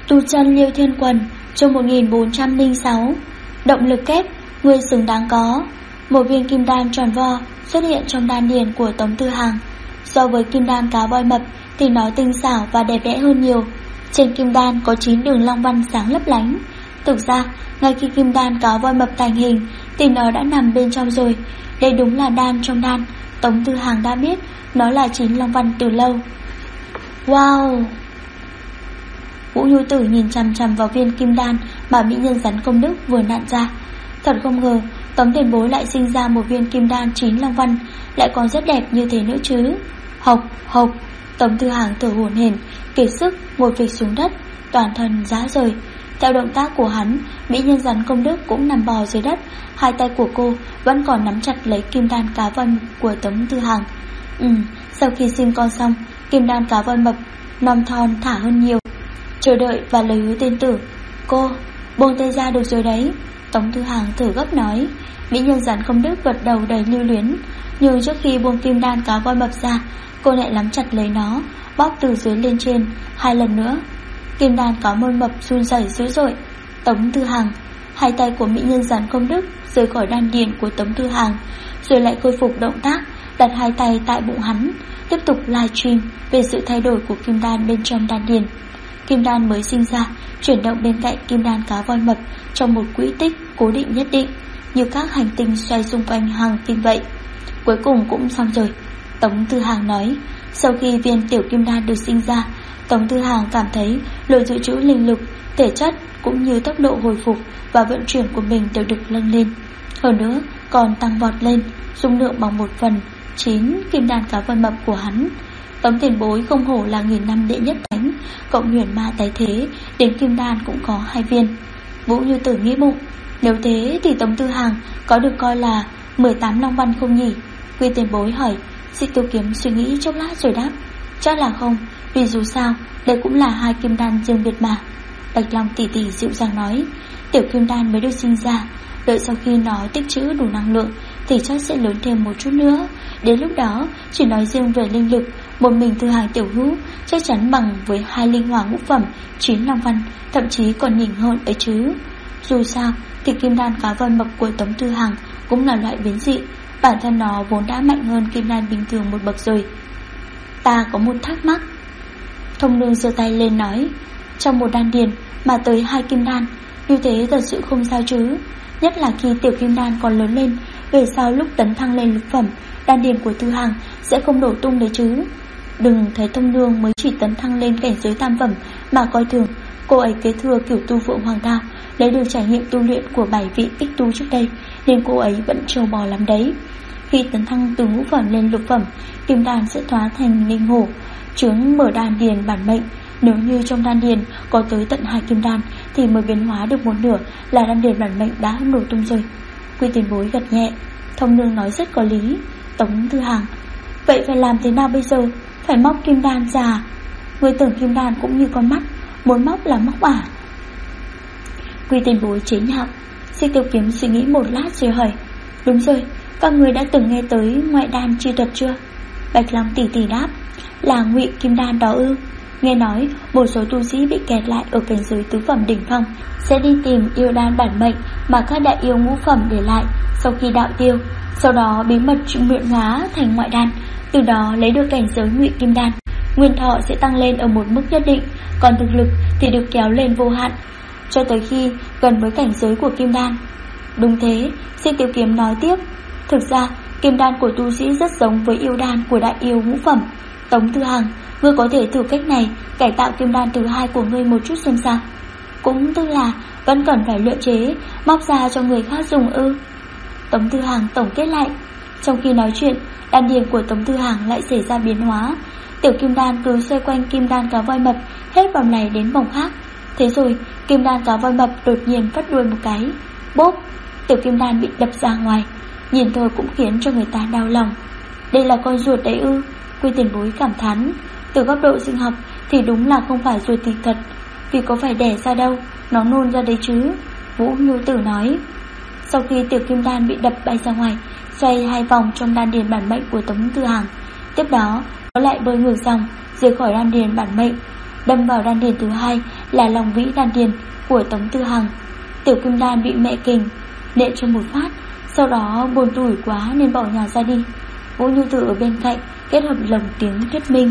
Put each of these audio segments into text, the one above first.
Tu chân Liêu Thiên Quần, chương 1406. Động lực kép, người xứng đáng có. Một viên kim đan tròn vo xuất hiện trong đan điền của Tống Tư Hằng. So với kim đan cá voi mập thì nó tinh xảo và đẹp đẽ hơn nhiều. Trên kim đan có 9 đường long văn sáng lấp lánh. Thực ra, ngay khi kim đan cá voi mập thành hình thì nó đã nằm bên trong rồi. Đây đúng là đan trong đan. Tống Tư Hằng đã biết nó là 9 long văn từ lâu. Wow! Vũ Nhu Tử nhìn chằm chằm vào viên kim đan mà mỹ nhân rắn công đức vừa nặn ra. Thật không ngờ Tống tiền bối lại sinh ra một viên kim đan 9 long văn, lại còn rất đẹp như thế nữa chứ. Hộc hộc, Tống Tư Hằng thở hổn hển, kiệt sức ngồi phịch xuống đất, toàn thân rã rời. Theo động tác của hắn, mỹ nhân rắn công đức cũng nằm bò dưới đất. Hai tay của cô vẫn còn nắm chặt lấy kim đan cá voi của Tống Tư Hằng. Sau khi sinh con xong, kim đan cá voi mập non thon thả hơn nhiều. Chờ đợi và lời hứa tên tử. Cô, buông tay ra được rồi đấy, Tống Tư Hằng thở gấp nói. Mỹ nhân rắn công đức gật đầu đầy lưu luyến. Nhưng trước khi buông kim đan cá voi mập ra, cô lại nắm chặt lấy nó, bóp từ dưới lên trên 2 lần nữa. Kim đan cá voi mập run rẩy dữ dội. Tống Tư Hằng, hai tay của mỹ nhân rắn công đức rời khỏi đan điền của Tống Tư Hằng, rồi lại khôi phục động tác, đặt hai tay tại bụng hắn, tiếp tục livestream về sự thay đổi của kim đan bên trong đan điền. Kim đan mới sinh ra chuyển động bên cạnh kim đan cá voi mập trong một quỹ tích cố định nhất định, như các hành tinh xoay xung quanh hàng tinh vậy. Cuối cùng cũng xong rồi, Tống Tư Hằng nói. Sau khi viên tiểu kim đan được sinh ra, Tống Tư Hằng cảm thấy lượng dự trữ linh lực, thể chất cũng như tốc độ hồi phục và vận chuyển của mình đều được nâng lên. Hơn nữa còn tăng vọt lên, dung lượng bằng 1/9 kim đan cá voi mập của hắn. Tống tiền bối không hổ là 1000 năm đệ nhất thánh, cộng huyền ma tái thế, đến kim đan cũng có 2 viên. Vũ Như Tử nghĩ bụng, nếu thế thì Tống Tư Hằng có được coi là 18 long văn không nhỉ? Quy tiền bối hỏi. Xích Tiêu Kiếm suy nghĩ chốc lát rồi đáp, chắc là không, vì dù sao đây cũng là 2 kim đan riêng biệt mà. Bạch Long tỷ tỷ dịu dàng nói, tiểu kim đan mới được sinh ra, đợi sau khi nó tích trữ đủ năng lượng thì chắc sẽ lớn thêm một chút nữa. Đến lúc đó, chỉ nói riêng về linh lực, một mình Tư Hằng tiểu hữu chắc chắn bằng với 2 linh hỏa ngũ phẩm 9 long văn, thậm chí còn nhỉnh hơn ấy chứ. Dù sao thì kim đan cá voi mập của Tống Tư Hằng cũng là loại biến dị, bản thân nó vốn đã mạnh hơn kim đan bình thường một bậc rồi. Ta có một thắc mắc. Thông Nương giơ tay lên nói, trong một đan điền mà tới 2 kim đan, như thế thật sự không sao chứ. Nhất là khi tiểu kim đan còn lớn lên, về sau lúc tấn thăng lên lục phẩm, đan điền của Tư Hằng sẽ không đổ tung đấy chứ. Đừng thấy Thông Nương mới chỉ tấn thăng lên cảnh giới tam phẩm mà coi thường. Cô ấy kế thừa cửu tu Phượng Hoàng Đao, lấy được trải nghiệm tu luyện của 7 vị ích tu trước đây, nên cô ấy vẫn trâu bò lắm đấy. Khi tấn thăng từ ngũ phẩm lên lục phẩm, kim đan sẽ hóa thành linh hổ, chướng mở đan điền bản mệnh. Nếu như trong đan điền có tới tận 2 kim đan thì mới biến hóa được một nửa là đan điền bản mệnh đã nổ tung rồi. Quy tiền bối gật nhẹ. Thông Nương nói rất có lý. Tống Tư Hằng, vậy phải làm thế nào bây giờ? Phải móc kim đan ra? Người tưởng kim đan cũng như con mắt, muốn móc là móc à? Quy tiền bối chế nhạo. Xích Tiêu Kiếm suy nghĩ một lát rồi hỏi, đúng rồi, các người đã từng nghe tới ngoại đan chi thuật chưa? Bạch Long tỷ tỷ đáp, là ngụy kim đan đó ư? Nghe nói một số tu sĩ bị kẹt lại ở cảnh giới tứ phẩm đỉnh phong sẽ đi tìm yêu đan bản mệnh mà các đại yêu ngũ phẩm để lại sau khi đạo tiêu, sau đó bí mật luyện hóa thành ngoại đan, từ đó lấy được cảnh giới ngụy kim đan. Nguyên thọ sẽ tăng lên ở một mức nhất định, còn thực lực thì được kéo lên vô hạn cho tới khi gần với cảnh giới của kim đan. Đúng thế, Xích Tiêu Kiếm nói tiếp, thực ra kim đan của tu sĩ rất giống với yêu đan của đại yêu ngũ phẩm. Tống Tư Hằng, ngươi có thể thử cách này cải tạo kim đan thứ 2 của ngươi một chút xem sao. Cũng tức là vẫn cần phải luyện chế, móc ra cho người khác dùng ư? Tống Tư Hằng tổng kết lại. Trong khi nói chuyện, đan điền của Tống Tư Hằng lại xảy ra biến hóa. Tiểu kim đan cứ xoay quanh kim đan cá voi mập hết vòng này đến vòng khác. Thế rồi kim đan cá voi mập đột nhiên phát đuôi một cái, bốp, tiểu kim đan bị đập ra ngoài. Nhìn thôi cũng khiến cho người ta đau lòng. Đây là con ruột đấy ư? Quy tiền bối cảm thán. Từ góc độ sinh học thì đúng là không phải ruột thịt thật, vì có phải đẻ ra đâu, nó nôn ra đấy chứ. Vũ Nhu Tử nói. Sau khi tiểu kim đan bị đập bay ra ngoài, xoay 2 vòng trong đan điền bản mệnh của Tống Tư Hằng, tiếp đó nó lại bơi ngược dòng rời khỏi đan điền bản mệnh, đâm vào đan điền thứ 2 là Long Vĩ Đan Điền của Tống Tư Hằng. Tiểu kim đan bị mẹ kình nện cho một phát, sau đó buồn tủi quá nên bỏ nhà ra đi. Vũ Như Tử ở bên cạnh kết hợp lồng tiếng thuyết minh.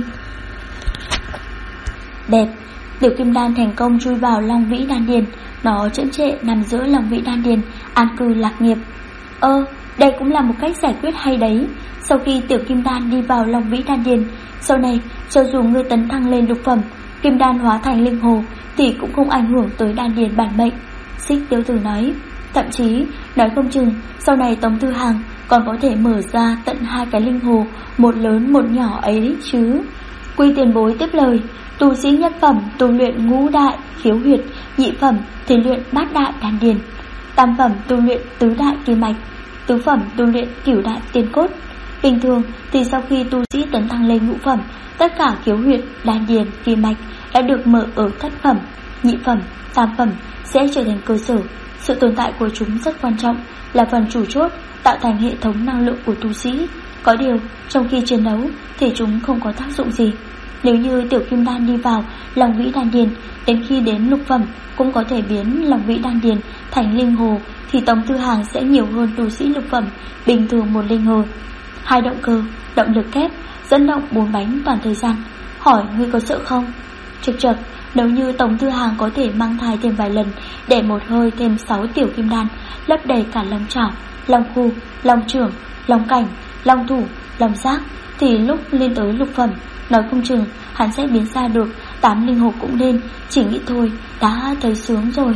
Đẹp, tiểu kim đan thành công chui vào Long Vĩ Đan Điền. Nó chễm trệ nằm giữa Long Vĩ Đan Điền, an cư lạc nghiệp. Đây cũng là một cách giải quyết hay đấy. Sau khi tiểu kim đan đi vào Long Vĩ Đan Điền, sau này cho dù ngươi tấn thăng lên lục phẩm, kim đan hóa thành linh hồ thì cũng không ảnh hưởng tới đan điền bản mệnh. Xích Tiêu Tử nói. Thậm chí nói không chừng sau này Tống Tư Hằng còn có thể mở ra tận 2 cái linh hồ, một lớn một nhỏ ấy đấy chứ. Quy tiền bối tiếp lời. Tu sĩ nhất phẩm tu luyện ngũ đại khiếu huyệt, nhị phẩm thì luyện bát đại đan điền, tam phẩm tu luyện tứ đại kim mạch, tứ phẩm tu luyện cửu đại tiên cốt. Bình thường thì sau khi tu sĩ tấn thăng lên ngũ phẩm, tất cả khiếu huyệt, đan điền, kim mạch đã được mở ở thất phẩm, nhị phẩm, tam phẩm sẽ trở thành cơ sở. Sự tồn tại của chúng rất quan trọng, là phần chủ chốt tạo thành hệ thống năng lượng của tu sĩ. Có điều trong khi chiến đấu thì chúng không có tác dụng gì. Nếu như tiểu kim đan đi vào Long Vĩ Đan Điền, đến khi đến lục phẩm cũng có thể biến Long Vĩ Đan Điền thành linh hồ, thì Tống Tư Hằng sẽ nhiều hơn tu sĩ lục phẩm bình thường một linh hồ. 2 động cơ, động lực kép, dẫn động 4 bánh toàn thời gian. Hỏi ngươi có sợ không? Chật, nếu như Tống Tư Hằng có thể mang thai thêm vài lần, để một hơi thêm 6 tiểu kim đan, lấp đầy cả long chảo, long khu, long trưởng, long cảnh, long thủ, long giác, thì lúc lên tới lục phẩm, nói không chừng hắn sẽ biến ra được 8 linh hồ cũng nên. Chỉ nghĩ thôi đã thấy sướng rồi.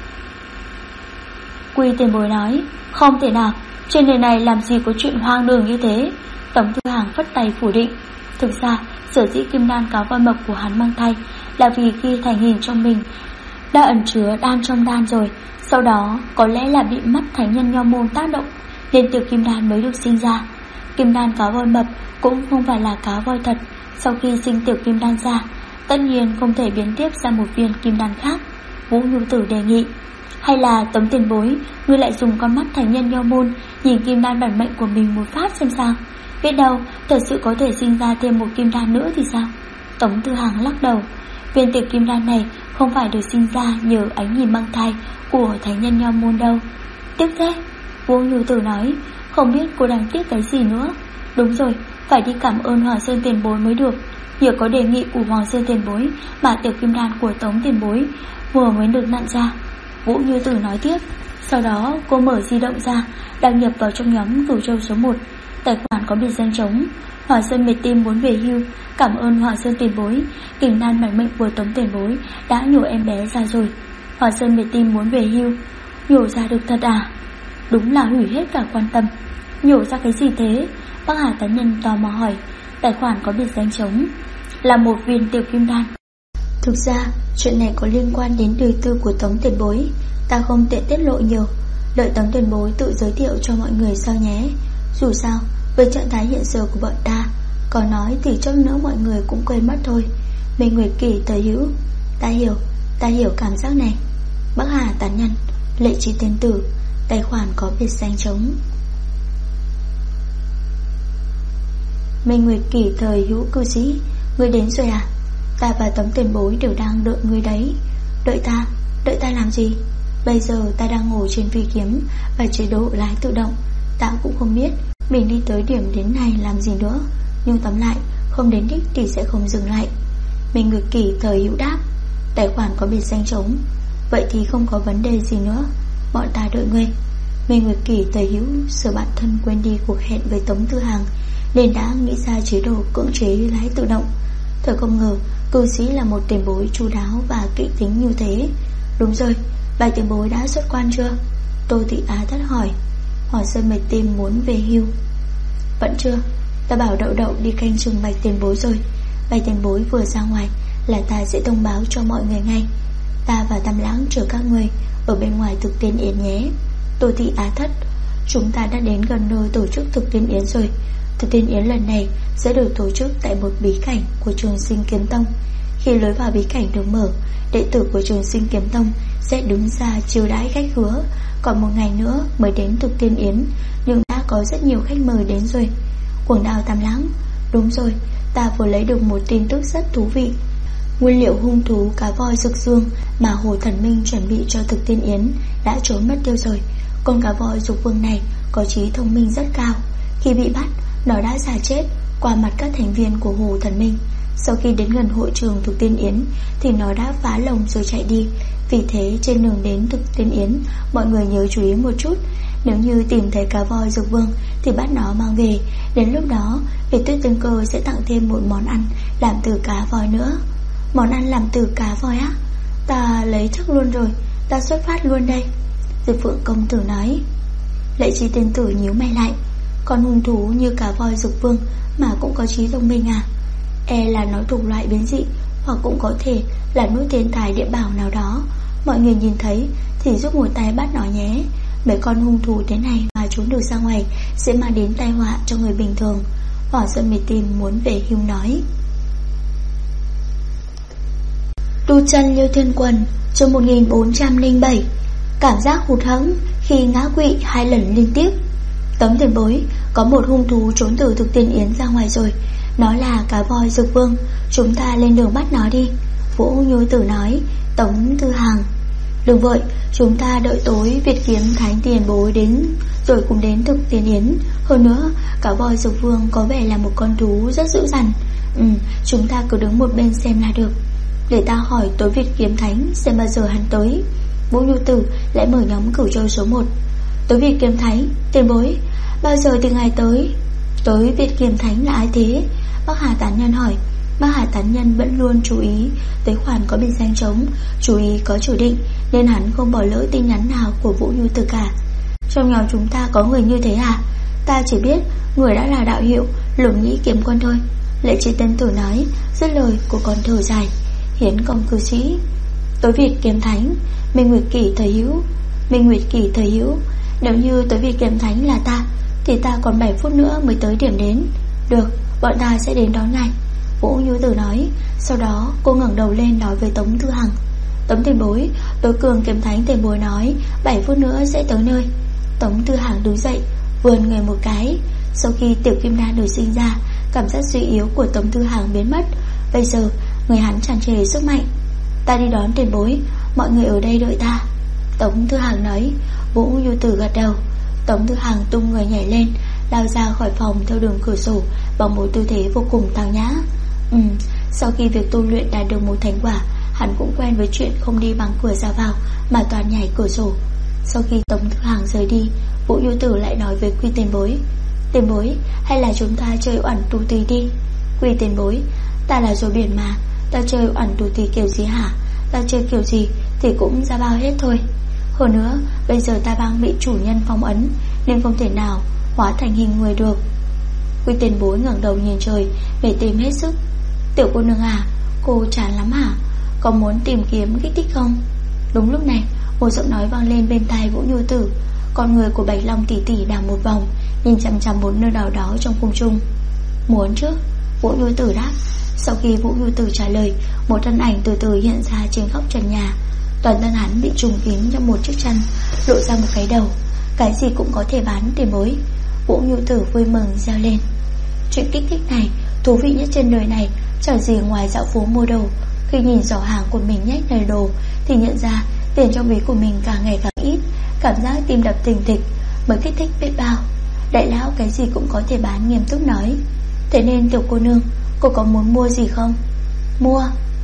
Quy tiền bối nói. Không thể nào, trên đời này làm gì có chuyện hoang đường như thế. Tống Tư Hằng phất tay phủ định. Thực ra sở dĩ kim đan cáo voi mộc của hắn mang thai là vì khi thành hình trong mình đã ẩn chứa đan trong đan rồi. Sau đó có lẽ là bị mắt thánh nhân Nho Môn tác động nên tiểu kim đan mới được sinh ra. Kim đan cáo voi mập cũng không phải là cáo voi thật. Sau khi sinh tiểu kim đan ra, tất nhiên không thể biến tiếp ra một viên kim đan khác. Vũ Nhu Tử đề nghị. Hay là Tống tiền bối, ngươi lại dùng con mắt thánh nhân Nho Môn nhìn kim đan bản mệnh của mình một phát xem sao. Biết đâu thật sự có thể sinh ra thêm một kim đan nữa thì sao? Tống Tư Hằng lắc đầu. Viên tiểu kim đan này không phải được sinh ra nhờ ánh nhìn mang thai của thánh nhân Nho Môn đâu. Tiếc thế, Vũ Nhu Tử nói. Không biết cô đang tiếc cái gì nữa. Đúng rồi, phải đi cảm ơn Hoàng Sơn tiền bối mới được. Nhờ có đề nghị của Hoàng Sơn tiền bối mà tiểu kim đan của Tống tiền bối vừa mới được nặn ra. Vũ Như Tử nói tiếp. Sau đó cô mở di động ra, đăng nhập vào trong nhóm Cửu Châu số 1. Tài khoản có biệt danh trống. Hoàng Sơn mệt tim muốn về hưu. Cảm ơn Hoàng Sơn tiền bối, kình đan bản mệnh của Tống tiền bối đã nhổ em bé ra rồi. Hoàng Sơn mệt tim muốn về hưu. Nhổ ra được thật à? Đúng là hủy hết cả quan tâm. Nhổ ra cái gì thế? Bác Hà Tán Nhân tò mò hỏi. Tài khoản có biệt danh trống là một viên tiểu kim đan. Thực ra chuyện này có liên quan đến đời tư của Tống tiền bối, ta không tiện tiết lộ nhiều, đợi Tống tiền bối tự giới thiệu cho mọi người sau nhé. Dù sao với trạng thái hiện giờ của bọn ta, còn nói thì chốc nữa mọi người cũng quên mất thôi. Minh Nguyệt Kỳ tờ hữu. Ta hiểu cảm giác này. Bác Hà Tán Nhân, Lệ Trí Tiên Tử. Tài khoản có biệt danh trống. Minh Nguyệt Kỳ thời hữu cư sĩ, ngươi đến rồi à? Ta và Tống tiền bối đều đang đợi ngươi đấy. Đợi ta làm gì? Bây giờ ta đang ngồi trên phi kiếm và chế độ lái tự động. Ta cũng không biết mình đi tới điểm đến này làm gì nữa, nhưng tóm lại không đến đích thì sẽ không dừng lại. Minh Nguyệt Kỳ thời hữu đáp. Tài khoản có biệt danh trống. Vậy thì không có vấn đề gì nữa, bọn ta đợi ngươi. Minh Nguyệt Kỳ thời hữu sợ bản thân quên đi cuộc hẹn với Tống Tư Hằng nên đã nghĩ ra chế độ cưỡng chế lái tự động. Thật không ngờ cư sĩ là một tiền bối chu đáo và kỹ tính như thế. Đúng rồi, bài tiền bối đã xuất quan chưa? Tô Thị Á thất hỏi. Hoàng Sơn mệt tim muốn về hưu. Vẫn chưa, ta bảo Đậu đi canh chừng bạch tiền bối rồi. Bạch tiền bối vừa ra ngoài là ta sẽ thông báo cho mọi người ngay. Ta và Tam Lãng chờ các người ở bên ngoài thực tiên yến nhé. Tô Thị Á thất. Chúng ta đã đến gần nơi tổ chức thực tiên yến rồi. Thực tiên yến lần này sẽ được tổ chức tại một bí cảnh của Trường Sinh Kiếm Tông. Khi lối vào bí cảnh được mở, đệ tử của Trường Sinh Kiếm Tông sẽ đứng ra chiêu đãi khách khứa. Còn một ngày nữa mới đến thực tiên yến, nhưng đã có rất nhiều khách mời đến rồi. Cuồng Đao Tam Lãng. Đúng rồi, ta vừa lấy được một tin tức rất thú vị. Nguyên liệu hung thú cá voi rực dương mà Hồ Thần Minh chuẩn bị cho thực tiên yến đã trốn mất tiêu rồi. Con cá voi Dục Vương này có trí thông minh rất cao. Khi bị bắt, nó đã giả chết qua mặt các thành viên của Hồ Thần Minh. Sau khi đến gần hội trường thực tiên yến thì nó đã phá lồng rồi chạy đi. Vì thế trên đường đến thực tiên yến, mọi người nhớ chú ý một chút. Nếu như tìm thấy cá voi Dục Vương thì bắt nó mang về. Đến lúc đó Việt Tuyết Tương Cơ sẽ tặng thêm một món ăn làm từ cá voi nữa. Món ăn làm từ cá voi á? Ta lấy chắc luôn rồi, ta xuất phát luôn đây. Diệp Phượng công tử nói. Lệ Chi tiên tử nhíu mày lại. Con hung thú như cá voi Dục Vương mà cũng có trí thông minh à? E là nó thuộc loại biến dị, hoặc cũng có thể là nuốt thiên tài địa bảo nào đó. Mọi người nhìn thấy thì giúp một tay bắt nó nhé. Mấy con hung thú thế này mà trốn được ra ngoài sẽ mang đến tai họa cho người bình thường. Hỏa Sơn Mì Tìm muốn về hưu nói. Tu chân Liêu Thiên Quần chương 1407. Cảm giác hụt hẫng khi ngã quỵ 2 lần liên tiếp. Tống tiền bối, có một hung thú trốn từ thực tiên yến ra ngoài rồi. Nó là cá voi Dục Vương, chúng ta lên đường bắt nó đi. Vũ Nhu Tử nói. Tống Tư Hàng: đừng vội, chúng ta đợi tối Việt Kiếm Thánh tiền bối đến rồi cùng đến thực tiên yến. Hơn nữa, cá voi Dục Vương có vẻ là một con thú rất dữ dằn. Chúng ta cứ đứng một bên xem là được. Để ta hỏi tối Việt Kiếm Thánh xem bao giờ hắn tới. Vũ Nhu Tử lại mở nhóm cửu châu số 1. Tối Việt Kiếm Thánh, tiền bối, bao giờ thì ngài tới? Tối Việt Kiếm Thánh là ai thế? Bắc Hà Tán Nhân hỏi. Bắc Hà Tán Nhân vẫn luôn chú ý tới khoản có biệt danh trống, chú ý có chủ định, nên hắn không bỏ lỡ tin nhắn nào của Vũ Nhu Tử cả. Trong nhóm chúng ta có người như thế à? Ta chỉ biết người đã là đạo hiệu Lục Nhĩ Kiếm Quân thôi. Lệ Chi Tân Tử nói. Dứt lời của con thở dài. Hiến công cư sĩ. Tối Việt Kiếm Thánh, Minh Nguyệt Kỷ Thời Hữu. Minh Nguyệt Kỷ Thời Hữu. Nếu như tối Việt Kiếm Thánh là ta thì ta còn 7 phút nữa mới tới điểm đến. Được, bọn ta sẽ đến đón ngài, Vũ Nhu Tử nói. Sau đó cô ngẩng đầu lên nói với Tống Tư Hằng. Tống tiền bối, tối cường Kiếm Thánh tiền bối nói 7 phút nữa sẽ tới nơi. Tống Tư Hằng đứng dậy, vươn người một cái. Sau khi tiểu kim đan được sinh ra, cảm giác suy yếu của Tống Tư Hằng biến mất. Bây giờ người hắn tràn trề sức mạnh. Ta đi đón tiền bối, mọi người ở đây đợi ta, Tống Tư Hằng nói. Vũ Nhu Tử gật đầu. Tống Tư Hằng tung người nhảy lên, lao ra khỏi phòng theo đường cửa sổ bằng một tư thế vô cùng tao nhã. Sau khi việc tu luyện đạt được một thành quả, hắn cũng quen với chuyện không đi bằng cửa ra vào mà toàn nhảy cửa sổ. Sau khi Tống Tư Hằng rời đi, Vũ Nhu Tử lại nói với Quy tiền bối. Tiền bối, hay là chúng ta chơi oẳn tu tì đi? Quy tiền bối, ta là rùa biển mà, ta chơi oẳn tu tì kiểu gì hả? Ta chơi kiểu gì thì cũng ra bao hết thôi. Hơn nữa, bây giờ ta đang bị chủ nhân phong ấn, nên không thể nào hóa thành hình người được. Quy tiền bối ngẩng đầu nhìn trời, để tìm hết sức. Tiểu cô nương à, cô chán lắm hả? Có muốn tìm kiếm kích thích không? Đúng lúc này, một giọng nói vang lên bên tai Vũ Nhu Tử. Con người của Bạch Long tỷ tỷ đảo một vòng, nhìn chằm chằm một nơi nào đó trong không trung. Muốn chứ? Vũ Nhu Tử đáp. Sau khi Vũ Nhu Tử trả lời, một thân ảnh từ từ hiện ra trên góc trần nhà. Toàn thân hắn bị trùm kín trong một chiếc chăn, lộ ra một cái đầu. Cái gì cũng có thể bán tiền bối. Vũ Nhu Tử vui mừng reo lên. Chuyện kích thích này thú vị nhất trên đời này chẳng gì ngoài dạo phố mua đồ. Khi nhìn giỏ hàng của mình nhét đầy đồ thì nhận ra tiền trong ví của mình càng ngày càng ít. Cảm giác tim đập thình thịch mới kích thích biết bao. Đại lão cái gì cũng có thể bán nghiêm túc nói. Thế nên tiểu cô nương, cô có muốn mua gì không? Mua.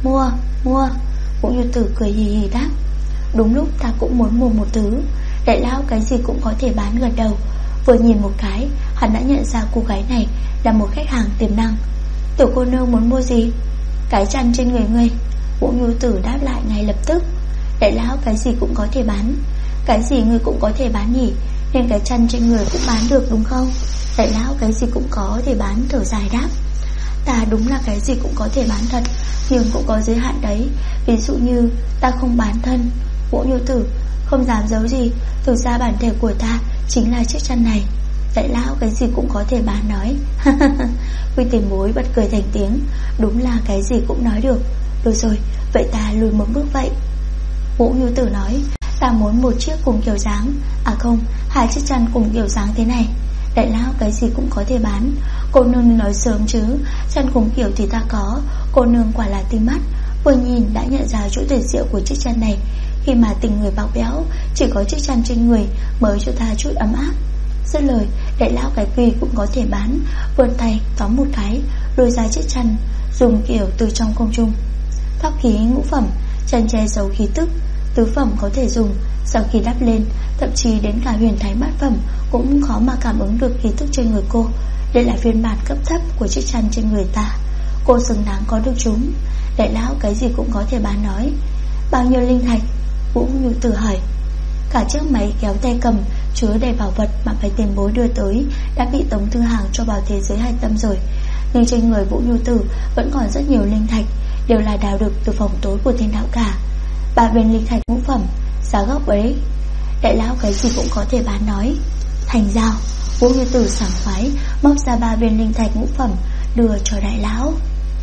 Vũ Nhu Tử cười hì hì đáp. Đúng lúc ta cũng muốn mua một thứ. Đại lão cái gì cũng có thể bán gật đầu. Vừa nhìn một cái, hắn đã nhận ra cô gái này là một khách hàng tiềm năng. Tiểu cô nương muốn mua gì? Cái chăn trên người ngươi. Vũ Nhu Tử đáp lại ngay lập tức. Đại lão cái gì cũng có thể bán. Cái gì ngươi cũng có thể bán nhỉ? Nên cái chăn trên người cũng bán được đúng không? Đại lão cái gì cũng có thể bán thở dài đáp. Ta đúng là cái gì cũng có thể bán thật, nhưng cũng có giới hạn đấy. Ví dụ như ta không bán thân. Vũ Nhu Tử không dám giấu gì, thực ra bản thể của ta chính là chiếc chăn này. Đại lão cái gì cũng có thể bán nói. Quy tiền bối bật cười thành tiếng. Đúng là cái gì cũng nói được. Được rồi, vậy ta lùi một bước vậy. Vũ Nhu Tử nói. Ta muốn một chiếc cùng kiểu dáng. À không, 2 chiếc chăn cùng kiểu dáng thế này. Đại lão cái gì cũng có thể bán. Cô nương nói sớm chứ. Chăn cùng kiểu thì ta có. Cô nương quả là tinh mắt. Vừa nhìn đã nhận ra chỗ tuyệt diệu của chiếc chăn này. Khi mà tình người bạo béo, chỉ có chiếc chăn trên người mới cho ta chút ấm áp. Dứt lời, đại lão cái quỳ cũng có thể bán, vươn tay tóm một cái, lôi ra chiếc chăn, dùng kiểu từ trong không trung. Pháp khí ngũ phẩm, chăn che giấu khí tức. Tứ phẩm có thể dùng, sau khi đắp lên, thậm chí đến cả huyền thái bát phẩm cũng khó mà cảm ứng được khí tức trên người cô. Đây là phiên bản cấp thấp của chiếc chăn trên người ta. Cô xứng đáng có được chúng. Đại lão cái gì cũng có thể bán nói. Bao nhiêu linh thạch? Vũ Nhu Tử hỏi. Cả chiếc máy kéo tay cầm chứa đầy bảo vật mà mấy tiền bối đưa tới đã bị Tống Thư Hàng cho vào thế giới hạch tâm rồi. Nhưng trên người Vũ Nhu Tử vẫn còn rất nhiều linh thạch, đều là đào được từ phòng tối của thiên đạo cả. 3 viên linh thạch ngũ phẩm, giá gốc ấy. Đại lão cái gì cũng có thể bán nói. Thành giao. Vũ Nhu Tử sảng khoái móc ra 3 viên linh thạch ngũ phẩm đưa cho đại lão.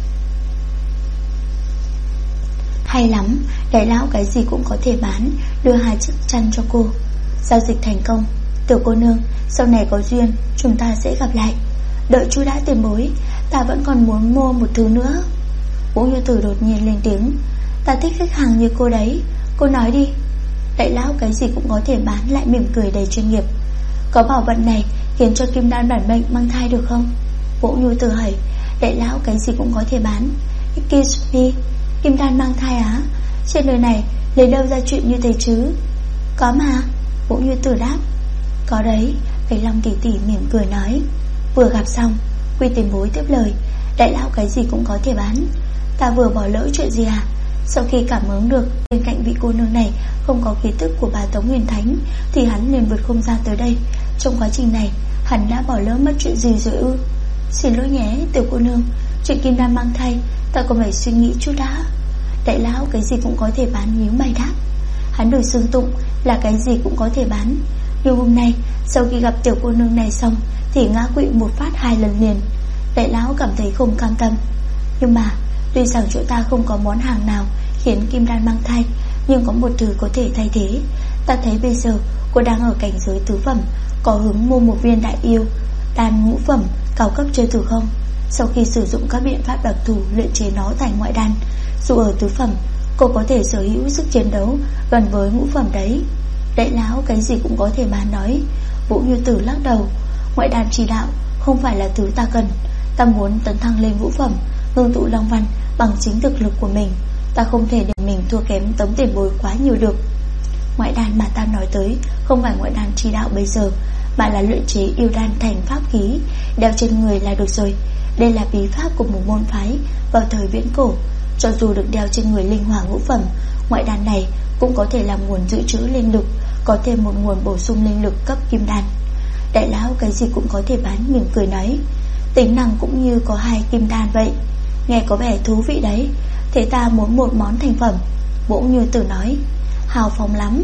Hay lắm, đại lão cái gì cũng có thể bán, đưa 2 chiếc chăn cho cô. Giao dịch thành công. Tiểu cô nương, sau này có duyên chúng ta sẽ gặp lại. Đợi chú đã tiền bối, ta vẫn còn muốn mua một thứ nữa. Vũ Nhu Tử đột nhiên lên tiếng. Ta thích khách hàng như cô đấy, cô nói đi. Đại lão cái gì cũng có thể bán lại mỉm cười đầy chuyên nghiệp. Có bảo vật này khiến cho kim đan bản mệnh mang thai được không? Vũ Nhu Tử hỏi. Đại lão cái gì cũng có thể bán. Excuse me, kim đan mang thai á? Trên đời này lấy đâu ra chuyện như thế chứ? Có mà. Vũ Nhu Tử đáp. Có đấy. Bạch Long tỷ tỷ mỉm cười nói. Vừa gặp xong, Quy tiền bối tiếp lời. Đại lão cái gì cũng có thể bán. Ta vừa bỏ lỡ chuyện gì à? Sau khi cảm ứng được bên cạnh vị cô nương này không có khí tức của bà Tống Huyền Thánh, thì hắn liền vượt không gian tới đây. Trong quá trình này hắn đã bỏ lỡ mất chuyện gì rồi ư? Xin lỗi nhé tiểu cô nương, chuyện kim đan mang thai ta còn phải suy nghĩ chút đã. Đại lão cái gì cũng có thể bán nhíu mày đáp. Hắn được xưng tụng là cái gì cũng có thể bán, nhưng hôm nay sau khi gặp tiểu cô nương này xong thì ngã quỵ một phát 2 lần liền. Đại lão cảm thấy không cam tâm. Nhưng mà tuy rằng chỗ ta không có món hàng nào khiến kim đan mang thai, nhưng có một thứ có thể thay thế. Ta thấy bây giờ cô đang ở cảnh giới tứ phẩm, có hứng mua một viên đại yêu đan ngũ phẩm cao cấp chơi thử không? Sau khi sử dụng các biện pháp đặc thù luyện chế nó thành ngoại đan, dù ở tứ phẩm cô có thể sở hữu sức chiến đấu gần với ngũ phẩm đấy. Đại lão cái gì cũng có thể bán nói. Vũ Nhu Tử lắc đầu. Ngoại đan chỉ đạo không phải là thứ ta cần. Ta muốn tấn thăng lên ngũ phẩm, ngưng tụ long văn bằng chính thực lực của mình. Ta không thể để mình thua kém Tống tiền bối quá nhiều được. Ngoại đan mà ta nói tới không phải ngoại đan chi đạo bây giờ, mà là luyện chế yêu đan thành pháp khí, đeo trên người là được rồi. Đây là bí pháp của một môn phái vào thời viễn cổ. Cho dù được đeo trên người linh hỏa ngũ phẩm, ngoại đan này cũng có thể làm nguồn dự trữ linh lực, có thêm một nguồn bổ sung linh lực cấp kim đan. Đại lão cái gì cũng có thể bán mỉm cười nói. Tính năng cũng như có 2 kim đan vậy. Nghe có vẻ thú vị đấy. Thế ta muốn một món thành phẩm. Vũ Nhu Tử nói. Hào phóng lắm.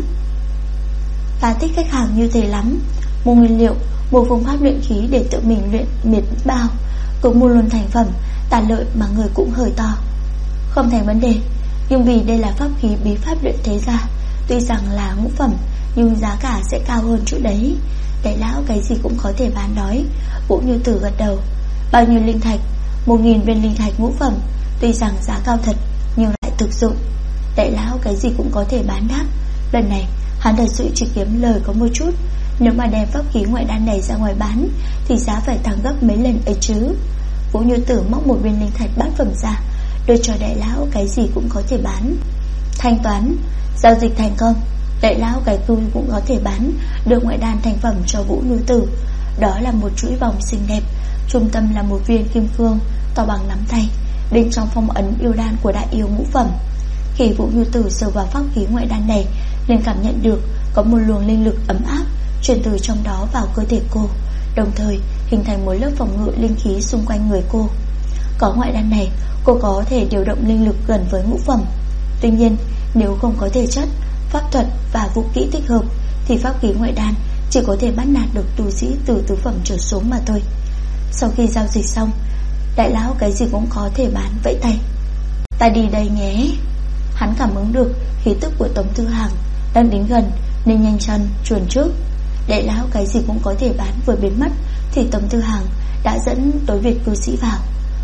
Ta thích khách hàng như thế lắm. Mua nguyên liệu, mua phương pháp luyện khí để tự mình luyện miệt bao, cũng mua luôn thành phẩm. Ta lợi mà người cũng hơi to. Không thành vấn đề. Nhưng vì đây là pháp khí bí pháp luyện thế gia, tuy rằng là ngũ phẩm nhưng giá cả sẽ cao hơn chút đấy. Đại lão cái gì cũng có thể bán nói. Vũ Nhu Tử gật đầu. Bao nhiêu linh thạch? 1000 viên linh thạch ngũ phẩm. Tuy rằng giá cao thật nhưng lại thực dụng. Đại lão cái gì cũng có thể bán đáp. Lần này hắn thật sự chỉ kiếm lời có một chút. Nếu mà đem pháp khí ngoại đan này ra ngoài bán thì giá phải tăng gấp mấy lần ấy chứ. Vũ Nhu Tử móc một viên linh thạch bát phẩm ra, đưa cho đại lão cái gì cũng có thể bán. Thanh toán, giao dịch thành công. Đại lão cái cũng có thể bán, đưa ngoại đan thành phẩm cho Vũ Nhu Tử. Đó là một chuỗi vòng xinh đẹp, trung tâm là một viên kim cương to bằng nắm tay, bên trong phong ấn yêu đan của đại yêu ngũ phẩm. Khi Vũ Nhu Tử sờ vào pháp khí ngoại đan này, liền cảm nhận được có một luồng linh lực ấm áp truyền từ trong đó vào cơ thể cô, đồng thời hình thành một lớp phòng ngự linh khí xung quanh người cô. Có ngoại đan này, cô có thể điều động linh lực gần với ngũ phẩm. Tuy nhiên, nếu không có thể chất, pháp thuật và vũ kỹ thích hợp thì pháp khí ngoại đan chỉ có thể bắt nạt được tu sĩ từ tứ phẩm trở xuống mà thôi. Sau khi giao dịch xong, đại lão cái gì cũng có thể bán vẫy tay. Ta đi đây nhé. Hắn cảm ứng được khí tức của Tống Thư Hàng đang đến gần nên nhanh chân chuồn trước. Đại lão cái gì cũng có thể bán vừa biến mất thì Tống Thư Hàng đã dẫn tối Việt cư sĩ vào.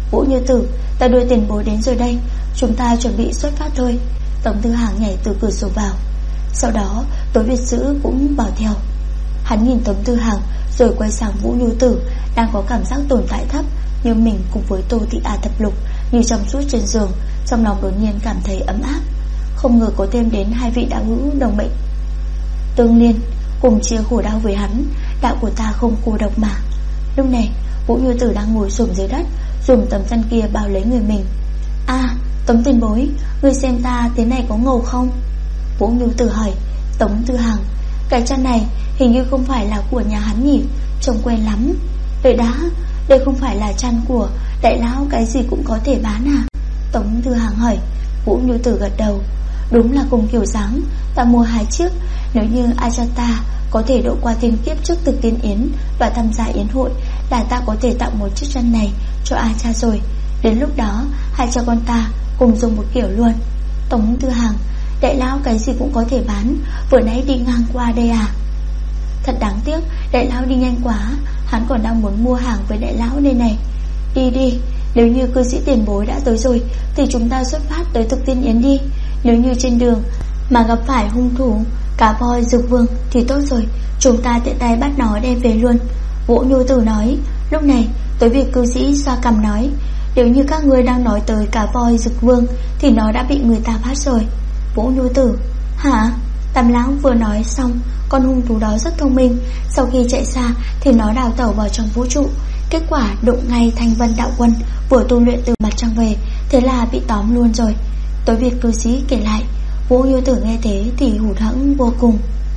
Vũ Như Tử, ta đưa tiền bối đến rồi đây, chúng ta chuẩn bị xuất phát thôi. Tống Tư Hàng nhảy từ cửa sổ vào. Sau đó Tối Việt Dữ cũng vào theo. Hắn nhìn Tống Tư Hàng rồi quay sang Vũ Như Tử, đang có cảm giác tồn tại thấp như mình cùng với Tô Thị A Thập Lục như trong suốt trên giường. Trong lòng đột nhiên cảm thấy ấm áp. Không ngờ có thêm đến hai vị đạo hữu đồng mệnh tương liên, cùng chia khổ đau với hắn. Đạo của ta không cô độc mà. Lúc này Vũ Như Tử đang ngồi xổm dưới đất, dùng tấm chăn kia bao lấy người mình. Tống tiền bối, ngươi xem ta thế này có ngầu không? Vũ Như Tử hỏi. Tống Tư Hàng, cái chăn này hình như không phải là của nhà hắn nhỉ, trông quen lắm. Đợi đã, đây không phải là chăn của đại lão cái gì cũng có thể bán à? Tống Tư Hàng hỏi. Vũ Như Tử gật đầu. Đúng là cùng kiểu dáng, ta mua 2 chiếc. Nếu như ai cho ta có thể độ qua thiên kiếp trước Thực Tiên Yến và tham gia yến hội, là ta có thể tặng một chiếc chăn này cho A Cha rồi. Đến lúc đó hai cha con ta cùng dùng một kiểu luôn. Tống Tư Hàng, đại lão cái gì cũng có thể bán, vừa nãy đi ngang qua đây à? Thật đáng tiếc, đại lão đi nhanh quá, hắn còn đang muốn mua hàng với đại lão đây này. Đi, nếu như cư sĩ tiền bối đã tới rồi thì chúng ta xuất phát tới Thực Tiên Yến đi. Nếu như trên đường mà gặp phải hung thủ Cá Voi Dược Vương thì tốt rồi, chúng ta tiện tay bắt nó đem về luôn. Vũ Như Tử nói. Lúc này tới việc cư sĩ xoa cằm nói, nếu như các ngươi đang nói tới Cá Voi Dược Vương thì nó đã bị người ta bắt rồi. Vũ Như Tử, hả? Tam lão vừa nói xong, con hung thú đó rất thông minh. Sau khi chạy xa thì nó đào tẩu vào trong vũ trụ. Kết quả đụng ngay Thanh Vân đạo quân vừa tu luyện từ mặt trăng về, thế là bị tóm luôn rồi. Tối Việt cư sĩ kể lại. Vũ Như Tử nghe thế thì hụt hẫng vô cùng.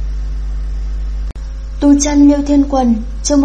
Tu chân Liêu Thiên Quần, chương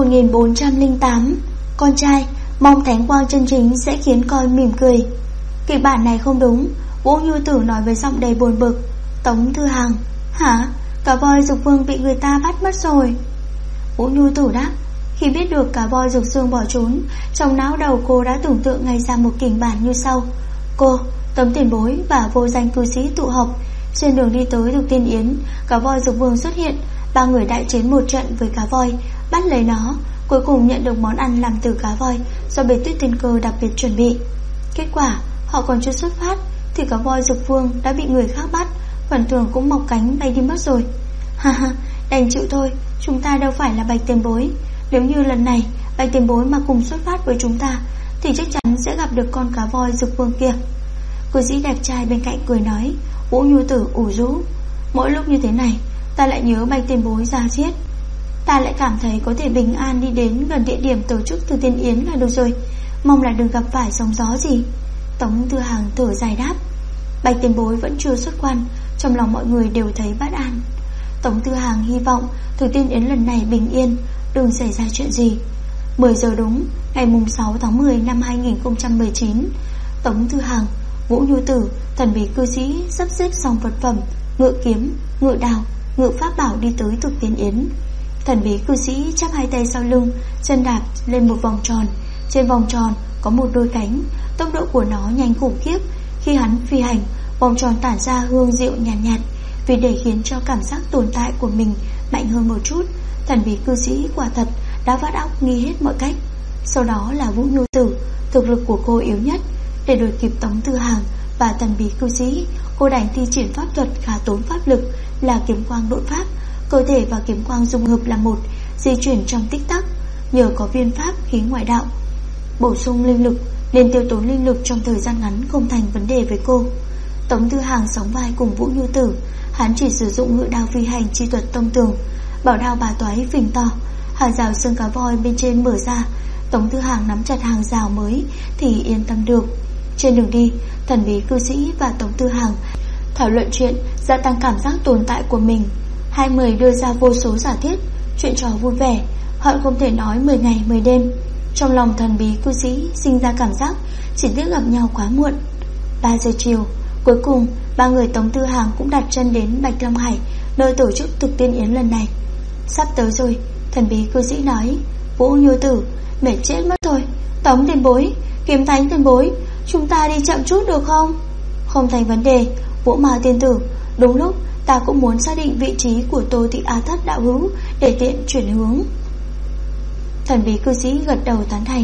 1408. Con trai, mong thánh quang chân chính sẽ khiến coi mỉm cười. Kịch bản này không đúng, Vũ Như Tử nói với giọng đầy buồn bực. Tống Tư Hàng, hả? Cá Voi Dược Vương bị người ta bắt mất rồi. Vũ Như Tử đáp. Khi biết được Cá Voi Dược Vương bỏ trốn, trong não đầu cô đã tưởng tượng ngay ra một kịch bản như sau. Cô, Tống tiền bối và vô danh cư sĩ tụ họp. Trên đường đi tới Thực Tiên Yến, Cá Voi Dược Vương xuất hiện. 3 người đại chiến một trận với cá voi, bắt lấy nó, cuối cùng nhận được món ăn làm từ cá voi do Bạch Tuyết Tiên Cơ đặc biệt chuẩn bị. Kết quả họ còn chưa xuất phát thì Cá Voi Dược Vương đã bị người khác bắt, phần thưởng cũng mọc cánh bay đi mất rồi. Ha, đành chịu thôi, chúng ta đâu phải là Bạch tiền bối. Nếu như lần này Bạch tiền bối mà cùng xuất phát với chúng ta thì chắc chắn sẽ gặp được con Cá Voi Dược Vương kia. Cư sĩ đẹp trai bên cạnh cười nói. Vũ Như Tử ủ rũ. Mỗi lúc như thế này ta lại nhớ Bạch tiền bối ra giết, ta lại cảm thấy có thể bình an đi đến gần địa điểm tổ chức Thực Tiên Yến là được rồi. Mong là đừng gặp phải sóng gió gì. Tống Tư Hàng thở dài đáp. Bạch tiền bối vẫn chưa xuất quan, trong lòng mọi người đều thấy bất an. Tống Tư Hàng hy vọng Thực Tiên Yến lần này bình yên, đừng xảy ra chuyện gì. 10 giờ đúng, ngày mùng 6 tháng 10 năm 2019. Tống Tư Hàng, Vũ Như Tử, thần bí cư sĩ sắp xếp xong vật phẩm, ngựa kiếm, ngựa đào, ngựa pháp bảo đi tới Thực Tiên Yến. Thần bí cư sĩ chắp hai tay sau lưng, chân đạp lên một vòng tròn. Trên vòng tròn có một đôi cánh, tốc độ của nó nhanh khủng khiếp. Khi hắn phi hành, vòng tròn tản ra hương rượu nhàn nhạt. Vì để khiến cho cảm giác tồn tại của mình mạnh hơn một chút, thần bí cư sĩ quả thật đã vắt óc nghĩ hết mọi cách. Sau đó là Vũ Như Tử, thực lực của cô yếu nhất. Để đuổi kịp Tống Tư Hàng và thần bí cư sĩ, cô đành thi triển pháp thuật khá tốn pháp lực là kiếm quang độn pháp. Cơ thể và kiếm quang dung hợp là một, di chuyển trong tích tắc. Nhờ có viên pháp khí ngoại đạo bổ sung linh lực nên tiêu tốn linh lực trong thời gian ngắn không thành vấn đề với cô. Tống Tư Hàng sóng vai cùng Vũ Như Tử. Hắn chỉ sử dụng ngự đao phi hành chi thuật thông thường. Bảo đao bà toái phình to, hàng rào xương cá voi bên trên mở ra. Tống Tư Hàng nắm chặt hàng rào mới thì yên tâm được. Trên đường đi, thần bí cư sĩ và Tống Tư Hàng thảo luận chuyện gia tăng cảm giác tồn tại của mình. Hai người đưa ra vô số giả thiết, chuyện trò vui vẻ, họ không thể nói 10 ngày 10 đêm. Trong lòng thần bí cư sĩ sinh ra cảm giác chỉ tiếc gặp nhau quá muộn. 3 giờ chiều, cuối cùng 3 người Tống Tư Hàng cũng đặt chân đến Bạch Long Hải, nơi tổ chức Thực Tiên Yến lần này. Sắp tới rồi, thần bí cư sĩ nói. Vũ Như Tử, mệt chết mất rồi. Tống tiền bối, Kiếm Thánh tiền bối, chúng ta đi chậm chút được không? Không thành vấn đề, Vũ Mao tiên tử. Đúng lúc ta cũng muốn xác định vị trí của Tô Thị A Thất đạo hữu để tiện chuyển hướng. Thần bí cư sĩ gật đầu tán thành.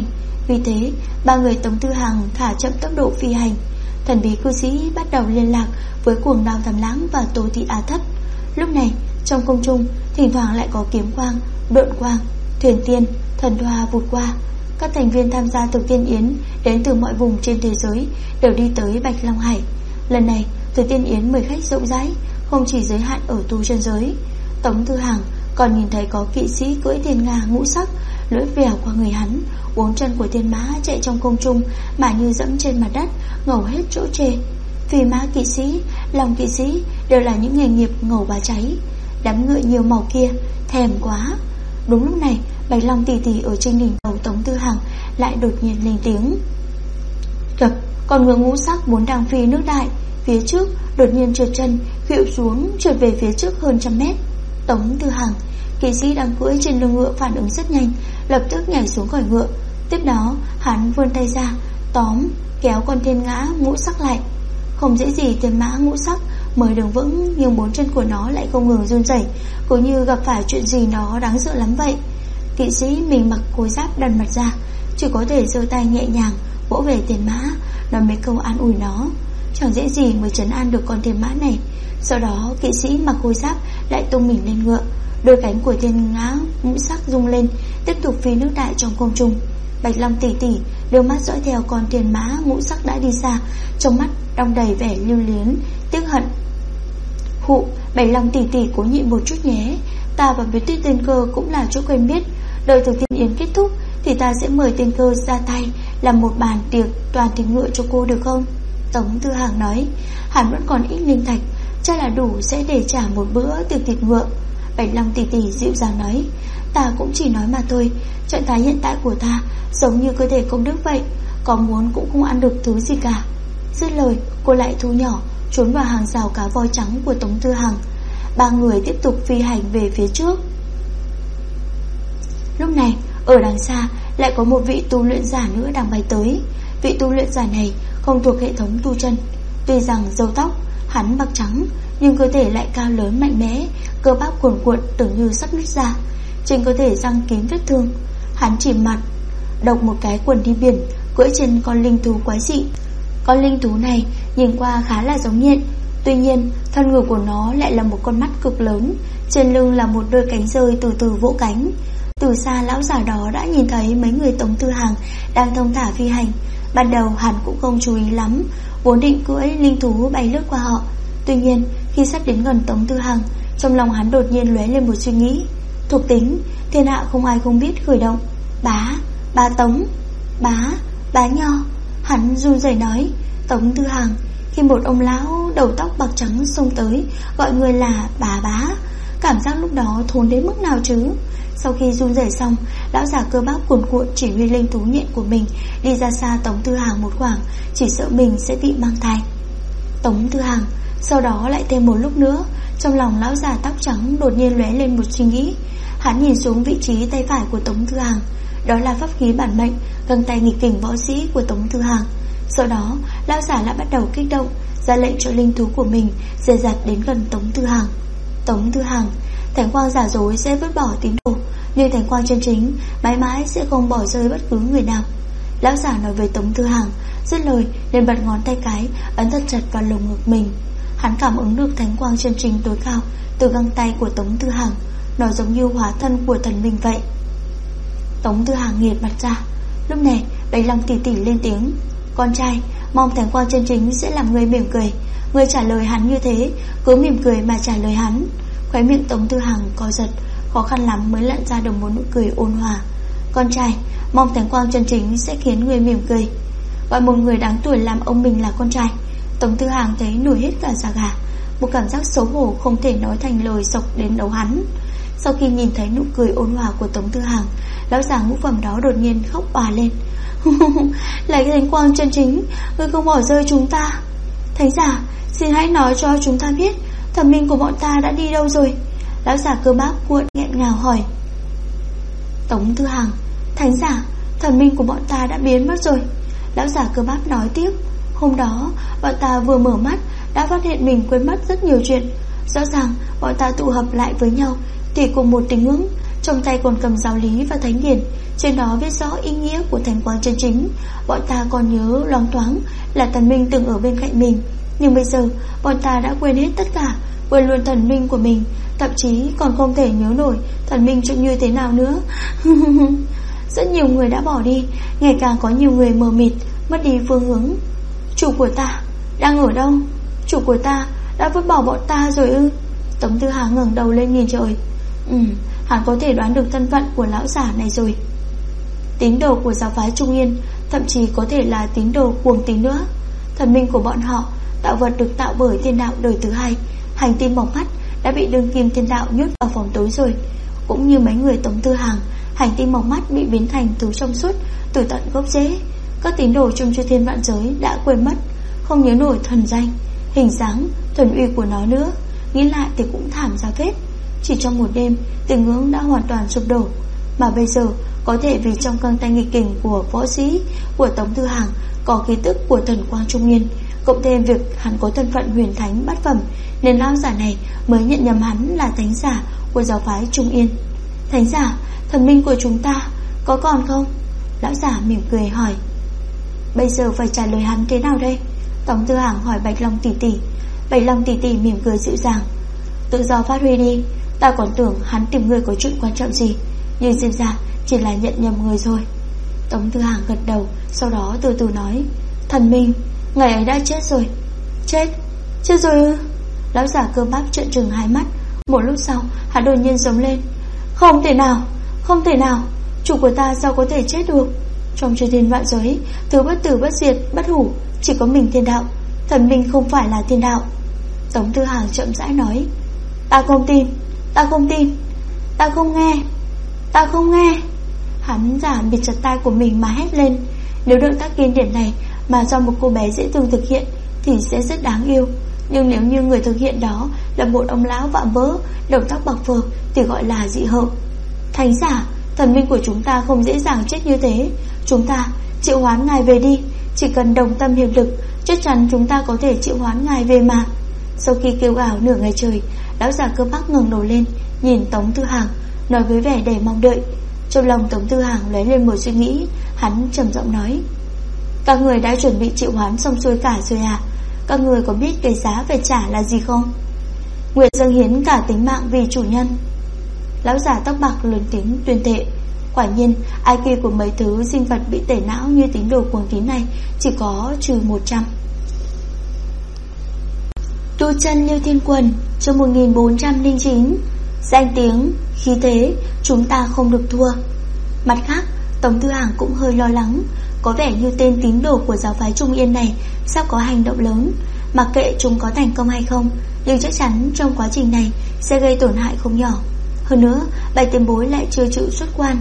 Vì thế ba người Tống Tư Hằng thả chậm tốc độ phi hành. Thần bí cư sĩ bắt đầu liên lạc với Cuồng Đao Thầm Lãng và Tô Thị Á Thất. Lúc này trong không trung thỉnh thoảng lại có kiếm quang, độn quang, thuyền tiên, thần thoa vụt qua. Các thành viên tham gia thực tiên yến đến từ mọi vùng trên thế giới đều đi tới Bạch Long Hải. Lần này thực tiên yến mời khách rộng rãi, không chỉ giới hạn ở tu chân giới. Tống Tư Hằng còn nhìn thấy có kỵ sĩ cưỡi thiên nga ngũ sắc lưỡi vèo qua người hắn, bốn chân của thiên mã chạy trong không trung mà như dẫm trên mặt đất, ngầu hết chỗ chê. Phi mã kỵ sĩ, lòng kỵ sĩ đều là những nghề nghiệp ngầu bá cháy. Đám ngựa nhiều màu kia thèm quá. Đúng lúc này Bạch Long tỷ tỷ ở trên đỉnh đầu Tống Tư Hằng lại đột nhiên lên tiếng. Chật, con ngựa ngũ sắc vốn đang phi nước đại, phía trước đột nhiên trượt chân, khuỵu xuống, trượt về phía trước hơn 100 mét. Tống Tư Hằng, kỵ sĩ đang cưỡi trên lưng ngựa phản ứng rất nhanh, lập tức nhảy xuống khỏi ngựa. Tiếp đó hắn vươn tay ra tóm kéo con thiên ngã ngũ sắc lại. Không dễ gì thiên mã ngũ sắc mới đứng vững, nhưng bốn chân của nó lại không ngừng run rẩy, cứ như gặp phải chuyện gì nó đáng sợ lắm vậy. Kỵ sĩ mình mặc khôi giáp đần mặt ra, chỉ có thể giơ tay nhẹ nhàng vỗ về thiên mã, nói mấy câu an ủi nó. Chẳng dễ gì mới trấn an được con thiên mã này. Sau đó kỵ sĩ mặc khôi giáp lại tung mình lên ngựa, đôi cánh của thiên ngã ngũ sắc rung lên, tiếp tục phi nước đại trong không trung. Bạch Long tỷ tỷ đưa mắt dõi theo con thiên mã ngũ sắc đã đi xa, trong mắt đong đầy vẻ lưu luyến, tiếc hận. Hụ, Bạch Long tỷ tỷ cố nhịn một chút nhé, ta và với Tuyết Tiên Cơ cũng là chỗ quen biết. Đợi thực thiên yến kết thúc thì ta sẽ mời Tiên Cơ ra tay làm một bàn tiệc toàn thịt ngựa cho cô được không? Tống Tư Hằng nói. Hắn vẫn còn ít linh thạch, chắc là đủ sẽ để trả một bữa tiệc thịt ngựa. Bạch Long tỷ tỷ dịu dàng nói. Ta cũng chỉ nói mà thôi, trạng thái hiện tại của ta giống như cơ thể công đức vậy, có muốn cũng không ăn được thứ gì cả. Dứt lời cô lại thu nhỏ trốn vào hàng rào cá voi trắng của Tống Tư Hằng. Ba người tiếp tục phi hành về phía trước. Lúc này ở đằng xa lại có một vị tu luyện giả nữa đang bay tới. Vị tu luyện giả này không thuộc hệ thống tu chân. Tuy rằng râu tóc hắn bạc trắng, nhưng cơ thể lại cao lớn mạnh mẽ, cơ bắp cuồn cuộn tưởng như sắp nứt ra. Trên cơ thể răng kín vết thương. Hắn chỉ mặt độc một cái quần đi biển, cưỡi trên con linh thú quái dị. Con linh thú này nhìn qua khá là giống nhện, tuy nhiên thân người của nó lại là một con mắt cực lớn, trên lưng là một đôi cánh rơi từ từ vỗ cánh. Từ xa lão già đó đã nhìn thấy mấy người Tống Tư Hằng đang thông thả phi hành. Ban đầu hắn cũng không chú ý lắm, vốn định cưỡi linh thú bay lướt qua họ. Tuy nhiên khi sắp đến gần Tống Tư Hằng, trong lòng hắn đột nhiên lóe lên một suy nghĩ. Thuộc tính thiên hạ không ai không biết khởi động. Bá Tống, bá Nho. Hắn run rẩy nói. Tống Tư Hằng. Khi một ông lão đầu tóc bạc trắng xông tới gọi người là bá, cảm giác lúc đó thốn đến mức nào chứ. Sau khi run rẩy xong, lão già cơ bắp cuồn cuộn chỉ huy linh thú nhện của mình đi ra xa Tống Tư Hằng một khoảng, chỉ sợ mình sẽ bị mang thai. Tống Tư Hằng. Sau đó lại thêm một lúc nữa, trong lòng lão già tóc trắng đột nhiên lóe lên một suy nghĩ. Hắn nhìn xuống vị trí tay phải của Tống Tư Hằng, đó là pháp khí bản mệnh găng tay nghịch kình võ sĩ của Tống Tư Hằng. Sau đó lão già lại bắt đầu kích động, ra lệnh cho linh thú của mình dè dặt đến gần Tống Tư Hằng. Tống Tư Hằng. Thánh quang giả dối sẽ vứt bỏ tín đồ, nhưng thánh quang chân chính mãi mãi sẽ không bỏ rơi bất cứ người nào. Lão giả nói với Tống Tư Hằng. Dứt lời liền bật ngón tay cái ấn thật chặt vào lồng ngực mình. Hắn cảm ứng được thánh quang chân chính tối cao từ găng tay của Tống Tư Hằng, nó giống như hóa thân của thần minh vậy. Tống Tư Hằng nghiệt mặt ra. Lúc này Bạch Long tỷ tỷ lên tiếng. Con trai, mong thánh quang chân chính sẽ làm người mỉm cười. Người trả lời hắn như thế, cứ mỉm cười mà trả lời hắn. Khóe miệng Tống Tư Hằng co giật, khó khăn lắm mới lặn ra được một nụ cười ôn hòa. Con trai, mong thánh quang chân chính sẽ khiến người mỉm cười. Gọi một người đáng tuổi làm ông mình là con trai. Tống Tư Hằng thấy nổi hết cả da gà, một cảm giác xấu hổ không thể nói thành lời sộc đến đầu hắn. Sau khi nhìn thấy nụ cười ôn hòa của Tống Tư Hằng, lão già ngũ phẩm đó đột nhiên khóc òa lên. Là cái thánh quang chân chính, ngươi không bỏ rơi chúng ta. Thánh giả, xin hãy nói cho chúng ta biết thần minh của bọn ta đã đi đâu rồi. Lão già cơ bắp cuộn nghẹn ngào hỏi. Tống Tư Hằng. Thánh giả, thần minh của bọn ta đã biến mất rồi. Lão già cơ bắp nói tiếp. Hôm đó bọn ta vừa mở mắt đã phát hiện mình quên mất rất nhiều chuyện. Rõ ràng bọn ta tụ hợp lại với nhau thì cùng một tình huống, trong tay còn cầm giáo lý và thánh điển, trên đó viết rõ ý nghĩa của thánh quang chân chính. Bọn ta còn nhớ loáng thoáng là thần minh từng ở bên cạnh mình, nhưng bây giờ bọn ta đã quên hết tất cả, quên luôn thần minh của mình, thậm chí còn không thể nhớ nổi thần minh trông như thế nào nữa. Rất nhiều người đã bỏ đi, ngày càng có nhiều người mờ mịt, mất đi phương hướng. Chủ của ta đang ở đâu? Chủ của ta đã vứt bỏ bọn ta rồi ư? Tống Tư Hà ngẩng đầu lên nhìn trời. Hắn có thể đoán được thân phận của lão giả này rồi. Tín đồ của giáo phái Trung Yên, thậm chí có thể là tín đồ cuồng tín nữa. Thần minh của bọn họ, tạo vật được tạo bởi thiên đạo đời thứ hai, hành tinh mỏng mắt, đã bị đương kim thiên đạo nhốt vào phòng tối rồi. Cũng như mấy người Tống Tư Hàng, hành tinh mỏng mắt bị biến thành thứ trong suốt từ tận gốc rễ. Các tín đồ trong chư thiên vạn giới đã quên mất, không nhớ nổi thần danh, hình dáng, thần uy của nó nữa. Nghĩ lại thì cũng thảm ra phết. Chỉ trong một đêm, tín ngưỡng đã hoàn toàn sụp đổ. Mà bây giờ có thể vì trong căng tay nghịch kình của võ sĩ của Tống Tư Hàng có khí tức của thần quang Trung Nguyên, cộng thêm việc hắn có thân phận huyền thánh bát phẩm, nên lão giả này mới nhận nhầm hắn là thánh giả của giáo phái Trung Yên. Thánh giả, thần minh của chúng ta có còn không? Lão giả mỉm cười hỏi. Bây giờ phải trả lời hắn thế nào đây? Tống Tư Hàng hỏi Bạch Long tỷ tỷ. Bạch Long tỷ tỷ mỉm cười dịu dàng. Tự do phát huy đi, ta còn tưởng hắn tìm người có chuyện quan trọng gì, nhưng xem ra chỉ là nhận nhầm người rồi. Tống Tư Hàng gật đầu, sau đó từ từ nói. Thần minh, ngày ấy đã chết rồi. Chết rồi ư? Lão giả cơ bắp trợn trừng hai mắt. Một lúc sau hắn đột nhiên giống lên. Không thể nào, không thể nào, chủ của ta sao có thể chết được? Trong chư thiên vạn giới, thứ bất tử bất diệt bất hủ chỉ có mình thiên đạo, thần minh không phải là thiên đạo. Tống Tư Hàng chậm rãi nói. Ta không tin, ta không tin, ta không nghe, ta không nghe. Hắn giả bịt chặt tai của mình mà hét lên. Nếu động tác kinh điển này mà do một cô bé dễ thương thực hiện thì sẽ rất đáng yêu, nhưng nếu như người thực hiện đó là một ông lão vạm vỡ, đầu tóc bạc phơ thì gọi là dị hợm. Thánh giả, thần minh của chúng ta không dễ dàng chết như thế. Chúng ta triệu hoán ngài về đi, chỉ cần đồng tâm hiệp lực, chắc chắn chúng ta có thể triệu hoán ngài về mà. Sau khi kêu gào nửa ngày trời, lão giả cơ bắp ngẩng đầu lên, nhìn Tống Tư Hàng, nói với vẻ đầy mong đợi. Trong lòng Tống Tư Hàng lấy lên một suy nghĩ, hắn trầm giọng nói. Các người đã chuẩn bị triệu hoán xong xuôi cả rồi à? Các người có biết cái giá phải trả là gì không? Nguyệt dâng hiến cả tính mạng vì chủ nhân. Lão giả tóc bạc lớn tiếng tuyên thệ. Quả nhiên IQ của mấy thứ sinh vật bị tẩy não như tín đồ cuồng tín này chỉ có trừ 100. Tu chân Lưu Thiên Quần, chương 1409. Danh tiếng, khí thế, chúng ta không được thua. Mặt khác, Tống Tư Hàng cũng hơi lo lắng. Có vẻ như tên tín đồ của giáo phái Trung Yên này sắp có hành động lớn. Mặc kệ chúng có thành công hay không, nhưng chắc chắn trong quá trình này sẽ gây tổn hại không nhỏ. Hơn nữa, bảy tiền bối lại chưa chịu xuất quan.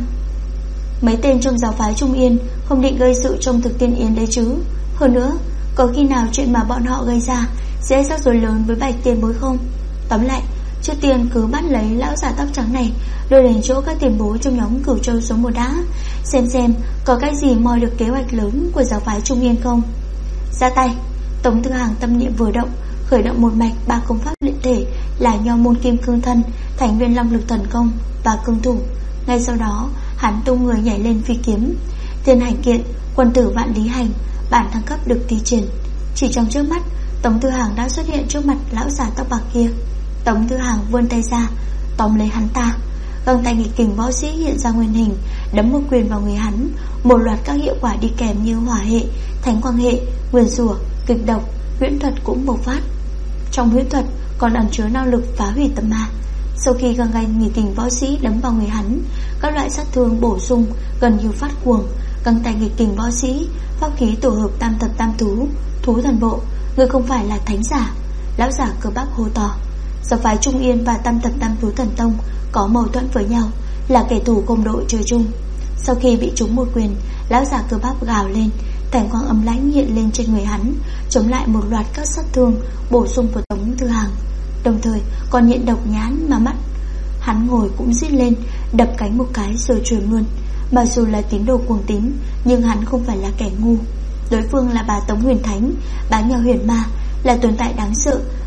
Mấy tên trong giáo phái Trung Yên không định gây sự trong thực tiên yến đấy chứ? Hơn nữa, có khi nào chuyện mà bọn họ gây ra sẽ rắc rối lớn với bảy tiền bối không? Tóm lại, trước tiên cứ bắt lấy lão giả tóc trắng này, đưa đến chỗ các tiền bối trong nhóm Cửu Châu số 1 đã, xem có cách gì moi được kế hoạch lớn của giáo phái Trung Yên không. Ra tay. Tống Tư Hàng tâm niệm vừa động, khởi động một mạch 3 công pháp luyện thể là Nho Môn Kim Cương Thân, Thành Viên Long Lực Thần Công và Cương Thủ. Ngay sau đó, hắn tung người nhảy lên phi kiếm. Thiên Hành Kiện, Quân Tử Vạn Lý Hành, bản thăng cấp được thi triển. Chỉ trong trước mắt, Tống Tư Hàng đã xuất hiện trước mặt lão giả tóc bạc kia. Tống Tư Hàng vươn tay ra, tóm lấy hắn ta. Găng tay nghịch kình võ sĩ hiện ra nguyên hình, đấm một quyền vào người hắn. Một loạt các hiệu quả đi kèm như hỏa hệ, thánh quang hệ, nguyền rủa, kịch độc, huyễn thuật cũng bộc phát. Trong huyễn thuật còn ẩn chứa năng lực phá hủy tâm ma. Sau khi găng tay nghịch kình võ sĩ đấm vào người hắn, các loại sát thương bổ sung gần như phát cuồng. Găng tay nghịch kình võ sĩ, pháp khí tổ hợp tam thập tam thú, thú thần bộ. Người không phải là thánh giả. Lão giả cơ bắp hô to. Giáo phái Trung Yên và tam thập tam thú thần tông có mâu thuẫn với nhau, là kẻ thù共đội chơi chung. Sau khi bị trúng một quyền, lão giả cơ bắp gào lên. Cảnh quang ấm lãnh hiện lên trên người hắn, chống lại một loạt các sát thương bổ sung của Tống Tư Hàng, đồng thời còn nhiễm độc nhãn mà mắt. Hắn ngồi cũng rít lên, đập cánh một cái rồi truyền luôn. Mặc dù là tín đồ cuồng tín, nhưng hắn không phải là kẻ ngu. Đối phương là bà Tống Huyền Thánh, bà Nho Huyền Ma, là tồn tại đáng sợ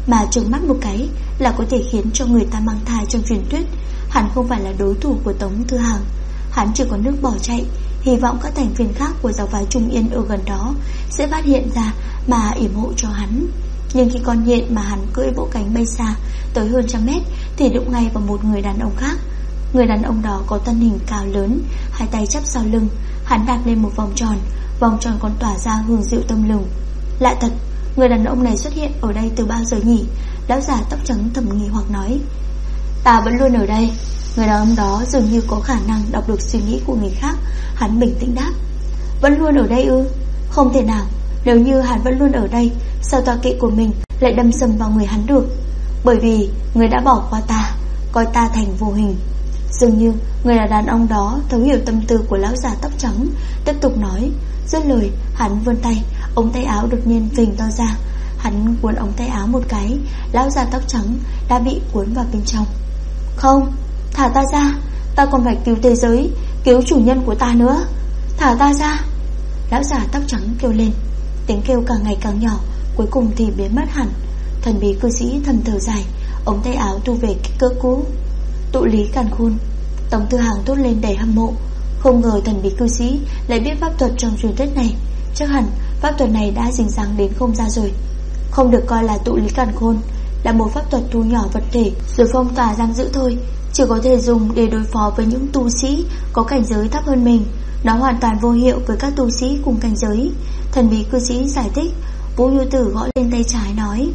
mà trừng mắt một cái là có thể khiến cho người ta mang thai trong truyền thuyết. Hắn không phải là đối thủ của Tống Thư Hằng. Hắn chỉ có nước bỏ chạy, hy vọng các thành viên khác của giáo phái Trung Yên ở gần đó sẽ phát hiện ra mà yểm hộ cho hắn. Nhưng khi con nhện mà hắn cưỡi vỗ cánh bay xa tới hơn 100 mét thì đụng ngay vào một người đàn ông khác. Người đàn ông đó có thân hình cao lớn, hai tay chắp sau lưng. Hắn đạp lên một vòng tròn còn tỏa ra hương rượu tâm lừng. Lạ thật, người đàn ông này xuất hiện ở đây từ bao giờ nhỉ? Lão già tóc trắng thầm nghi hoặc nói. Ta vẫn luôn ở đây. Người đàn ông đó dường như có khả năng đọc được suy nghĩ của người khác. Hắn bình tĩnh đáp. Vẫn luôn ở đây ư? Không thể nào. Nếu như hắn vẫn luôn ở đây, sao tọa kỵ của mình lại đâm sầm vào người hắn được? Bởi vì người đã bỏ qua ta, coi ta thành vô hình. Dường như người là đàn ông đó thấu hiểu tâm tư của lão già tóc trắng, tiếp tục nói. Dứt lời, hắn vươn tay, ống tay áo đột nhiên phình to ra. Hắn cuốn ống tay áo một cái, lão già tóc trắng đã bị cuốn vào bên trong. Không, thả ta ra, ta còn phải cứu thế giới, cứu chủ nhân của ta nữa. Thả ta ra. Lão già tóc trắng kêu lên. Tiếng kêu càng ngày càng nhỏ, cuối cùng thì biến mất hẳn. Thần bí cư sĩ thầm thở dài, ống tay áo thu về kích cỡ cũ. Tụ lý càn khôn. Tống Tư Hằng thốt lên đầy hâm mộ. Không ngờ thần bí cư sĩ lại biết pháp thuật trong truyền thuyết này. Chắc hẳn pháp thuật này đã dính dáng đến không gian rồi. Không được coi là tụ lý càn khôn, là một pháp thuật thu nhỏ vật thể rồi phong tỏa giam giữ thôi, chỉ có thể dùng để đối phó với những tu sĩ có cảnh giới thấp hơn mình. Nó hoàn toàn vô hiệu với các tu sĩ cùng cảnh giới. Thần bí cư sĩ giải thích. Vũ Nhu Tử gõ lên tay trái nói.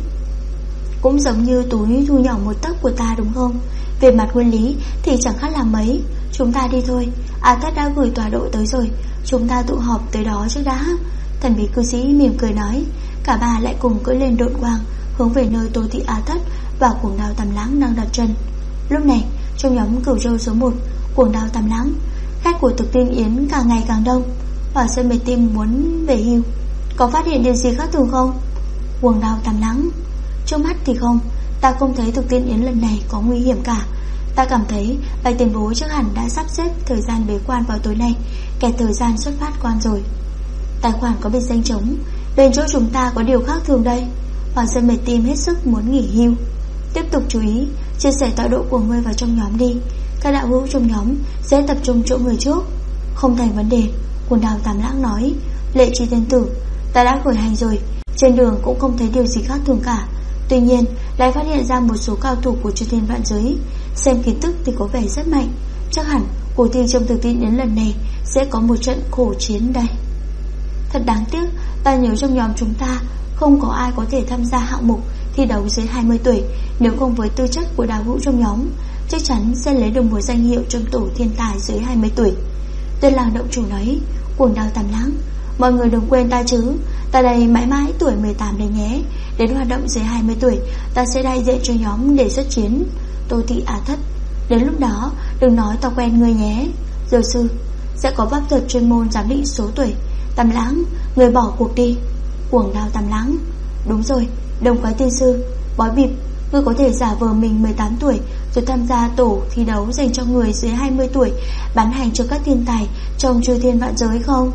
Cũng giống như túi thu nhỏ một tấc của ta đúng không? Về mặt nguyên lý thì chẳng khác là mấy. Chúng ta đi thôi, A Thất đã gửi tọa độ tới rồi, chúng ta tụ họp tới đó trước đã. Thần bí cư sĩ mỉm cười nói. Cả ba lại cùng cưỡi lên độn quang, hướng về nơi Tô Thị A Thất và Cuồng Đao Tam Lãng đang đặt chân. Lúc này trong nhóm Cửu Châu số 1, Cuồng Đao Tam Lãng, khách của Thực Tiên Yến càng ngày càng đông. Hỏa Sơn Mệt Tim muốn về hưu. Có phát hiện điều gì khác thường không? Cuồng Đao Tam Lãng. Trước mắt thì không, ta không thấy Thực Tiên Yến lần này có nguy hiểm cả. Ta cảm thấy Bạch Tiền Bối chắc hẳn đã sắp xếp thời gian bế quan vào tối nay, kẹt thời gian xuất phát quan rồi. Tài khoản có biệt danh trống, bên chỗ chúng ta có điều khác thường đây. Hỏa Sơn Mệt Tim hết sức muốn nghỉ hưu. Tiếp tục chú ý, chia sẻ tọa độ của ngươi vào trong nhóm đi. Các đạo hữu trong nhóm sẽ tập trung chỗ người trước. Không thành vấn đề, Cuồng Đao Tam Lãng nói. Lệ Chi Tiên Tử, ta đã khởi hành rồi, trên đường cũng không thấy điều gì khác thường cả. Tuy nhiên lại phát hiện ra một số cao thủ của Chư Thiên Vạn Giới, xem khí tức thì có vẻ rất mạnh. Chắc hẳn cuộc thi trong Thực Tiên Yến lần này sẽ có một trận khổ chiến đây. Thật đáng tiếc, ta nhớ trong nhóm chúng ta không có ai có thể tham gia hạng mục thi đấu dưới 20 tuổi. Nếu không với tư chất của đạo hữu trong nhóm, chắc chắn sẽ lấy được một danh hiệu trong tổ thiên tài dưới 20 tuổi. Tuyên Lang động chủ nói. Cuồng Đao Tam Lãng, mọi người đừng quên ta chứ. Ta đây mãi mãi tuổi 18 đấy nhé. Đến hoạt động dưới 20 tuổi ta sẽ đại diện cho nhóm để xuất chiến. Tô Thị A Thất, đến lúc đó đừng nói ta quen người nhé. Dược sư, sẽ có pháp thuật chuyên môn giám định số tuổi. Tam Lãng, người bỏ cuộc đi. Cuồng Đao Tam Lãng, đúng rồi. Đồng Quái Tiên Sư, bói bịp, ngươi có thể giả vờ mình 18 tuổi rồi tham gia tổ thi đấu dành cho người dưới 20 tuổi, bán hành cho các thiên tài trong Chư Thiên Vạn Giới không?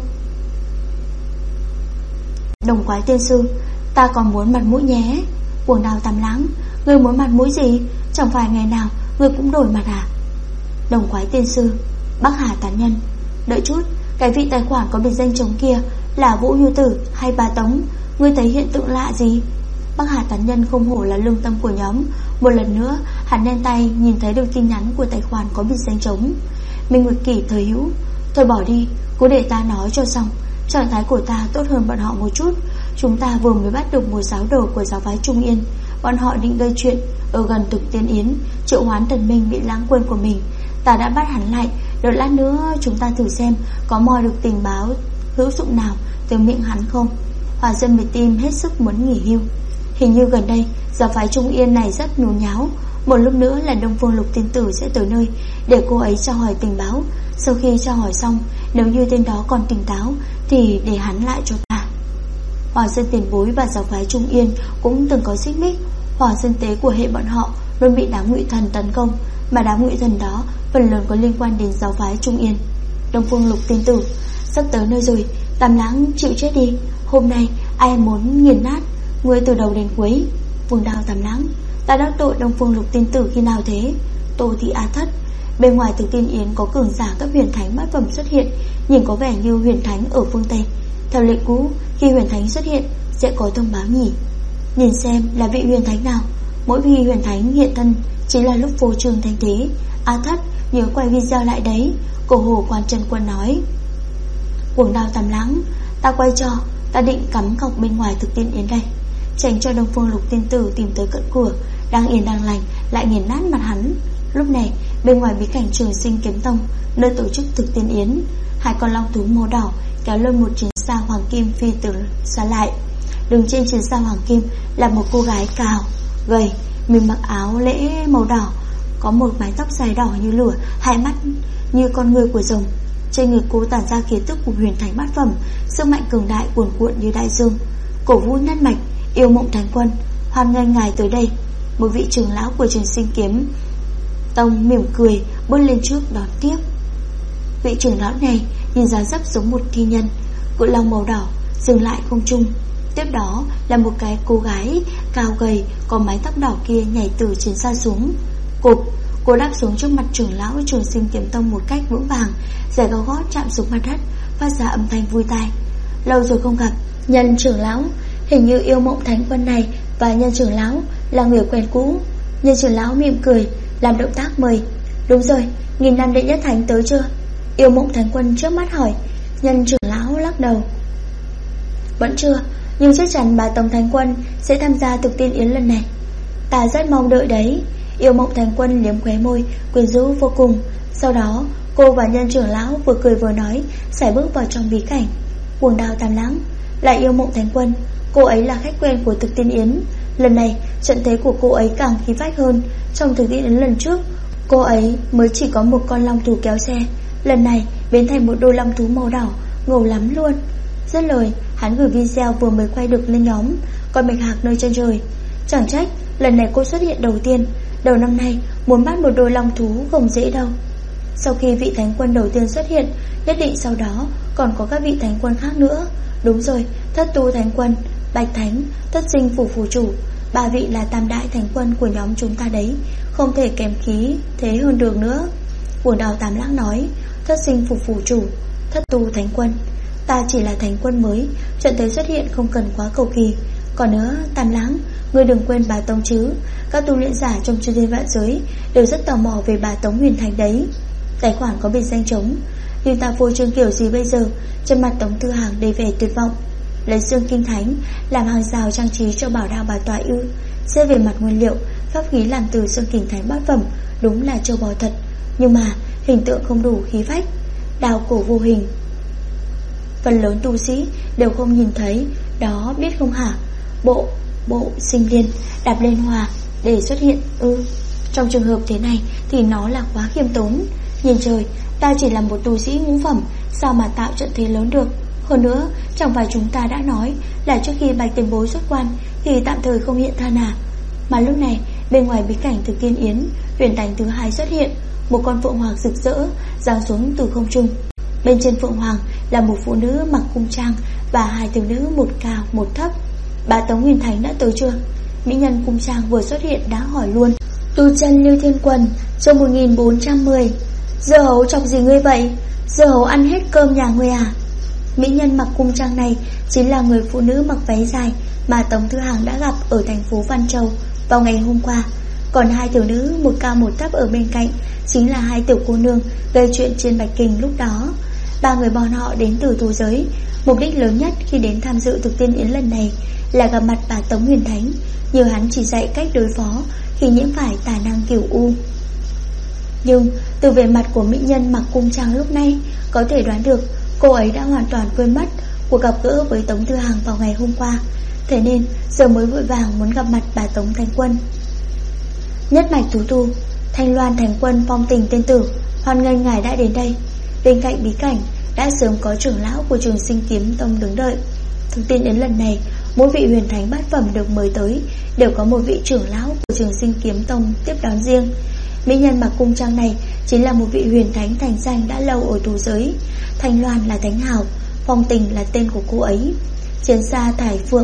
Đồng Quái Tiên Sư, ta còn muốn mặt mũi nhé. Cuồng Đao Tam Lãng, ngươi muốn mặt mũi gì? Chẳng phải ngày nào ngươi cũng đổi mặt à? Đồng Quái Tiên Sư, Bắc Hà Tán Nhân, đợi chút, cái vị tài khoản có biệt danh trống kia là Vũ Nhu Tử hay bà Tống? Ngươi thấy hiện tượng lạ gì? Bắc Hà Tán Nhân không hổ là lương tâm của nhóm. Một lần nữa hắn lên tay nhìn thấy được tin nhắn của tài khoản có biệt danh trống. Minh Nguyệt Kỷ thời hữu, thôi bỏ đi, cứ để ta nói cho xong. Trạng thái của ta tốt hơn bọn họ một chút. Chúng ta vừa mới bắt được một giáo đồ của giáo phái Trung Yên. Bọn họ định gây chuyện ở gần Thực Tiên Yến, triệu hoán thần minh bị lãng quên của mình. Ta đã bắt hắn lại. Đợi lát nữa chúng ta thử xem có moi được tình báo hữu dụng nào từ miệng hắn không. Hỏa Sơn Mệt Tim hết sức muốn nghỉ hưu. Hình như gần đây giáo phái Trung Yên này rất nhốn nháo. Một lúc nữa là Đông Phương Lục Tiên Tử sẽ tới nơi để cô ấy tra hỏi tình báo. Sau khi tra hỏi xong, nếu như tên đó còn tỉnh táo thì để hắn lại cho ta. Hỏa Sơn Tiền Bối và giáo phái Trung Yên cũng từng có xích mích. Hỏa Sơn Tế của hệ bọn họ luôn bị đám Ngụy Thần tấn công, mà đám Ngụy Thần đó phần lớn có liên quan đến giáo phái Trung Yên. Đông Phương Lục Tiên Tử, sắp tới nơi rồi, Tam Lãng chịu chết đi. Hôm nay ai muốn nghiền nát ngươi từ đầu đến cuối. Vương Đao Tam Lãng, ta đắc tội Đông Phương Lục tiên tử khi nào thế? Tô Thị Á Thất. Bên ngoài Thực Tiên Yến có cường giả cấp huyền thánh bát phẩm xuất hiện, nhìn có vẻ như huyền thánh ở phương Tây. Theo lệ cũ, khi huyền thánh xuất hiện sẽ có thông báo nhỉ? Nhìn xem là vị huyền thánh nào. Mỗi khi huyền thánh hiện thân chính là lúc vô trường thanh thế. Á Thất nhớ quay video lại đấy. Cổ Hồ Quan Chân Quân nói. Cuồng Đao Tam Lãng, ta quay cho. Ta định cắm cọc bên ngoài Thực Tiên Yến đây, tránh cho Đông Phương Lục tiên tử tìm tới cận cửa. Đang yên đang lành lại nghiền nát mặt hắn. Lúc này bên ngoài bí cảnh Trường Sinh Kiếm Tông, nơi tổ chức Thực Tiên Yến, hai con long thú màu đỏ kéo lên một chiến xa hoàng kim phi từ xa lại. Đứng trên chiến xa hoàng kim là một cô gái cao gầy, mình mặc áo lễ màu đỏ, có một mái tóc dài đỏ như lửa, hai mắt như con người của rồng. Trên người cô tản ra khí tức của huyền thánh bát phẩm, sức mạnh cường đại cuồn cuộn như đại dương. Cổ vũ nát mạch, Yêu Mộng Thánh Quân, hoan nghênh ngài tới đây. Một vị trưởng lão của Trường Sinh Kiếm Tông mỉm cười bước lên trước đón tiếp. Vị trưởng lão này nhìn dáng dấp giống một thi nhân. Cự long màu đỏ dừng lại không trung. Tiếp đó là một cái cô gái cao gầy có mái tóc đỏ kia nhảy từ trên xa xuống. Cô đáp xuống trước mặt trưởng lão Trường Sinh Kiếm Tông một cách vững vàng, giày cao gót chạm xuống mặt đất, phát ra âm thanh vui tai. Lâu rồi không gặp, Nhân trưởng lão. Hình như Yêu Mộng Thánh Quân này và Nhân trưởng lão là người quen cũ. Nhân trưởng lão mỉm cười, làm động tác mời. Đúng rồi, 1000 năm đệ nhất thánh tới chưa? Yêu Mộng Thánh Quân trước mắt hỏi. Nhân trưởng lão lắc đầu. Vẫn chưa, nhưng chắc chắn bà Tông Thánh Quân sẽ tham gia Thực Tiên Yến lần này. Ta rất mong đợi đấy. Yêu Mộng Thánh Quân liếm khóe môi, quyến rũ vô cùng. Sau đó cô và Nhân trưởng lão vừa cười vừa nói, sải bước vào trong bí cảnh. Cuồng Đao Tam Lãng, là Yêu Mộng Thánh Quân. Cô ấy là khách quen của Thực Tiên Yến. Lần này trận thế của cô ấy càng khí phách hơn. Trong Thực Tiên Yến lần trước, cô ấy mới chỉ có một con long thú kéo xe, lần này biến thành một đôi long thú màu đỏ, ngầu lắm luôn. Dứt lời, hắn gửi video vừa mới quay được lên nhóm Con Bạch Hạc Nơi Chân Trời. Chẳng trách lần này cô xuất hiện đầu tiên. Đầu năm nay muốn bắt một đôi long thú không dễ đâu. Sau khi vị thánh quân đầu tiên xuất hiện, nhất định sau đó còn có các vị thánh quân khác nữa. Đúng rồi, Thất Tu Thánh Quân, Bạch Thánh, Thất Sinh Phủ Phủ Chủ, ba vị là tam đại thánh quân của nhóm chúng ta đấy, không thể kém khí thế hơn được nữa. Cuồng Đao Tam Lãng nói. Thất Sinh Phủ Phủ Chủ, Thất Tu Thánh Quân, ta chỉ là thánh quân mới, trận thế xuất hiện không cần quá cầu kỳ. Còn nữa, Tam Lãng, ngươi đừng quên bà Tống chứ. Các tu luyện giả trong chư thiên vạn giới đều rất tò mò về bà Tống Huyền Thánh đấy. Tài khoản có biệt danh trống, nhưng ta phô trương kiểu gì bây giờ? Trên mặt Tống Tư Hàng đầy vẻ tuyệt vọng. Lấy xương kinh thánh làm hàng rào trang trí cho bảo đạo bà tọa ư? Xét về mặt nguyên liệu, pháp khí làm từ xương kinh thánh bát phẩm đúng là châu bò thật, nhưng mà hình tượng không đủ khí phách. Đào cổ vô hình, phần lớn tu sĩ đều không nhìn thấy, đó biết không hả? Bộ sinh liên đạp lên hòa để xuất hiện ư? Trong trường hợp thế này thì nó là quá khiêm tốn. Nhìn trời, ta chỉ là một tu sĩ ngũ phẩm, sao mà tạo trận thế lớn được? Hơn nữa, chẳng phải chúng ta đã nói là trước khi Bạch Tiền Bối xuất quan thì tạm thời không hiện thân à? Mà lúc này, bên ngoài bí cảnh Thực Tiên Yến, huyền thánh thứ hai xuất hiện, một con phượng hoàng rực rỡ giáng xuống từ không trung. Bên trên phượng hoàng là một phụ nữ mặc cung trang và hai thiếu nữ, một cao một thấp. Bà Tống Huyền Thánh đã tới chưa? Mỹ nhân cung trang vừa xuất hiện đã hỏi luôn. Tu chân Lưu Thiên Quần, chương 1410. Dưa hấu chọc gì ngươi vậy? Dưa hấu ăn hết cơm nhà ngươi à? Mỹ nhân mặc cung trang này chính là người phụ nữ mặc váy dài mà Tống Thư Hàng đã gặp ở thành phố Văn Châu vào ngày hôm qua. Còn hai tiểu nữ, một cao một thấp ở bên cạnh, chính là hai tiểu cô nương gây chuyện trên Bạch Kình lúc đó. Ba người bọn họ đến từ thú giới. Mục đích lớn nhất khi đến tham dự Thực Tiên Yến lần này là gặp mặt bà Tống Huyền Thánh, nhờ hắn chỉ dạy cách đối phó khi nhiễm phải tà năng cửu u. Nhưng từ vẻ mặt của mỹ nhân mặc cung trang lúc này, có thể đoán được cô ấy đã hoàn toàn quên mất cuộc gặp gỡ với Tống Thư Hàng vào ngày hôm qua. Thế nên giờ mới vội vàng muốn gặp mặt bà Tống Thánh Quân. Nhất mạch tú tu, Thanh Loan Thánh Quân phong tình tên tử, hoan nghênh ngài đã đến đây. Bên cạnh bí cảnh đã sớm có trưởng lão của Trường Sinh Kiếm Tông đứng đợi. Thực tiên đến lần này, mỗi vị huyền thánh bát phẩm được mời tới đều có một vị trưởng lão của Trường Sinh Kiếm Tông tiếp đón riêng. Mỹ nhân mặc cung trang này chính là một vị huyền thánh thành danh đã lâu ở thú giới. Thanh Loan là thánh hào, phong tình là tên của cô ấy. Chiến xa thải phượng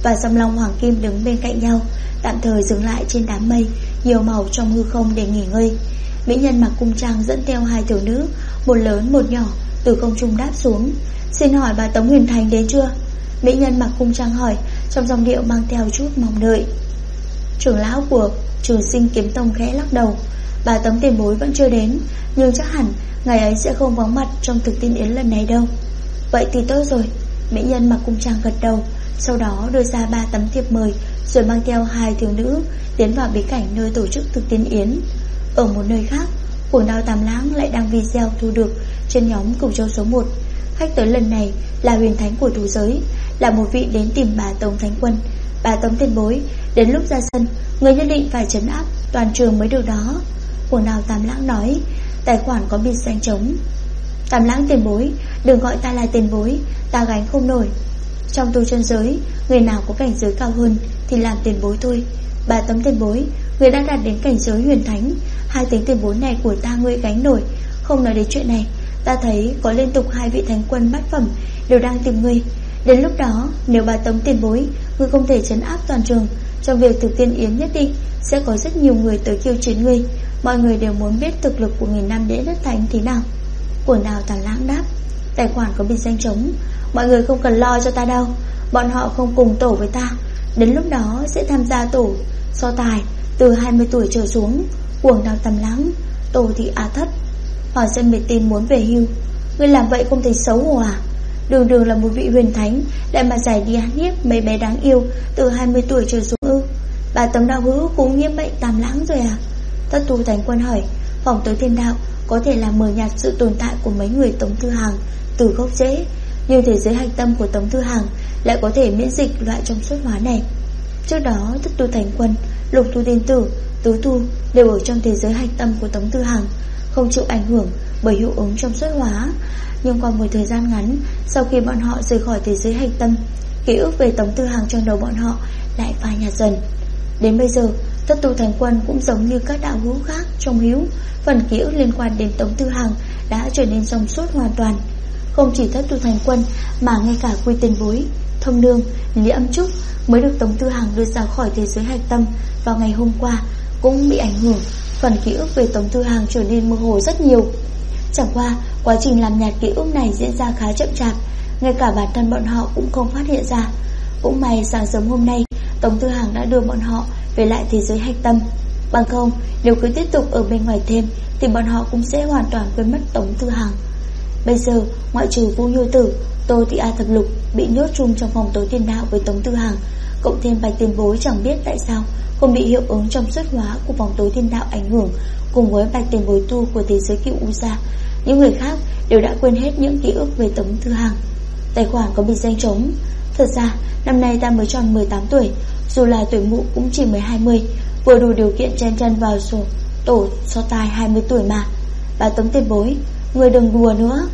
và Song Long Hoàng Kim đứng bên cạnh nhau, tạm thời dừng lại trên đám mây nhiều màu trong hư không để nghỉ ngơi. Mỹ nhân mặc cung trang dẫn theo hai thiếu nữ, một lớn một nhỏ, từ không trung đáp xuống. Xin hỏi bà Tống Huyền Thành đến chưa? Mỹ nhân mặc cung trang hỏi, trong giọng điệu mang theo chút mong đợi. Trưởng lão của Trường Sinh Kiếm Tông khẽ lắc đầu. Bà Tống tiền bối vẫn chưa đến, nhưng chắc hẳn ngày ấy sẽ không vắng mặt trong thực tiên yến lần này đâu. Vậy thì tốt rồi. Mỹ nhân mặc cung trang gật đầu, sau đó đưa ra 3 tấm thiệp mời, rồi mang theo hai thiếu nữ tiến vào bí cảnh nơi tổ chức thực tiên yến. Ở một nơi khác, Cuồng Đao Tam Lãng lại đăng video thu được trên nhóm Cửu Châu số 1. Khách tới lần này là huyền thánh của thú giới, là một vị đến tìm bà Tống Thánh Quân. Bà Tống tiền bối, đến lúc ra sân, người nhất định phải trấn áp toàn trường mới được đó. Cuồng Đao Tam Lãng nói. Tài khoản có biệt danh trống. Tam Lãng tiền bối, đừng gọi ta là tiền bối, ta gánh không nổi. Trong tu chân giới, người nào có cảnh giới cao hơn thì làm tiền bối thôi. Bà Tống tiền bối, người đã đạt đến cảnh giới huyền thánh, hai tiếng tiền bối này của ta ngươi gánh nổi. Không nói đến chuyện này, ta thấy có liên tục 2 vị thánh quân bát phẩm đều đang tìm ngươi. Đến lúc đó, nếu bà Tống tiền bối ngươi không thể trấn áp toàn trường, trong việc thực tiên yến nhất định sẽ có rất nhiều người tới khiêu chiến ngươi. Mọi người đều muốn biết thực lực của nghìn năm đệ nhất thánh thế nào. Cuồng Đao Tam Lãng đáp. Tài khoản có biệt danh trống. Mọi người không cần lo cho ta đâu, bọn họ không cùng tổ với ta. Đến lúc đó sẽ tham gia tổ so tài từ 20 tuổi trở xuống. Cuồng Đao Tam Lãng. Tổ thì thấp. Hỏi xem mệt tin muốn về hưu. Ngươi làm vậy không thấy xấu hổ à? Đường đường là một vị huyền thánh, lại mà giải đi án hiếp mấy bé đáng yêu từ 20 tuổi trở xuống ư? Bà Tống đạo hữu cũng nhiễm bệnh Tam Lãng rồi à? Thất tu Thánh Quân hỏi. Vòng tới thiên đạo có thể là mờ nhạt sự tồn tại của mấy người Tống Thư Hàng từ gốc rễ, nhưng thế giới hạch tâm của Tống Thư Hàng lại có thể miễn dịch loại trong xuất hóa này. Trước đó Thất tu Thánh Quân, Lục tu Tiên Tử, Tứ tu đều ở trong thế giới hạch tâm của Tống Thư Hàng, không chịu ảnh hưởng bởi hiệu ứng trong xuất hóa. Nhưng qua một thời gian ngắn, sau khi bọn họ rời khỏi thế giới hạch tâm, ký ức về Tống Thư Hàng trong đầu bọn họ lại phai nhạt dần. Đến bây giờ, Thất tu Thánh Quân cũng giống như các đạo hữu khác trong hữu, phần ký ức liên quan đến Tống Thư Hàng đã trở nên trong suốt hoàn toàn. Không chỉ Thất tu Thánh Quân mà ngay cả Quy Tiên Bối, Thông Nương, Lý Âm Trúc mới được Tống Thư Hàng đưa ra khỏi thế giới hạch tâm vào ngày hôm qua cũng bị ảnh hưởng, phần ký ức về Tống Thư Hàng trở nên mơ hồ rất nhiều. Chẳng qua quá trình làm nhạt ký ức này diễn ra khá chậm chạp, ngay cả bản thân bọn họ cũng không phát hiện ra. Cũng may sáng sớm hôm nay Tống Thư Hàng đã đưa bọn họ về lại thế giới hạch tâm. Bằng không, nếu cứ tiếp tục ở bên ngoài thêm thì bọn họ cũng sẽ hoàn toàn quên mất Tống Thư Hàng. Bây giờ, ngoại trừ Vu Nhu Tử, Tô Thị A Thập Lục bị nhốt chung trong vòng tối thiên đạo với Tống Thư Hàng, cộng thêm Bạch Tiền Bối chẳng biết tại sao không bị hiệu ứng trong xuất hóa của vòng tối thiên đạo ảnh hưởng, cùng với Bạch Tiền Bối tu của thế giới Cựu U Gia, những người khác đều đã quên hết những ký ức về Tống Thư Hàng. Tài khoản có biệt danh trống. Thật ra, năm nay ta mới tròn 18 tuổi, dù là tuổi mụ cũng chỉ mới 20, vừa đủ điều kiện chen chân vào tổ so tài 20 tuổi mà. Bà Tống tiền bối, người đừng đùa nữa.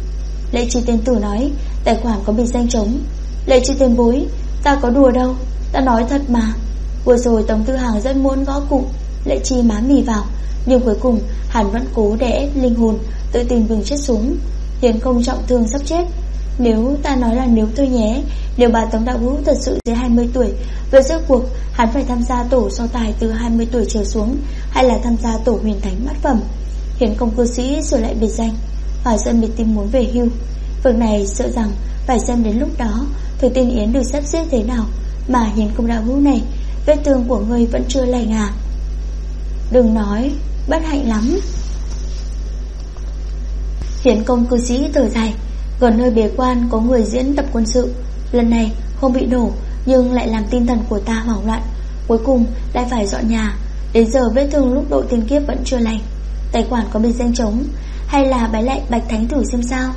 Lệ Chi Tiên Tử nói. Tài khoản có biệt danh trống. Lệ Chi tiền bối, ta có đùa đâu, ta nói thật mà. Vừa rồi Tống Thư Hàng rất muốn gõ cụ Lệ Chi má mì vào, nhưng cuối cùng hắn vẫn cố đè ép linh hồn, tự tin vùng chết xuống. Hiền Công trọng thương sắp chết. Nếu ta nói là nếu thôi nhé, nếu bà Tống đạo hữu thật sự dưới 20 tuổi, về rốt cuộc hắn phải tham gia tổ so tài từ 20 tuổi trở xuống, hay là tham gia tổ huyền thánh bát phẩm? Hiền Công cư sĩ sửa lại biệt danh. Hỏi dân biệt tim muốn về hưu. Việc này sợ rằng phải xem đến lúc đó Thực tiên yến được sắp xếp thế nào. Mà Hiền Công đạo hữu này, vết thương của ngươi vẫn chưa lành à? Đừng nói, bất hạnh lắm. Hiền Công cư sĩ thở dài. Gần nơi bế quan có người diễn tập quân sự, lần này không bị nổ nhưng lại làm tinh thần của ta hoảng loạn, cuối cùng lại phải dọn nhà. Đến giờ vết thương lúc độ tiên kiếp vẫn chưa lành. Tài khoản có biệt danh trống. Hay là bái lại Bạch Thánh Tử xem sao?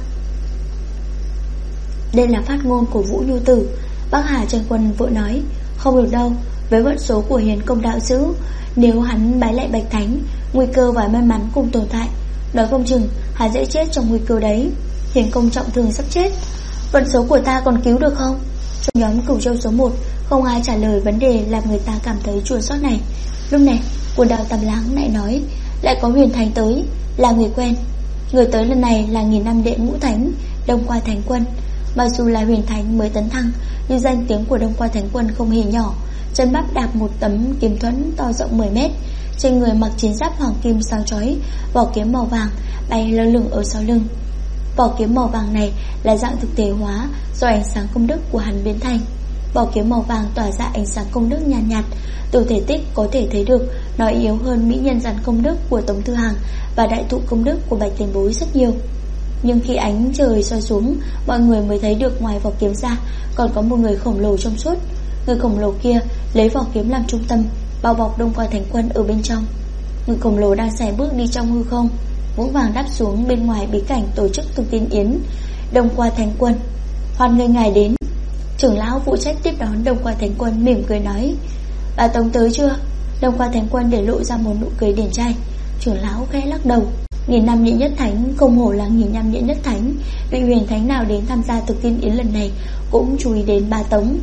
Đây là phát ngôn của Vũ Nhu Tử. Bắc Hà Chân Quân vội nói. Không được đâu, với vận số của Hiền Công đạo giữ, nếu hắn bái lại Bạch Thánh, nguy cơ và may mắn cùng tồn tại. Nói không chừng hắn dễ chết trong nguy cơ đấy. Hiền Công trọng thương sắp chết. Vận số của ta còn cứu được không? Trong nhóm Cửu Châu số 1 không ai trả lời vấn đề làm người ta cảm thấy chua xót này. Lúc này Cuồng Đao Tam Lãng lại nói. Lại có huyền thánh tới, là người quen. Người tới lần này là nghìn năm đệ ngũ thánh, Đông Qua Thánh Quân. Mặc dù là huyền thánh mới tấn thăng, nhưng danh tiếng của Đông Qua Thánh Quân không hề nhỏ. Chân bắp đạp một tấm kiếm thuẫn to rộng 10 mét, trên người mặc chiến giáp hoàng kim sáng chói, vỏ kiếm màu vàng bay lơ lửng ở sau lưng. Vỏ kiếm màu vàng này là dạng thực thể hóa do ánh sáng công đức của hắn biến thành. Vỏ kiếm màu vàng tỏa ra ánh sáng công đức nhàn nhạt, từ thể tích có thể thấy được nó yếu hơn mỹ nhân rắn công đức của Tống Thư Hàng và đại thụ công đức của Bạch Tiền Bối rất nhiều. Nhưng khi ánh trời soi xuống, mọi người mới thấy được ngoài vỏ kiếm ra còn có một người khổng lồ trong suốt. Người khổng lồ kia lấy vỏ kiếm làm trung tâm, bao bọc Đông Qua Thánh Quân ở bên trong. Người khổng lồ đang sải bước đi trong hư không, vững vàng đáp xuống bên ngoài bí cảnh tổ chức thực tiên yến. Đông Qua Thánh Quân, hoan nghênh ngài đến. Trưởng lão phụ trách tiếp đón Đông Qua Thánh Quân mỉm cười nói: Bà Tống tới chưa? Đông Qua Thánh Quân để lộ ra một nụ cười điển trai. Trưởng lão khẽ lắc đầu: 1000 năm đệ nhất thánh, không hổ là 1000 năm đệ nhất thánh. Vị huyền thánh nào đến tham gia thực tiên yến lần này cũng chú ý đến bà Tống.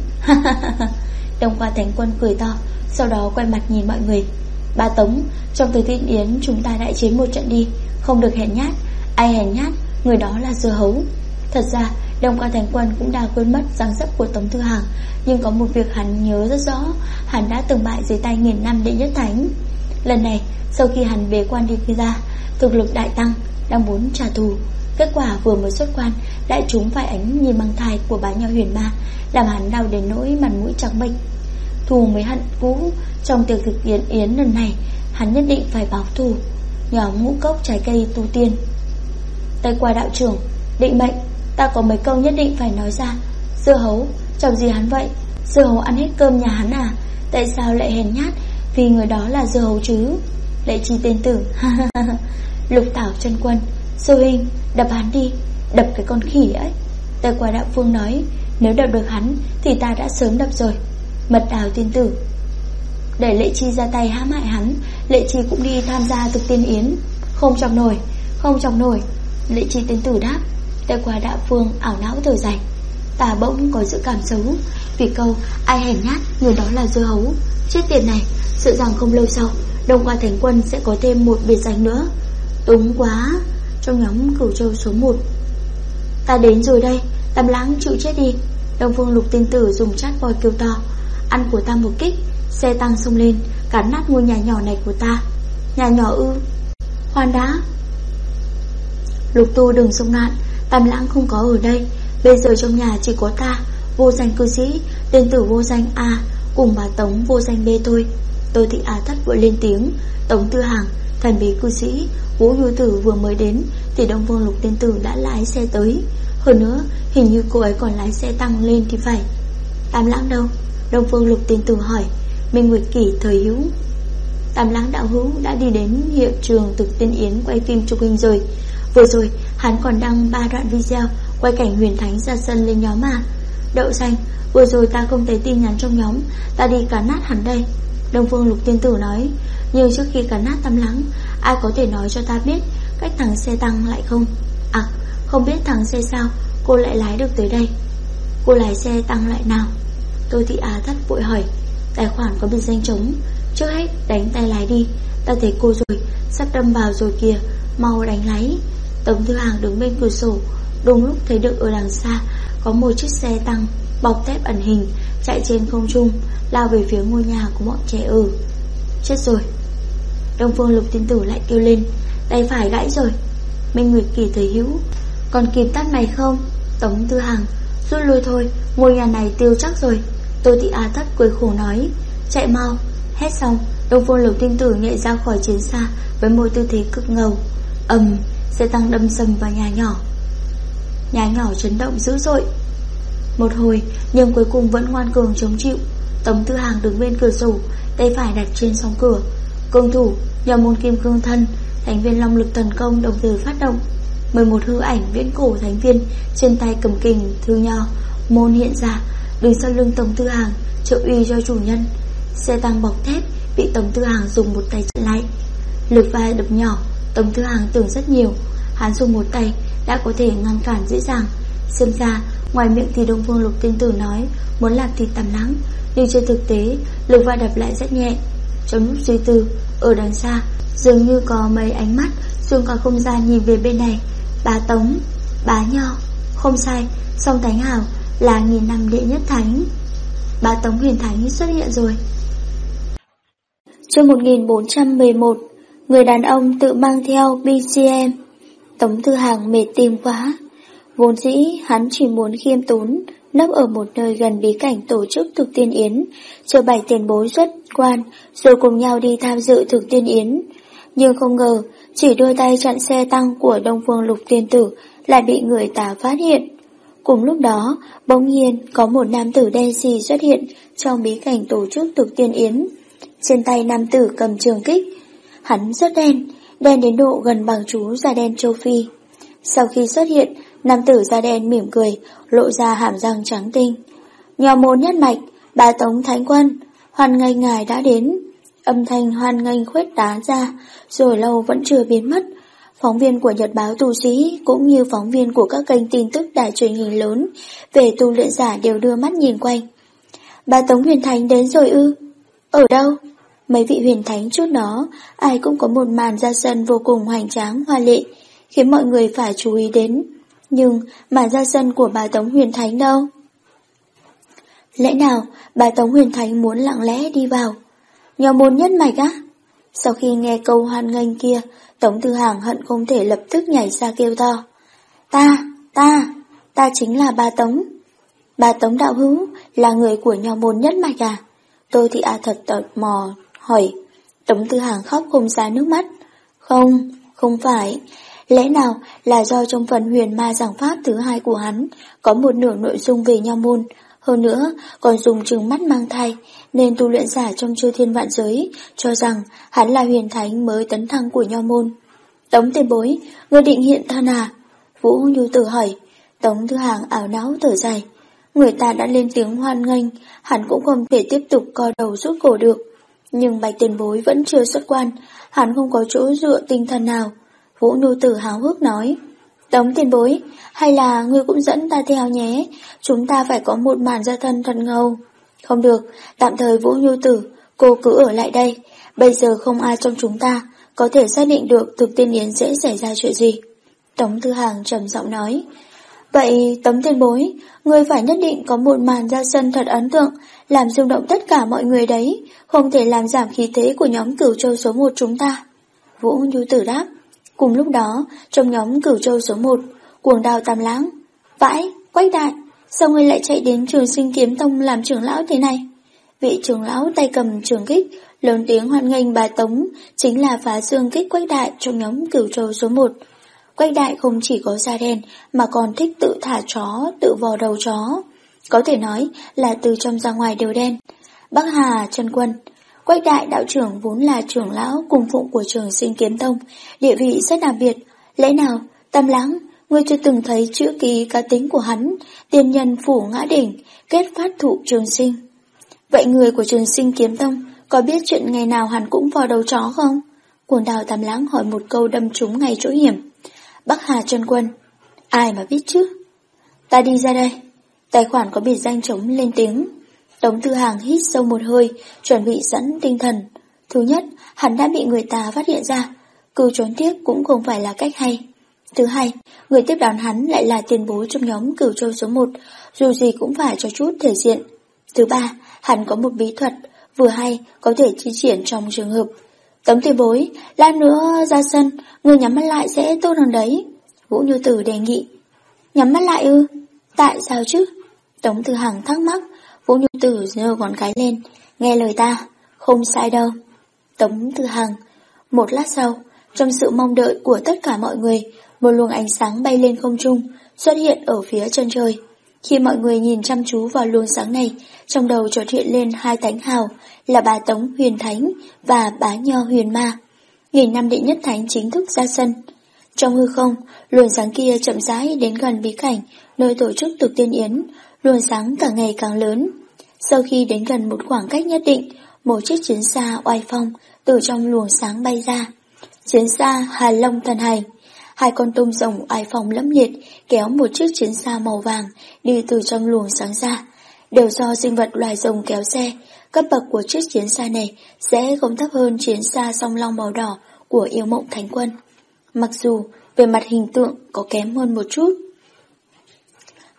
Đông Qua Thánh Quân cười to, sau đó quay mặt nhìn mọi người: Bà Tống, trong thực tiên yến chúng ta đại chiến một trận đi, không được hèn nhát. Ai hèn nhát, người đó là dưa hấu. Thật ra Đông Qua Thánh Quân cũng đã quên mất dáng dấp của Tống Thư Hàng, nhưng có một việc hắn nhớ rất rõ: hắn đã từng bại dưới tay 1000 năm đệ nhất thánh. Lần này sau khi hắn bế quan đi ra, thực lực đại tăng, đang muốn trả thù. Kết quả vừa mới xuất quan đại trúng phải ánh nhìn mang thai của bá Nho Huyền Ma, làm hắn đau đến nỗi mặt mũi trắng bệch. Thù mới hận cũ, trong tiệc thực tiên yến lần này hắn nhất định phải báo thù. Nhóm Ngũ Cốc Trái Cây Tu Tiên: Tây Qua đạo trưởng, định mệnh, ta có mấy câu nhất định phải nói ra. Dưa hấu, chọc gì hắn vậy? Dưa hấu ăn hết cơm nhà hắn à? Tại sao lại hèn nhát vì người đó là dưa hấu chứ? Lệ Chi tên tử: Lục Tảo Chân Quân: Sư huynh, đập hắn đi, đập cái con khỉ ấy. Tây Qua đạo phương nói: Nếu đập được hắn thì ta đã sớm đập rồi. Mật Đào tiên tử: Để Lệ Chi ra tay hãm hại hắn, Lệ Chi cũng đi tham gia thực tiên yến. Không chọc nổi, không chọc nổi. Lệ Chi tiên tử đáp. Tây Qua đạo phương ảo não thở dài: Ta bỗng có dự cảm xấu vì câu ai hèn nhát, người đó là dưa hấu. Chết tiệt này, sợ rằng không lâu sau Đông Qua Thánh Quân sẽ có thêm một biệt danh nữa. Túng quá. Trong nhóm Cửu Châu số 1: Ta đến rồi đây, Tam Lãng chịu chết đi. Đông Phương Lục tiên tử dùng chát voi kêu to: Ăn của ta một kích, xe tăng xông lên, cắn nát ngôi nhà nhỏ này của ta. Nhà nhỏ ư? Khoan đã, Lục Tu đừng xông nạn, Tam Lãng không có ở đây. Bây giờ trong nhà chỉ có ta, vô danh cư sĩ, tên tử vô danh A, cùng bà Tống vô danh B thôi. Tô Thị Á Thất vội lên tiếng: Tống Tư Hàng, thần bí cư sĩ, Vũ Nhu Tử vừa mới đến thì Đông Phương Lục tiên tử đã lái xe tới. Hơn nữa hình như cô ấy còn lái xe tăng lên thì phải. Tam Lãng đâu? Đông Phương Lục tiên tử hỏi. Minh Nguyệt Kỷ thời hữu: Tam Lãng đạo hữu đã đi đến hiện trường thực tiên yến quay phim chụp hình rồi. Vừa rồi hắn còn đăng 3 đoạn video quay cảnh huyền thánh ra sân lên nhóm mà. Đậu xanh, vừa rồi ta không thấy tin nhắn trong nhóm, ta đi cắn nát hắn đây. Đông Phương Lục tiên tử nói. Nhưng trước khi cắn nát Tam Lãng, ai có thể nói cho ta biết cách thằng xe tăng lại không? À, không biết thằng xe sao cô lại lái được tới đây? Cô lái xe tăng lại nào? Tô Thị Á Thất vội hỏi. Tài khoản có biệt danh trống. Trước hết đánh tay lái đi, ta thấy cô rồi, sắp đâm vào rồi kìa, mau đánh lái. Tống Thư Hàng đứng bên cửa sổ, đúng lúc thấy được ở đằng xa có một chiếc xe tăng bọc thép ẩn hình chạy trên không trung, lao về phía ngôi nhà của bọn trẻ ở. Chết rồi. Đông Phương Lục tiên tử lại kêu lên. Tay phải gãy rồi. Minh Nguyệt Kỳ thời hữu: Còn kịp tắt mày không? Tống Tư Hàng: Rút lui thôi, ngôi nhà này tiêu chắc rồi. Tô Thị Á Thất cười khổ nói. Chạy mau. Hét xong, Đông Phương Lục tiên tử nhảy ra khỏi chiến xa với một tư thế cực ngầu. Xe tăng đâm sầm vào nhà nhỏ. Nhà nhỏ chấn động dữ dội một hồi, nhưng cuối cùng vẫn ngoan cường chống chịu. Tống Tư Hàng đứng bên cửa sổ, tay phải đặt trên song cửa. Công thủ, nhờ môn kim cương thân, thành viên long lực tấn công đồng thời phát động. 11 hư ảnh viễn cổ thánh viên trên tay cầm kình thư nho môn hiện ra, đứng sau lưng Tống Tư Hàng trợ uy cho chủ nhân. Xe tăng bọc thép bị Tống Tư Hàng dùng một tay chặn lại. Lực vai đập nhỏ, Tống Tư Hàng tưởng rất nhiều, hắn dùng một tay đã có thể ngăn cản dễ dàng. Xem ra ngoài miệng thì Đông Phương Lục tiên tử nói muốn làm thịt Tam Lãng, nhưng trên thực tế lực va đập lại rất nhẹ. Trong lúc suy tư, ở đằng xa dường như có mấy ánh mắt xuyên qua không gian nhìn về bên này. Bá Tống, bá Nho. Không sai, Song Thánh Hào là nghìn năm đệ nhất thánh. Bá Tống Huyền Thánh xuất hiện rồi. Chương 1411, người đàn ông tự mang theo BCM. Tống Tư Hằng mệt tim quá. Vốn dĩ hắn chỉ muốn khiêm tốn, nấp ở một nơi gần bí cảnh tổ chức thực tiên yến, chờ 7 tiền bối xuất quan, rồi cùng nhau đi tham dự thực tiên yến. Nhưng không ngờ, chỉ đôi tay chặn xe tăng của Đông Phương Lục Tiên Tử lại bị người ta phát hiện. Cùng lúc đó, bỗng nhiên có một nam tử đen xì xuất hiện trong bí cảnh tổ chức thực tiên yến. Trên tay nam tử cầm trường kích. Hắn rất đen, đen đến độ gần bằng chú da đen châu Phi. Sau khi xuất hiện, nam tử da đen mỉm cười, lộ ra hàm răng trắng tinh. Nho môn nhất mạch, Bá Tống Thánh Quân, hoan nghênh ngài đã đến. Âm thanh hoan nghênh khuếch tán ra, rồi lâu vẫn chưa biến mất. Phóng viên của Nhật báo Tu Sĩ cũng như phóng viên của các kênh tin tức đài truyền hình lớn về tu luyện giả đều đưa mắt nhìn quanh. Bá Tống Huyền Thánh đến rồi ư? Ở đâu? Mấy vị huyền thánh trước đó, ai cũng có một màn ra sân vô cùng hoành tráng hoa lệ, khiến mọi người phải chú ý đến. Nhưng màn ra sân của Bá Tống Huyền Thánh đâu? Lẽ nào Bá Tống Huyền Thánh muốn lặng lẽ đi vào? Nho môn nhất mạch á? Sau khi nghe câu hoan nghênh kia, Tống Tư Hằng hận không thể lập tức nhảy ra kêu to. Ta chính là Bá Tống. Bá Tống đạo hữu là người của nho môn nhất mạch à? Tôi thì thật tò mò hỏi. Tống Tư Hằng khóc không ra nước mắt. Không phải. Lẽ nào là do trong phần huyền ma giảng pháp thứ 2 của hắn có một nửa nội dung về nho môn, hơn nữa còn dùng trừng mắt mang thai, nên tu luyện giả trong chư thiên vạn giới cho rằng hắn là huyền thánh mới tấn thăng của nho môn. Tống tiền bối, ngươi định hiện thân à? Vũ Nhu Tử hỏi. Tống Tư Hằng ảo não thở dài. Người ta đã lên tiếng hoan nghênh, hắn cũng không thể tiếp tục co đầu rút cổ được. Nhưng Bạch tiền bối vẫn chưa xuất quan, hắn không có chỗ dựa tinh thần nào. Vũ Nhu Tử háo hức nói. Tống tiền bối, hay là ngươi cũng dẫn ta theo nhé, chúng ta phải có một màn ra thân thật ngầu. Không được, tạm thời Vũ Nhu Tử, cô cứ ở lại đây, bây giờ không ai trong chúng ta có thể xác định được thực tiên yến sẽ xảy ra chuyện gì. Tống Tư Hằng trầm giọng nói. Vậy Tống tiền bối, ngươi phải nhất định có một màn ra sân thật ấn tượng, làm rung động tất cả mọi người đấy, không thể làm giảm khí thế của nhóm Cửu Châu số 1 chúng ta. Vũ Nhu Tử đáp. Cùng lúc đó, trong nhóm Cửu Châu số 1, Cuồng Đao Tam Lãng. Vãi, Quách đại, sao ngươi lại chạy đến Trường Sinh Kiếm Tông làm trưởng lão thế này? Vị trưởng lão tay cầm trường kích, lớn tiếng hoan nghênh Bá Tống, chính là phá xương kích Quách đại trong nhóm Cửu Châu số 1. Quách đại không chỉ có da đen mà còn thích tự thả chó, tự vò đầu chó. Có thể nói là từ trong ra ngoài đều đen. Bắc Hà Chân Quân. Quách đại đạo trưởng vốn là trưởng lão cung phụng của Trường Sinh Kiếm Tông, địa vị rất đặc biệt. Lẽ nào, Tam Lãng, ngươi chưa từng thấy chữ ký cá tính của hắn, tiên nhân phủ ngã đỉnh, kết phát thụ trường sinh. Vậy người của Trường Sinh Kiếm Tông có biết chuyện ngày nào hắn cũng vò đầu chó không? Cuồng Đao Tam Lãng hỏi một câu đâm trúng ngay chỗ hiểm. Bắc Hà Chân Quân. Ai mà biết chứ? Ta đi ra đây. Tài khoản có biệt danh trống lên tiếng. Tống Tư Hằng hít sâu một hơi, chuẩn bị sẵn tinh thần. Thứ nhất, hắn đã bị người ta phát hiện ra, cứ trốn tiếc cũng không phải là cách hay. Thứ hai, người tiếp đón hắn lại là tiền bối trong nhóm Cửu Châu số 1, dù gì cũng phải cho chút thể diện. Thứ ba, hắn có một bí thuật, vừa hay có thể chi triển trong trường hợp. Tống tiền bối, lát nữa ra sân, người nhắm mắt lại sẽ tốt hơn đấy. Vũ Nhu Tử đề nghị. Nhắm mắt lại ư? Tại sao chứ? Tống Tư Hằng thắc mắc. Vũ Nhu Tử giơ ngón cái lên. Nghe lời ta, không sai đâu. Tống Tư Hằng. Một lát sau, trong sự mong đợi của tất cả mọi người, một luồng ánh sáng bay lên không trung, xuất hiện ở phía chân trời. Khi mọi người nhìn chăm chú vào luồng sáng này, trong đầu chợt hiện lên hai thánh hào là Bá Tống Huyền Thánh và Bá Nho Huyền Ma. Nghìn năm đệ nhất thánh chính thức ra sân. Trong hư không, luồng sáng kia chậm rãi đến gần bí cảnh nơi tổ chức thực tiên yến, luồng sáng càng ngày càng lớn. Sau khi đến gần một khoảng cách nhất định, một chiếc chiến xa oai phong từ trong luồng sáng bay ra. Chiến xa Hà Long Thần Hành. Hai con tôm rồng oai phong lẫm liệt kéo một chiếc chiến xa màu vàng đi từ trong luồng sáng ra. Đều do sinh vật loài rồng kéo xe, cấp bậc của chiếc chiến xa này sẽ không thấp hơn chiến xa song long màu đỏ của Yêu Mộng Thánh Quân. Mặc dù về mặt hình tượng có kém hơn một chút.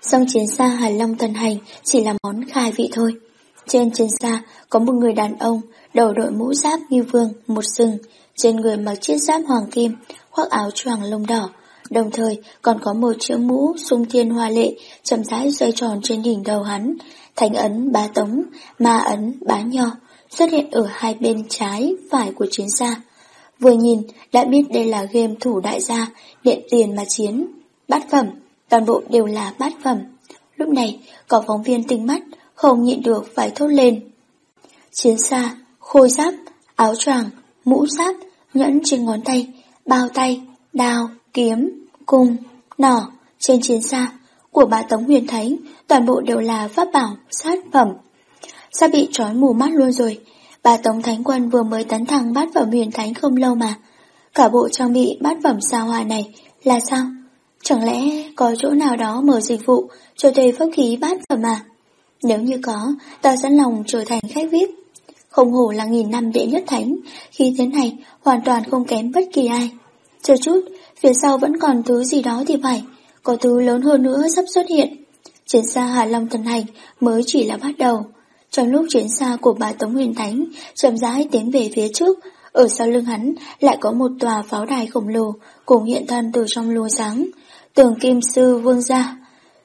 Song chiến xa Hàn Long Thần Hành chỉ là món khai vị thôi. Trên chiến xa có một người đàn ông, đầu đội mũ giáp như vương, một sừng, trên người mặc chiếc giáp hoàng kim, khoác áo choàng lông đỏ, đồng thời còn có một chiếc mũ sung thiên hoa lệ chậm rãi xoay tròn trên đỉnh đầu hắn. Thánh ấn bá tống, ma ấn bá nho xuất hiện ở hai bên trái phải của chiến xa. Vừa nhìn đã biết đây là game thủ đại gia, điện tiền mà chiến. Bát phẩm, toàn bộ đều là bát phẩm. Lúc này có phóng viên tinh mắt, không nhịn được phải thốt lên. Chiến xa, khôi giáp, áo choàng, mũ giáp, nhẫn trên ngón tay, bao tay, đao, kiếm, cung, nỏ trên chiến xa của bá Tống Huyền Thánh toàn bộ đều là pháp bảo, sát phẩm. Sao bị trói mù mắt luôn rồi? Bá Tống Thánh Quân vừa mới tấn thăng bát phẩm Huyền Thánh không lâu mà. Cả bộ trang bị bát phẩm xa hoa này là sao? Chẳng lẽ có chỗ nào đó mở dịch vụ cho thuê pháp khí bát phẩm à? Nếu như có, ta sẵn lòng trở thành khách VIP. Không hổ là 1000 năm đệ nhất thánh, khi thế này hoàn toàn không kém bất kỳ ai. Chờ chút, phía sau vẫn còn thứ gì đó thì phải, có thứ lớn hơn nữa sắp xuất hiện. Chiến xa Hà Long Thần Hành mới chỉ là bắt đầu. Trong lúc chiến xa của bá Tống Huyền Thánh chậm rãi tiến về phía trước, ở sau lưng hắn lại có một tòa pháo đài khổng lồ cùng hiện thân từ trong lùa sáng. Tường Kim Sư Vương Gia,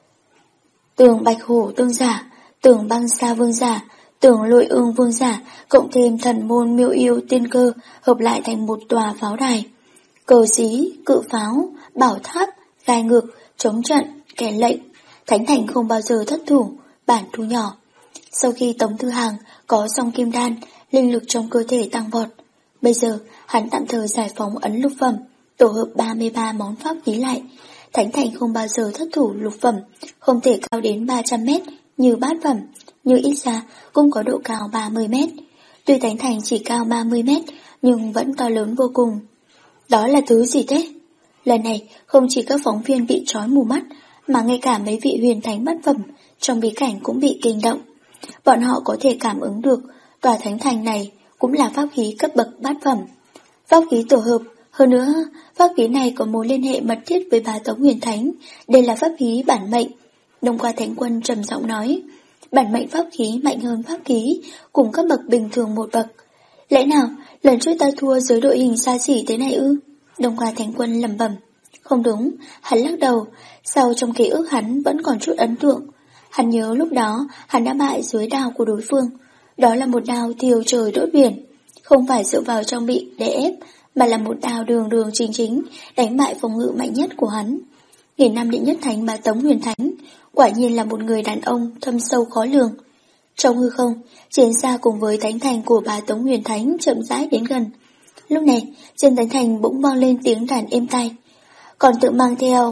tường Bạch Hổ Tương Giả, tường Băng Sa Vương Giả, tường Lôi Ương Vương Giả, cộng thêm thần môn Miêu Yêu Tiên Cơ hợp lại thành một tòa pháo đài. Cờ xí, cự pháo, bảo tháp, gai ngược, chống trận, kẻ lệnh, Thánh Thành không bao giờ thất thủ, bản thu nhỏ. Sau khi Tống Thư Hàng có xong kim đan, linh lực trong cơ thể tăng vọt. Bây giờ hắn tạm thời giải phóng ấn lục phẩm, tổ hợp 33 món pháp khí lại. Thánh Thành không bao giờ thất thủ lục phẩm, không thể cao đến 300 mét như bát phẩm, nhưng ít ra cũng có độ cao 30 mét. Tuy Thánh Thành chỉ cao 30 mét, nhưng vẫn to lớn vô cùng. Đó là thứ gì thế? Lần này không chỉ các phóng viên bị trói mù mắt, mà ngay cả mấy vị huyền thánh bát phẩm trong bí cảnh cũng bị kinh động. Bọn họ có thể cảm ứng được tòa Thánh Thành này cũng là pháp khí cấp bậc bát phẩm. Pháp khí tổ hợp, hơn nữa pháp khí này có mối liên hệ mật thiết với bá Tống Huyền Thánh. Đây là pháp khí bản mệnh. Đông Qua Thánh Quân trầm giọng nói, bản mệnh pháp khí mạnh hơn pháp khí cùng các bậc bình thường một bậc. Lẽ nào lần trước ta thua dưới đội hình xa xỉ thế này ư? Đông Qua Thánh Quân lẩm bẩm. Không đúng, hắn lắc đầu. Sau trong ký ức hắn vẫn còn chút ấn tượng. Hắn nhớ lúc đó hắn đã bại dưới đao của đối phương. Đó là một đao thiêu trời đốt biển, không phải dựa vào trang bị để ép, mà là một đao đường đường chính chính đánh bại phòng ngự mạnh nhất của hắn. 1000 năm đệ nhất thánh bá Tống Huyền Thánh quả nhiên là một người đàn ông thâm sâu khó lường. Trong hư không, chiến xa cùng với Thánh Thành của bá Tống Huyền Thánh chậm rãi đến gần. Lúc này trên Thánh Thành bỗng vang lên tiếng đàn êm tai. Còn tự mang theo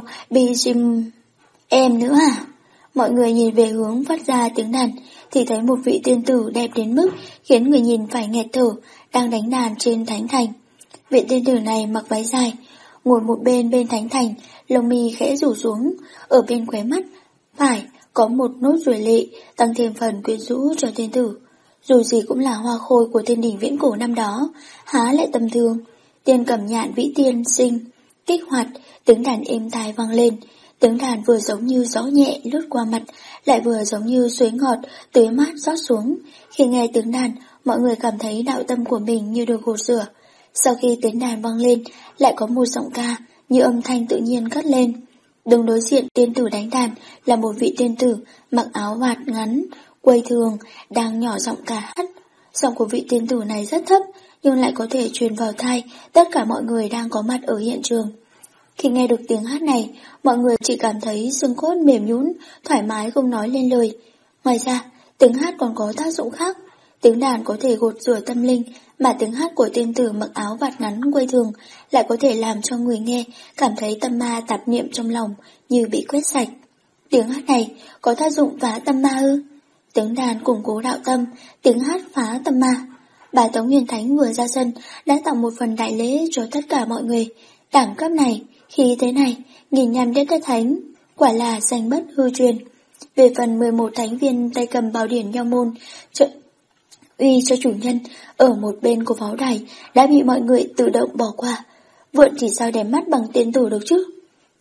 BGM nữa à? Mọi người nhìn về hướng phát ra tiếng đàn thì thấy một vị tiên tử đẹp đến mức khiến người nhìn phải nghẹt thở đang đánh đàn trên Thánh Thành. Vị tiên tử này mặc váy dài, ngồi một bên Thánh Thành, lông mi khẽ rủ xuống, ở bên khóe mắt phải có một nốt ruồi lệ tăng thêm phần quyến rũ cho tiên tử. Dù gì cũng là hoa khôi của thiên đỉnh viễn cổ năm đó, há lại tầm thường. Tiên Cẩm Nhạn vĩ tiên sinh kích hoạt, tiếng đàn êm tai vang lên. Tiếng đàn vừa giống như gió nhẹ lướt qua mặt, lại vừa giống như suối ngọt tưới mát rót xuống. Khi nghe tiếng đàn, mọi người cảm thấy đạo tâm của mình như được gột rửa. Sau khi tiếng đàn vang lên, lại có một giọng ca như âm thanh tự nhiên cất lên. Đứng đối diện tiên tử đánh đàn là một vị tiên tử mặc áo vạt ngắn, quây thường, đang nhỏ giọng ca hát. Giọng của vị tiên tử này rất thấp, nhưng lại có thể truyền vào tai tất cả mọi người đang có mặt ở hiện trường. Khi nghe được tiếng hát này, mọi người chỉ cảm thấy xương cốt mềm nhũn, thoải mái không nói lên lời. Ngoài ra, tiếng hát còn có tác dụng khác. Tiếng đàn có thể gột rửa tâm linh, mà tiếng hát của tiên tử mặc áo vạt ngắn quây thường lại có thể làm cho người nghe cảm thấy tâm ma tạp niệm trong lòng như bị quét sạch. Tiếng hát này có tác dụng phá tâm ma ư? Tiếng đàn củng cố đạo tâm, tiếng hát phá tâm ma. Bá Tống Huyền Thánh vừa ra sân đã tặng một phần đại lễ cho tất cả mọi người. Đẳng cấp này, khi thế này, 1000 năm đệ nhất thánh, quả là danh bất hư truyền. Về phần 11 thánh viên tay cầm bảo điển nho môn trợ uy cho chủ nhân ở một bên của pháo đài đã bị mọi người tự động bỏ qua. Vượn thì sao để mắt bằng tiên tử được chứ?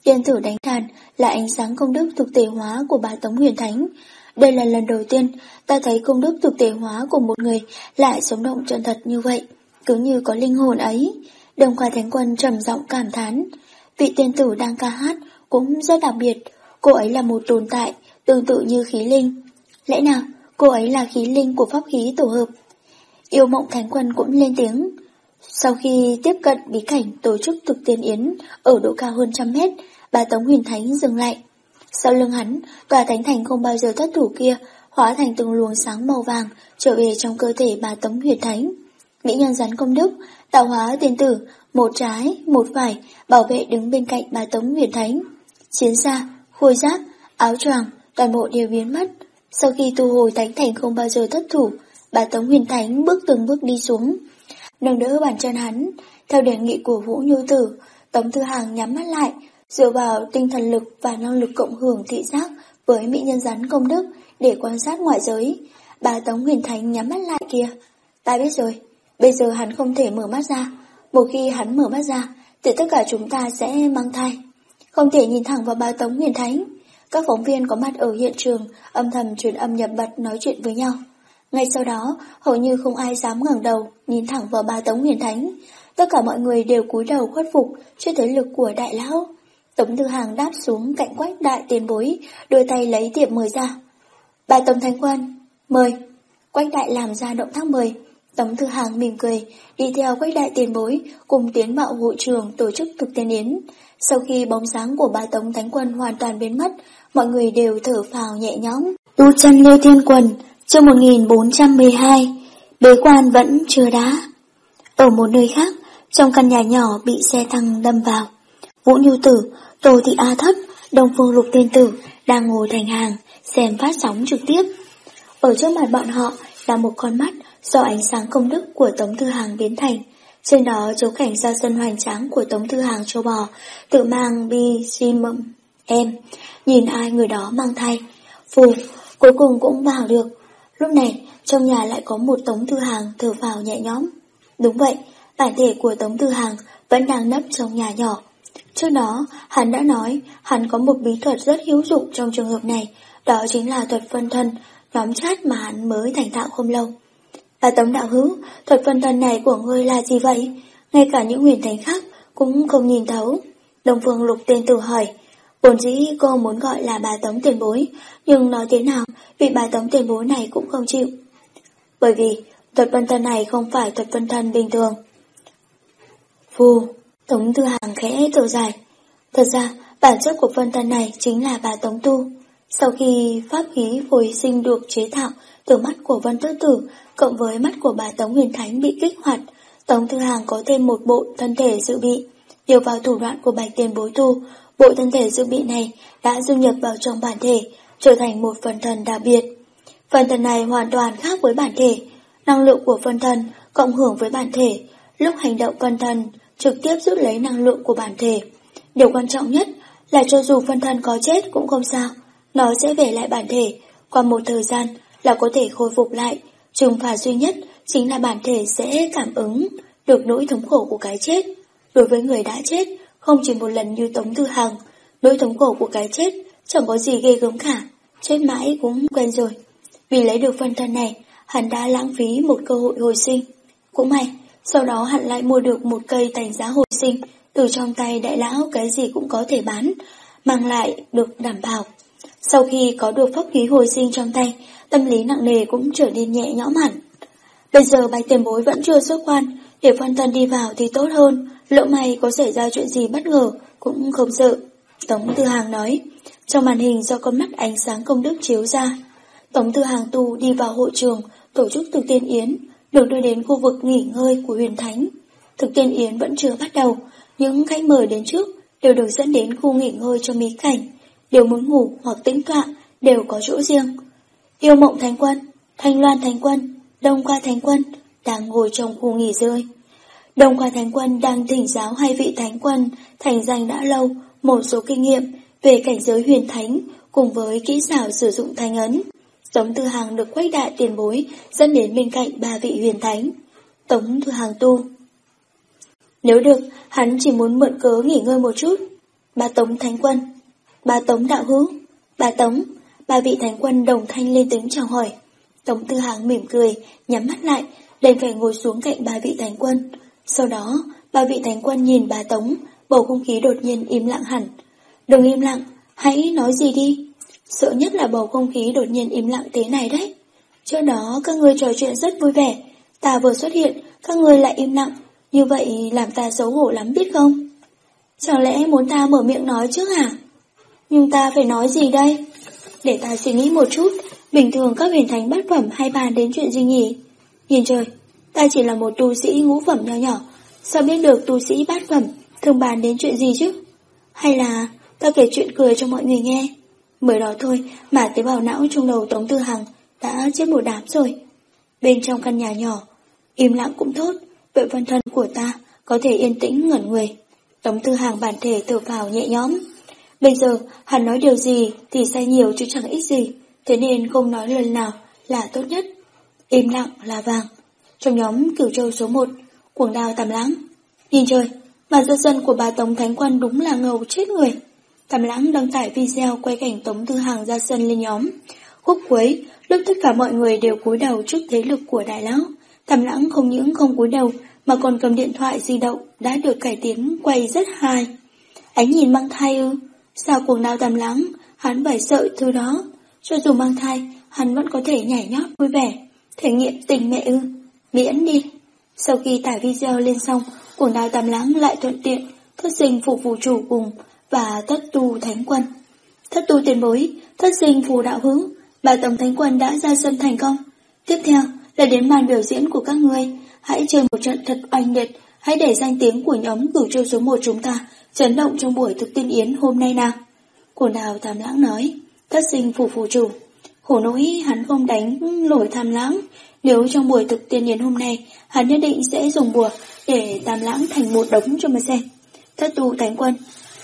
Tiên tử đánh đàn là ánh sáng công đức thực tế hóa của bà Tống Huyền Thánh. Đây là lần đầu tiên ta thấy công đức thực tế hóa của một người lại sống động chân thật như vậy, cứ như có linh hồn ấy. Đồng Khoa Thánh Quân trầm giọng cảm thán. Vị tiên tử đang ca hát cũng rất đặc biệt, cô ấy là một tồn tại tương tự như khí linh. Lẽ nào cô ấy là khí linh của pháp khí tổ hợp? Yêu Mộng Thánh Quân cũng lên tiếng. Sau khi tiếp cận bí cảnh tổ chức thực tiên yến ở độ cao hơn 100 mét, bà Tống Huyền Thánh dừng lại. Sau lưng hắn, tòa thánh thành không bao giờ thất thủ kia hóa thành từng luồng sáng màu vàng trở về trong cơ thể bà Tống Huyền Thánh. Mỹ nhân rắn công đức, tạo hóa tiên tử, một trái, một phải, bảo vệ đứng bên cạnh bà Tống Huyền Thánh. Chiến xa, khôi giáp, áo choàng, toàn bộ đều biến mất. Sau khi tu hồi thánh thành không bao giờ thất thủ, bà Tống Huyền Thánh bước từng bước đi xuống, nâng đỡ bàn chân hắn. Theo đề nghị của Vũ Nhu Tử, Tống Tư Hàng nhắm mắt lại, dựa vào tinh thần lực và năng lực cộng hưởng thị giác với mỹ nhân rắn công đức để quan sát ngoại giới. Bà Tống Huyền Thánh nhắm mắt lại kìa. Ta biết rồi, bây giờ hắn không thể mở mắt ra. Một khi hắn mở mắt ra thì tất cả chúng ta sẽ mang thai. Không thể nhìn thẳng vào bà Tống Huyền Thánh. Các phóng viên có mặt ở hiện trường âm thầm truyền âm nhập bật nói chuyện với nhau. Ngay sau đó, hầu như không ai dám ngẩng đầu nhìn thẳng vào bà Tống Huyền Thánh. Tất cả mọi người đều cúi đầu khuất phục trước thế lực của đại lão. Tống Tư Hàng đáp xuống cạnh Quách đại tiền bối, đưa tay lấy thiệp mời ra. Bà Tống Thánh Quân, mời. Quách đại làm ra động tác mời. Tống Tư Hàng mỉm cười, đi theo Quách đại tiền bối cùng tiến vào hội trường tổ chức thực tiên yến. Sau khi bóng sáng của bà Tống Thánh Quân hoàn toàn biến mất, mọi người đều thở phào nhẹ nhõm. Tu chân Liêu Thiên Quần, chương 1412, bế quan vẫn chưa đá. Ở một nơi khác, trong căn nhà nhỏ bị xe tăng đâm vào, Vũ Nhu Tử, Tô Thị A Thất, Đông Phương Lục Tiên Tử đang ngồi thành hàng xem phát sóng trực tiếp. Ở trước mặt bọn họ là một con mắt do ánh sáng công đức của Tống Tư Hàng biến thành. Trên đó chấu cảnh ra sân hoành tráng của Tống Tư Hàng châu bò, tự mang bi sim em, nhìn ai người đó mang thai. Phù, cuối cùng cũng vào được. Lúc này, trong nhà lại có một Tống Tư Hàng thở phào nhẹ nhõm. Đúng vậy, bản thể của Tống Tư Hàng vẫn đang nấp trong nhà nhỏ. Trước đó, hắn đã nói hắn có một bí thuật rất hữu dụng trong trường hợp này, đó chính là thuật phân thân, nhóm chat mà hắn mới thành thạo không lâu. Bà Tống đạo hữu, thuật phân thân này của ngươi là gì vậy? Ngay cả những huyền thánh khác cũng không nhìn thấu. Đông Phương Lục Tiên Tử hỏi. Vốn dĩ cô muốn gọi là bà Tống tiền bối, nhưng nói thế nào vị bà Tống tiền bối này cũng không chịu. Bởi vì thuật phân thân này không phải thuật phân thân bình thường. Phù, Tống Tư Hàng khẽ thở dài. Thật ra bản chất của phân thân này chính là bà Tống tu. Sau khi pháp khí hồi sinh được chế tạo từ mắt của Vân Tứ Tử cộng với mắt của bà Tống Huyền Thánh bị kích hoạt, Tống Tư Hàng có thêm một bộ thân thể dự bị. Nhờ vào thủ đoạn của Bạch Tiền Bối tu, bộ thân thể dự bị này đã dung nhập vào trong bản thể, trở thành một phần thần đặc biệt. Phần thần này hoàn toàn khác với bản thể. Năng lượng của phân thân cộng hưởng với bản thể, lúc hành động phân thân trực tiếp rút lấy năng lượng của bản thể. Điều quan trọng nhất là cho dù phân thân có chết cũng không sao, nó sẽ về lại bản thể, qua một thời gian là có thể khôi phục lại. Trừng phạt duy nhất chính là bản thể sẽ cảm ứng được nỗi thống khổ của cái chết. Đối với người đã chết, không chỉ một lần như Tống Tư Hàng, nỗi thống khổ của cái chết chẳng có gì ghê gớm cả, chết mãi cũng quen rồi. Vì lấy được phân thân này, hắn đã lãng phí một cơ hội hồi sinh. Cũng may, sau đó hắn lại mua được một cây tành giá hồi sinh, từ trong tay đại lão cái gì cũng có thể bán, mang lại được đảm bảo. Sau khi có được pháp khí hồi sinh trong tay, tâm lý nặng nề cũng trở nên nhẹ nhõm hẳn. Bây giờ Bạch Tiền Bối vẫn chưa xuất quan, để phân thân đi vào thì tốt hơn, lỡ may có xảy ra chuyện gì bất ngờ cũng không sợ. Tống Tư Hàng nói. Trong màn hình do con mắt ánh sáng công đức chiếu ra, Tống Tư Hàng tu đi vào hội trường tổ chức thực tiên yến, được đưa đến khu vực nghỉ ngơi của Huyền Thánh. Thực tiên yến vẫn chưa bắt đầu, những khách mời đến trước đều được dẫn đến khu nghỉ ngơi cho mỹ cảnh, đều muốn ngủ hoặc tĩnh tọa đều có chỗ riêng. Yêu Mộng Thánh Quân, Thanh Loan Thánh Quân, Đông Khoa Thánh Quân đang ngồi trong khu nghỉ ngơi. Đông Khoa Thánh Quân đang thỉnh giáo hai vị Thánh Quân thành danh đã lâu một số kinh nghiệm về cảnh giới huyền thánh cùng với kỹ xảo sử dụng thánh ấn. Tống Tư Hàng được Quách đại tiền bối dẫn đến bên cạnh ba vị huyền thánh. Tống Tư Hàng tu. Nếu được, hắn chỉ muốn mượn cớ nghỉ ngơi một chút. Ba Tống Thánh Quân, ba Tống đạo hữu, ba Tống. Ba vị thánh quân đồng thanh lên tiếng chào hỏi. Tống Tư Hằng mỉm cười, nhắm mắt lại, đành phải ngồi xuống cạnh ba vị thánh quân. Sau đó, ba vị thánh quân nhìn bà Tống, bầu không khí đột nhiên im lặng hẳn. Đừng im lặng, hãy nói gì đi. Sợ nhất là bầu không khí đột nhiên im lặng thế này đấy. Trước đó các ngươi trò chuyện rất vui vẻ, ta vừa xuất hiện, các ngươi lại im lặng, như vậy làm ta xấu hổ lắm biết không? Chẳng lẽ muốn ta mở miệng nói trước hả? Nhưng ta phải nói gì đây? Để ta suy nghĩ một chút, bình thường các huyền thánh bát phẩm hay bàn đến chuyện gì nhỉ? Nhìn trời, ta chỉ là một tu sĩ ngũ phẩm nhỏ nhỏ, sao biết được tu sĩ bát phẩm thường bàn đến chuyện gì chứ? Hay là ta kể chuyện cười cho mọi người nghe? Mới đó thôi mà tế bào não trong đầu Tống Tư Hằng đã chết một đám rồi. Bên trong căn nhà nhỏ, im lặng cũng tốt, vậy phân thân của ta có thể yên tĩnh ngẩn người. Tống Tư Hằng bản thể thở phào nhẹ nhõm. Bây giờ hắn nói điều gì thì sai nhiều chứ chẳng ít gì, thế nên không nói lần nào là tốt nhất. Im lặng là vàng. Trong nhóm Cửu Châu số 1, Cuồng Đao Tam Lãng. Nhìn trời, mà dân dân của bà Tống Thánh Quân đúng là ngầu chết người. Tam Lãng đăng tải video quay cảnh Tống Tư Hằng ra sân lên nhóm. Khúc cuối, lúc tất cả mọi người đều cúi đầu trước thế lực của đại lão, Tam Lãng không những không cúi đầu mà còn cầm điện thoại di động đã được cải tiến quay rất hài. Ánh nhìn mang thai ư? Sao Cuồng Đao Tam Lãng hắn phải sợ thứ đó? Cho dù mang thai, hắn vẫn có thể nhảy nhót vui vẻ, thể nghiệm tình mẹ ư? Miễn đi. Sau khi tải video lên xong, Cuồng Đao Tam Lãng lại thuận tiện thất sinh phụ phù chủ cùng và thất tu thánh quân. Thất tu tiền bối, thất sinh phù đạo hữu, bà Tống Thánh Quân đã ra sân thành công. Tiếp theo là đến màn biểu diễn của các ngươi, hãy chơi một trận thật oanh liệt, hãy để danh tiếng của nhóm Cửu Châu số 1 chúng ta chấn động trong buổi thực tiên yến hôm nay nào. Cuồng Đao Tam Lãng nói. Thất sinh phù phù chủ. Khổ nỗi hắn không đánh nổi Tam Lãng, nếu trong buổi thực tiên yến hôm nay hắn nhất định sẽ dùng bùa để Tam Lãng thành một đống cho mà xem. Thất tu thánh quân.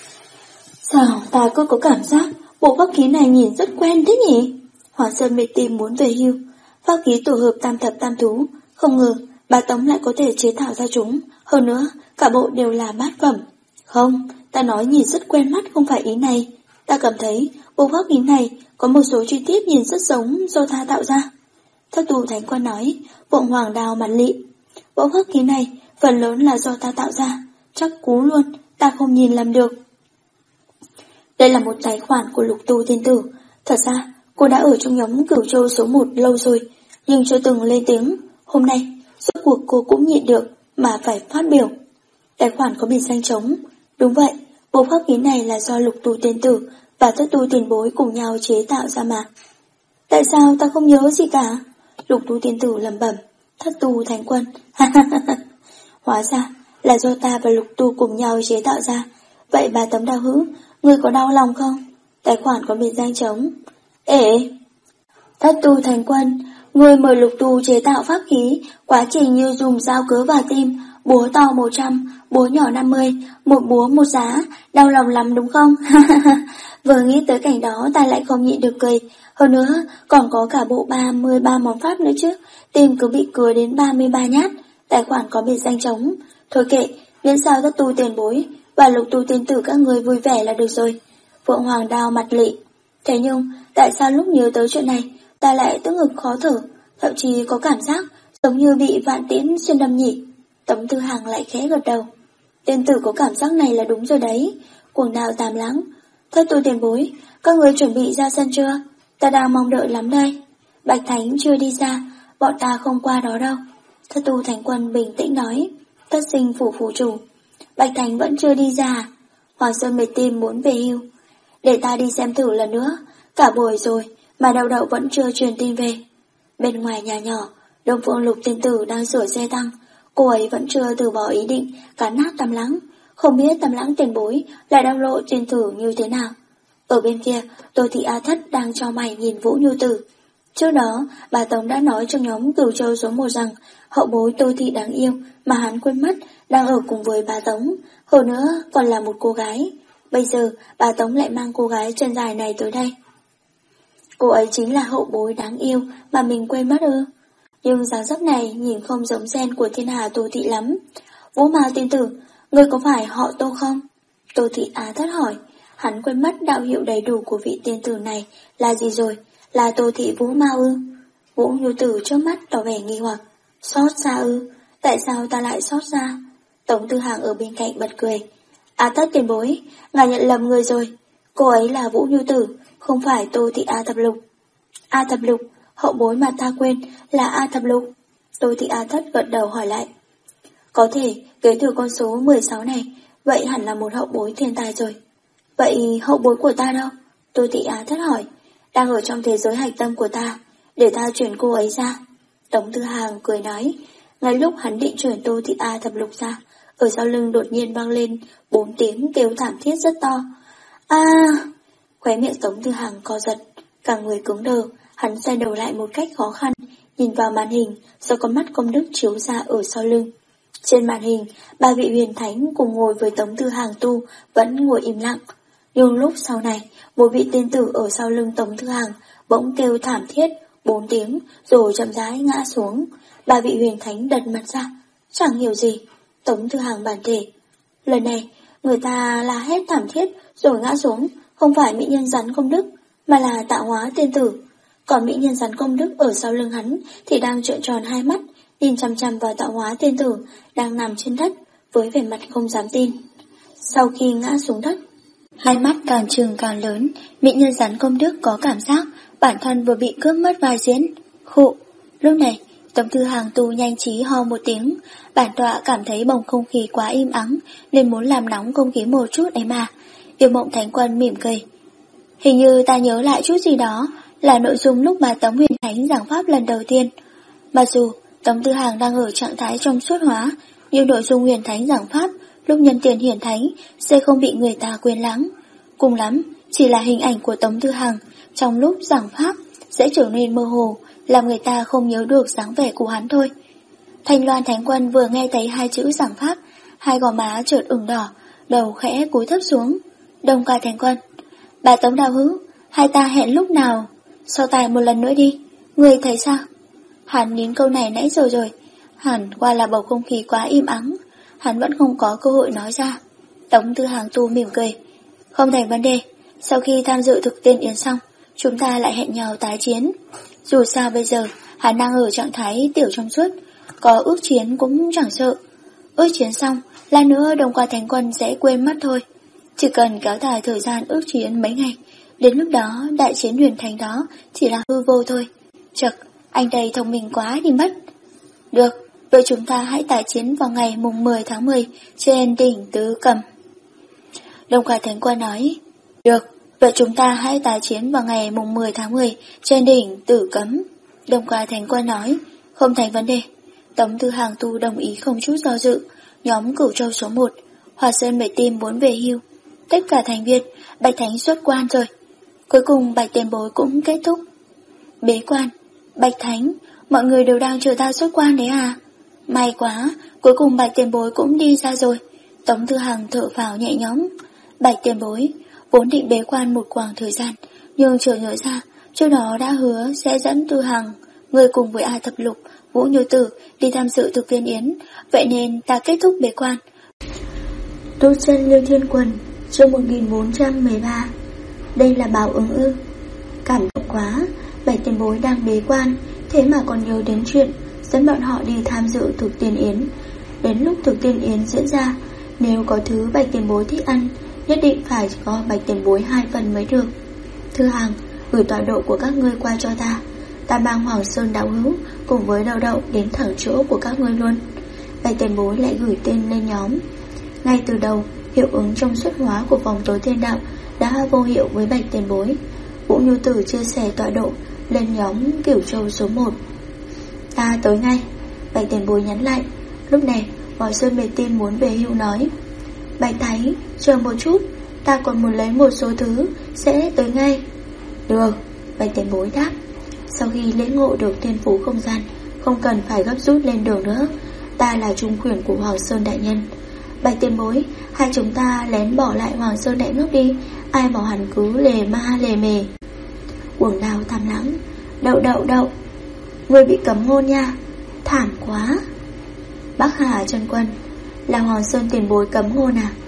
Sao ta cứ có cảm giác bộ pháp khí này nhìn rất quen thế nhỉ? Hoàng Sơn mệt tìm muốn về hưu. Pháp khí tổ hợp tam thập tam thú, không ngờ bà Tống lại có thể chế tạo ra chúng. Hơn nữa cả bộ đều là bát phẩm. Không, ta nói nhìn rất quen mắt không phải ý này. Ta cảm thấy bộ pháp khí này có một số chi tiết nhìn rất giống do ta tạo ra. Thất tu thánh quân nói. Vọng Hoàng đào mặt lị. Bộ pháp khí này phần lớn là do ta tạo ra, chắc cú luôn, ta không nhìn lầm được. Đây là một tài khoản của Lục Tu Tiên Tử. Thật ra cô đã ở trong nhóm Cửu Châu số 1 lâu rồi, nhưng chưa từng lên tiếng. Hôm nay rốt cuộc cô cũng nhịn được mà phải phát biểu. Tài khoản có biệt danh trống. Đúng vậy, bộ pháp khí này là do Lục Tu Tiên Tử và Thất Tu Tiền Bối cùng nhau chế tạo ra mà. Tại sao ta không nhớ gì cả? Lục Tu Tiên Tử lẩm bẩm. Thất Tu Thánh Quân. Hóa ra là do ta và Lục Tu cùng nhau chế tạo ra. Vậy bà Tấm Đao Hữu, ngươi có đau lòng không? Tài khoản có biệt danh trống. Ê, Thất Tu Thánh Quân, ngươi mời Lục Tu chế tạo pháp khí, quá trình như dùng dao cứa vào tim, búa to 100, búa nhỏ 50, một búa một giá, đau lòng lắm đúng không? Vừa nghĩ tới cảnh đó ta lại không nhịn được cười. Hơn nữa còn có cả bộ 33 món pháp nữa chứ, tim cứ bị cứa đến 33 nhát. Tài khoản có biệt danh trống. Thôi kệ, miễn sao Thất Tu Tiền Bối và Lục Tu Tiên Tử các người vui vẻ là được rồi. Phượng Hoàng đao mặt lị. Thế nhưng tại sao lúc nhớ tới chuyện này ta lại tức ngực khó thở, thậm chí có cảm giác giống như bị vạn tiễn xuyên đâm nhỉ? Tống Tư Hằng lại khẽ gật đầu. Tiên tử có cảm giác này là đúng rồi đấy. Cuồng Đao Tam Lãng. Thất Tu Tiền Bối, các người chuẩn bị ra sân chưa? Ta đang mong đợi lắm đây. Bạch Thánh chưa đi ra, bọn ta không qua đó đâu. Thất Tu Thánh Quân bình tĩnh nói. Thất sinh phủ phủ chủ. Bạch Thánh vẫn chưa đi ra. Hoàng Sơn mệt tim muốn về hưu. Để ta đi xem thử lần nữa. Cả buổi rồi mà Đậu Đậu vẫn chưa truyền tin về. Bên ngoài nhà nhỏ, Đông Phương Lục Tiên Tử đang sửa xe tăng. Cô ấy vẫn chưa từ bỏ ý định cắn nát Tam Lãng. Không biết Tam Lãng Tiền Bối lại đang lộ tiên tử như thế nào. Ở bên kia, Tô Thị A Thất đang cho mày nhìn Vũ Nhu Tử. Trước đó, bà Tống đã nói trong nhóm Cửu Châu số 1 rằng hậu bối Tô Thị đáng yêu mà hắn quên mất đang ở cùng với bà Tống. Hơn nữa còn là một cô gái. Bây giờ bà Tống lại mang cô gái chân dài này tới đây. Cô ấy chính là hậu bối đáng yêu mà mình quên mất ư? Nhưng dáng dấp này nhìn không giống gen của thiên hà Tô Thị lắm. Vũ Mao Tiên Tử, ngươi có phải họ Tô không? Tô Thị Á Thất hỏi. Hắn quên mất đạo hiệu đầy đủ của vị tiên tử này là gì rồi? Là Tô Thị Vũ Mao ư? Vũ Nhu Tử trước mắt tỏ vẻ nghi hoặc. Xót xa ư? Tại sao ta lại xót xa? Tống Tư Hàng ở bên cạnh bật cười. Á Thất tiền bối, ngài nhận lầm người rồi. Cô ấy là Vũ Nhu Tử, không phải Tô Thị A Thập Lục. A Thập Lục, hậu bối mà ta quên là A Thập Lục. Tô Thị Á Thất gật đầu hỏi lại. Có thể kế thừa con số 16 này, vậy hẳn là một hậu bối thiên tài rồi. Vậy hậu bối của ta đâu? Tô Thị Á Thất hỏi. Đang ở trong thế giới hạch tâm của ta, để ta chuyển cô ấy ra. Tống Tư Hàng cười nói. Ngay lúc hắn định chuyển Tô Thị A Thập Lục ra, ở sau lưng đột nhiên vang lên 4 tiếng kêu thảm thiết rất to. Khóe miệng Tống Tư Hàng co giật, cả người cứng đờ. Hắn xoay đầu lại một cách khó khăn, nhìn vào màn hình do con mắt công đức chiếu ra ở sau lưng. Trên màn hình, 3 vị huyền thánh cùng ngồi với Tống Tư Hàng tu vẫn ngồi im lặng. Nhưng lúc sau này, một vị tiên tử ở sau lưng Tống Tư Hàng bỗng kêu thảm thiết 4 tiếng rồi chậm rãi ngã xuống. 3 vị huyền thánh đật mặt ra, chẳng hiểu gì. Tống Tư Hàng bản thể. Lần này, người ta la hét thảm thiết rồi ngã xuống, không phải mỹ nhân rắn công đức, mà là Tạo Hóa tiên tử. Còn mỹ nhân rắn công đức ở sau lưng hắn thì đang trợn tròn hai mắt, nhìn chằm chằm vào Tạo Hóa tiên tử đang nằm trên đất với vẻ mặt không dám tin. Sau khi ngã xuống đất, hai mắt càng trừng càng lớn, mỹ nhân rắn công đức có cảm giác bản thân vừa bị cướp mất vai diễn. Khụ. Lúc này, Tống Tư Hàng tu nhanh trí ho một tiếng. Bản tọa cảm thấy bầu không khí quá im ắng nên muốn làm nóng không khí một chút ấy mà. Yêu Mộng Thánh Quân mỉm cười. Hình như ta nhớ lại chút gì đó, là nội dung lúc mà Tống Huyền Thánh giảng pháp lần đầu tiên. Mặc dù Tống Tư Hàng đang ở trạng thái trong suốt hóa, nhưng nội dung Huyền Thánh giảng pháp lúc nhân tiền hiển thánh sẽ không bị người ta quên lãng. Cùng lắm, chỉ là hình ảnh của Tống Tư Hàng trong lúc giảng pháp sẽ trở nên mơ hồ, làm người ta không nhớ được dáng vẻ của hắn thôi. Thanh Loan Thánh Quân vừa nghe thấy hai chữ giảng pháp, hai gò má chợt ửng đỏ, đầu khẽ cúi thấp xuống. Đông Ca Thánh Quân, bà Tống Đạo Hữu, hai ta hẹn lúc nào so tài một lần nữa đi, ngươi thấy sao? Hắn nín câu này nãy giờ rồi, hẳn qua là bầu không khí quá im ắng, hắn vẫn không có cơ hội nói ra. Tống Tư Hàng tu mỉm cười. Không thành vấn đề, sau khi tham dự thực tiên yến xong, chúng ta lại hẹn nhau tái chiến. Dù sao bây giờ, hắn đang ở trạng thái tiểu trong suốt, có ước chiến cũng chẳng sợ. Ước chiến xong, lát nữa Đông Qua Thánh Quân sẽ quên mất thôi. Chỉ cần kéo dài thời gian ước chiến mấy ngày, đến lúc đó đại chiến huyền thành đó chỉ là hư vô thôi. Chật, anh đây thông minh quá đi mất. Được, vậy chúng ta hãy tái chiến vào ngày mùng 10 tháng 10 trên đỉnh Tứ Cầm. Đông Qua Thánh Quân nói. Được, vậy chúng ta hãy tái chiến vào ngày mùng 10 tháng 10 trên đỉnh Tử Cấm. Đông Qua Thánh Quân nói. Không thành vấn đề. Tống Tư Hàng tu đồng ý không chút do dự. Nhóm Cửu Châu số 1, Hòa Sơn Bảy Tim muốn về hưu. Tất cả thành viên, Bạch Thánh xuất quan rồi. Cuối cùng Bạch Tiền Bối cũng kết thúc. Bế quan, Bạch Thánh, mọi người đều đang chờ ta xuất quan đấy à? May quá, cuối cùng Bạch Tiền Bối cũng đi ra rồi. Tống Tư Hàng thở phào nhẹ nhõm. Bạch Tiền Bối vốn định bế quan một quãng thời gian, nhưng chợt nhớ ra trước đó đã hứa sẽ dẫn Tư Hàng, người cùng với A Thập Lục, Vũ Nhu Tử đi tham dự thực viên yến, vậy nên ta kết thúc bế quan. Đốt chân Liêu Thiên Quần, chương 1413. Đây là báo ứng ư? Cảm động quá, Bạch Tiền Bối đang bế quan, thế mà còn nhớ đến chuyện dẫn bọn họ đi tham dự thực tiên yến. Đến lúc thực tiên yến diễn ra, nếu có thứ Bạch Tiền Bối thích ăn, nhất định phải có Bạch Tiền Bối 2 phần mới được. Thư Hàng, gửi tọa độ của các ngươi qua cho ta. Ta mang Hoàng Sơn Đạo Hữu cùng với Đậu Đậu đến thẳng chỗ của các ngươi luôn. Bạch Tiền Bối lại gửi tên lên nhóm. Ngay từ đầu, hiệu ứng trong xuất hóa của vòng tối thiên đạo đã vô hiệu với Bạch Tiền Bối. Vũ Nhu Tử chia sẻ tọa độ lên nhóm Cửu Châu số 1. Ta tới ngay, Bạch Tiền Bối nhắn lại. Lúc này, Hoàng Sơn Bề Tin muốn về hưu nói. Bạch Thánh, chờ một chút, ta còn muốn lấy một số thứ, sẽ tới ngay. Được, Bạch Tiền Bối đáp. Sau khi lễ ngộ được thiên phú không gian, không cần phải gấp rút lên đường nữa. Ta là trung khuyển của Hoàng Sơn Đại Nhân. Bạch Tiền Bối, hai chúng ta lén bỏ lại Hoàng Sơn Đại Ngốc đi, ai bảo hắn cứ lề ma lề mề. Uổng Đào tham lãng. Đậu, ngươi bị cấm hôn nha. Thảm quá. Bắc Hà Chân Quân, là Hoàng Sơn Tiền Bối cấm hôn à?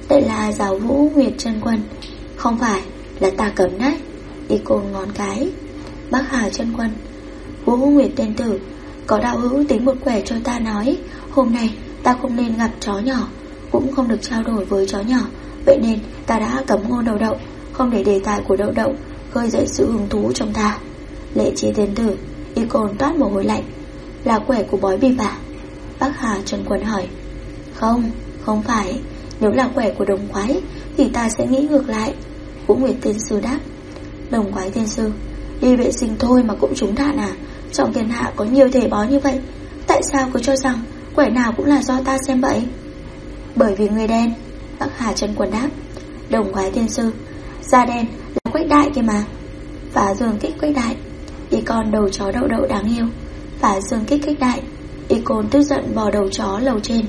Đây là giáo Vũ Nguyệt chân quân. Không phải, là ta cấm đấy. Y Côn ngón cái. Bắc Hà chân quân. Vũ Nguyệt tiên tử, có đạo hữu tính một quẻ cho ta nói, hôm nay ta không nên gặp chó nhỏ, cũng không được trao đổi với chó nhỏ. Vậy nên ta đã cấm Ngôn Đậu Đậu, không để đề tài của Đậu Đậu khơi dậy sự hứng thú trong ta. Lệ Chi tiên tử. Y Côn toát mồ hôi lạnh. Là quẻ của bói bịp à? Bắc Hà chân quân hỏi. Không phải. Nếu là quẻ của đồng quái thì ta sẽ nghĩ ngược lại. Vũ Nguyệt tiên sư đáp. Đồng quái tiên sư, đi vệ sinh thôi mà cũng trúng đạn à? Trong thiên hạ có nhiều thể bói như vậy, tại sao cứ cho rằng quẻ nào cũng là do ta xem bậy? Bởi vì người đen. Bắc Hà chân quân đáp. Đồng quái tiên sư, da đen là Quách Đại kia mà. Phá dương kích Quách Đại. Y con đầu chó Đậu Đậu đáng yêu. Phá dương kích Quách Đại. Y Côn tức giận bò đầu chó lầu trên.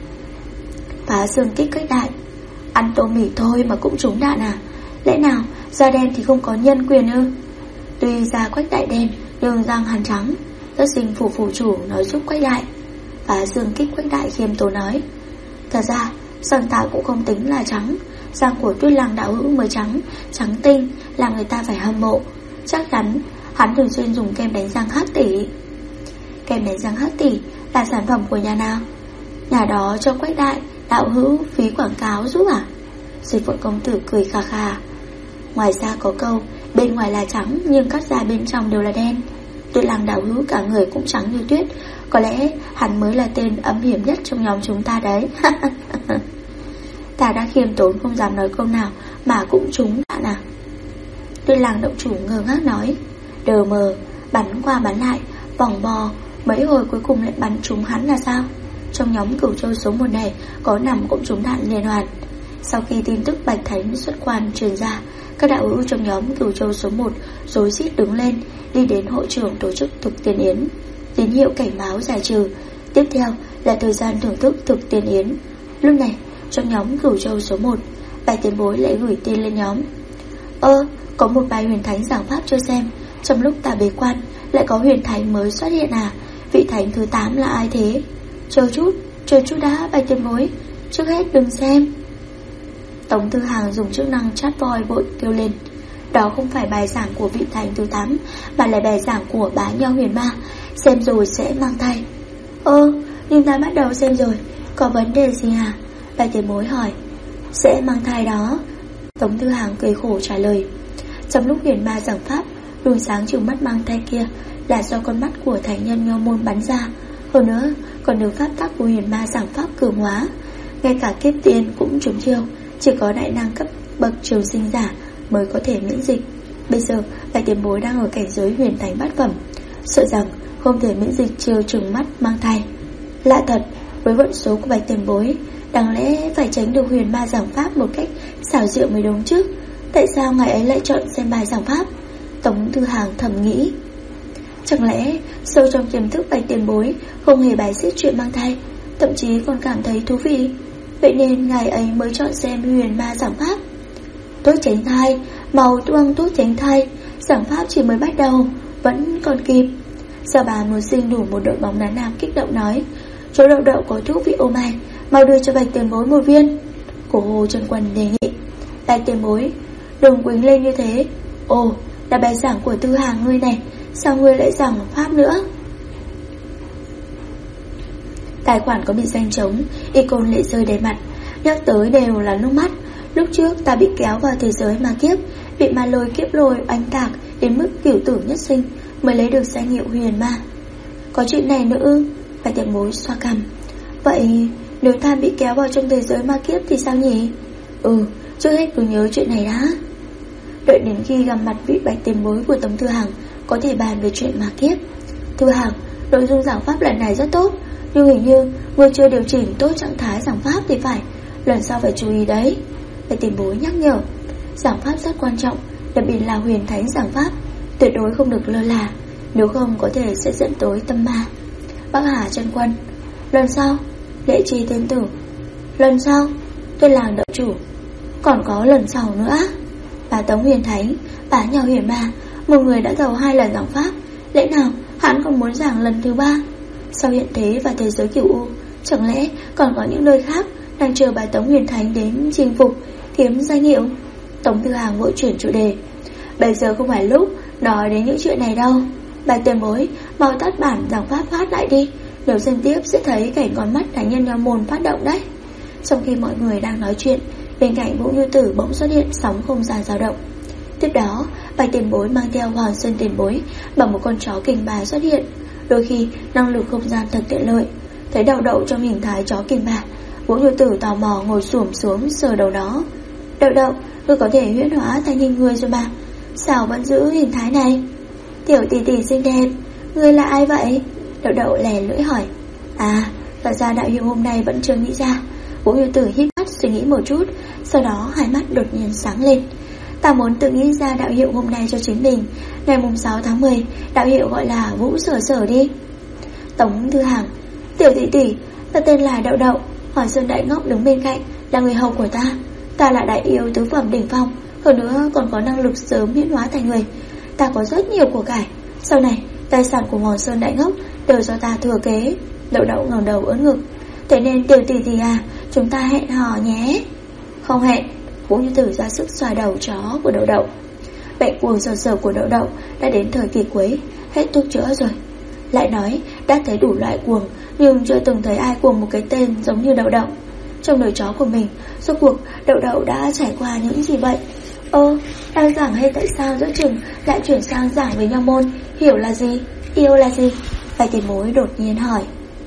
Phá dương kích Quách Đại, ăn tô mì thôi mà cũng trúng đạn à? Lẽ nào da đen thì không có nhân quyền ư? Tuy da Quách Đại đen nhưng răng hắn trắng. Tất sinh phủ chủ nói giúp Quách Đại. Phá dương kích Quách Đại khiêm tốn nói. Thật ra răng ta cũng không tính là trắng. Răng của Tuyết Lăng đạo hữu mới trắng, trắng tinh, làm người ta phải hâm mộ. Chắc chắn hắn thường xuyên dùng kem đánh răng Hắc Tỷ. Kem đánh răng Hắc Tỷ là sản phẩm của nhà nào? Nhà đó cho Quách Đại đạo hữu phí quảng cáo giúp à? Dịch Phượng công tử cười khà khà. Ngoài ra có câu, bên ngoài là trắng nhưng cắt ra bên trong đều là đen. Tuyết Lăng đạo hữu cả người cũng trắng như tuyết. Có lẽ hắn mới là tên âm hiểm nhất trong nhóm chúng ta đấy. Ta đã khiêm tốn không dám nói câu nào mà cũng trúng đạn à? Tuyết Lăng động chủ ngơ ngác nói. Đờ mờ, bắn qua bắn lại, vòng bò, mấy hồi cuối cùng lại bắn trúng hắn là sao? Trong nhóm Cửu Châu số 1 này có nằm cũng trúng đạn liên hoàn. Sau khi tin tức Bạch Thánh xuất quan truyền ra, các đạo hữu trong nhóm Cửu Châu số 1 rối rít đứng lên, đi đến hội trưởng tổ chức thực tiên yến. Tín hiệu cảnh báo giải trừ. Tiếp theo là thời gian thưởng thức thực tiên yến. Lúc này trong nhóm Cửu Châu số 1, Bạch tiền bối lại gửi tin lên nhóm. Có một bài huyền thánh giảng pháp chưa xem. Trong lúc ta bế quan lại có huyền thánh mới xuất hiện à? Vị thánh thứ 8 là ai thế? Chờ chút đã Bạch tiền bối, trước hết đừng xem. Tống Tư Hàng dùng chức năng chat voice vội kêu lên. Đó không phải bài giảng của vị thánh thứ 8, mà là bài giảng của bá Nho Huyền Ma. Xem rồi sẽ mang thai. Nhưng ta bắt đầu xem rồi, có vấn đề gì à? Bạch tiền bối hỏi. Sẽ mang thai đó. Tống Tư Hàng cười khổ trả lời. Trong lúc Huyền Ma giảng pháp, luồng sáng trừng mắt mang thai kia là do con mắt của thánh nhân Nho môn bắn ra. Hơn nữa còn được pháp tắc của Huyền Ma giảng pháp cường hóa. Ngay cả kiếp tiên cũng trúng chiêu. Chỉ có đại năng cấp bậc trường sinh giả mới có thể miễn dịch. Bây giờ Bạch tiền bối đang ở cảnh giới huyền thánh bát phẩm, sợ rằng không thể miễn dịch chiêu trừng mắt mang thai. Lạ thật, với vận số của Bạch tiền bối, đáng lẽ phải tránh được Huyền Ma giảng pháp một cách xảo diệu mới đúng chứ. Tại sao ngài ấy lại chọn xem bài giảng pháp? Tống Tư Hàng thầm nghĩ. Chẳng lẽ sâu trong tiềm thức Bạch tiền bối không hề bài xích chuyện mang thai, thậm chí còn cảm thấy thú vị, vậy nên ngài ấy mới chọn xem Huyền Ma giảng pháp. Thuốc tránh thai, màu tuông thuốc tránh thai, giảng pháp chỉ mới bắt đầu, vẫn còn kịp. Sao bà muốn sinh đủ một đội bóng đá nam kích động nói. Chỗ Đậu Đậu có thuốc vị ô mai, mau đưa cho Bạch tiền bối một viên. Cổ Hồ chân quân đề nghị. Bạch tiền bối, đừng quýnh lên như thế. Là bài giảng của Tư Hàng ngươi này, sao ngươi lại giảng pháp nữa? Tài khoản có bị danh trống, Y Côn lệ rơi đầy mặt. Nhắc tới đều là nước mắt. Lúc trước ta bị kéo vào thế giới ma kiếp, bị ma lôi kiếp lôi oanh tạc đến mức cửu tử nhất sinh, mới lấy được danh hiệu Huyền Ma. Có chuyện này nữa ư? Bạch tiền bối xoa cằm. Vậy nếu Tham bị kéo vào trong thế giới ma kiếp thì sao nhỉ? Trước hết cứ nhớ chuyện này đã. Đợi đến khi gặp mặt vị Bạch tiền bối của Tống Tư Hàng, có thể bàn về chuyện ma kiếp. Tư Hàng, nội dung giảng pháp lần này rất tốt, nhưng hình như ngươi chưa điều chỉnh tốt trạng thái giảng pháp thì phải. Lần sau phải chú ý đấy. Bạch tiền bối nhắc nhở. Giảng pháp rất quan trọng, đặc biệt là huyền thánh giảng pháp, tuyệt đối không được lơ là, nếu không có thể sẽ dẫn tới tâm ma. Bắc Hà chân quân. Lần sau. Lệ Chi tiên tử. Lần sau. Tuyết Làng đậu chủ. Còn có lần sau nữa. Bà Tống huyền thánh, bá Nho Huyền Ma, một người đã giàu 2 lần giảng pháp, lẽ nào hắn còn muốn giảng lần thứ 3? Sau hiện thế và thế giới cửu u, chẳng lẽ còn có những nơi khác đang chờ bà Tống Huyền Thánh đến chinh phục, kiếm danh hiệu. Tống Thư Hàng vội chuyển chủ đề. Bây giờ không phải lúc nói đến những chuyện này đâu. Bạch tiền bối, mau tắt bản giảng pháp phát lại đi. Nếu xem tiếp sẽ thấy cảnh con mắt thánh nhân Nho Môn phát động đấy. Trong khi mọi người đang nói chuyện, bên cạnh Vũ Như Tử bỗng xuất hiện sóng không gian dao động. Tiếp đó, Bạch tiền bối mang theo Hoàng Sơn tiền bối bằng một con chó kình bà xuất hiện. Đôi khi năng lực không gian thật tiện lợi. Thấy đầu đậu trong hình thái chó kình bà, Vũ Như Tử tò mò ngồi xổm xuống sờ đầu nó. Đậu đậu, ngươi có thể huyễn hóa thành hình người rồi mà, sao vẫn giữ hình thái này? Tiểu tỷ tỷ xinh đẹp, ngươi là ai vậy? Đậu đậu lè lưỡi hỏi. À, thật ra đạo hiệu hôm nay vẫn chưa nghĩ ra. Vũ Như Tử hít mắt suy nghĩ một chút, sau đó hai mắt đột nhiên sáng lên. Ta muốn tự nghĩ ra đạo hiệu hôm nay cho chính mình. Ngày mùng 6 tháng 10, đạo hiệu gọi là Vũ Sở Sở đi. Tống Thư Hàng. Tiểu tỷ tỷ, ta tên là Đậu Đậu. Hoàng Sơn Đại Ngốc đứng bên cạnh là người hầu của ta. Ta là đại yêu tứ phẩm đỉnh phong, hơn nữa còn có năng lực sớm huyễn hóa thành người. Ta có rất nhiều của cải. Sau này tài sản của Hoàng Sơn Đại Ngốc đều do ta thừa kế. Đậu Đậu ngẩng đầu ưỡn ngực. Thế nên tiểu tỷ tỷ à, chúng ta hẹn hò nhé. Không hẹn. Vũ Như Tử ra sức xoa đầu chó của Đậu Đậu. Bệnh cuồng sờ sờ của Đậu Đậu đã đến thời kỳ cuối, hết thuốc chữa rồi. Lại nói đã thấy đủ loại cuồng, nhưng chưa từng thấy ai cuồng một cái tên giống như Đậu Đậu. Trong đời chó của mình, rốt cuộc Đậu Đậu đã trải qua những gì vậy? Đang giảng hay tại sao giữa chừng lại chuyển sang giảng về Nho Môn? Hiểu là gì? Yêu là gì? Bạch tiền bối đột nhiên hỏi.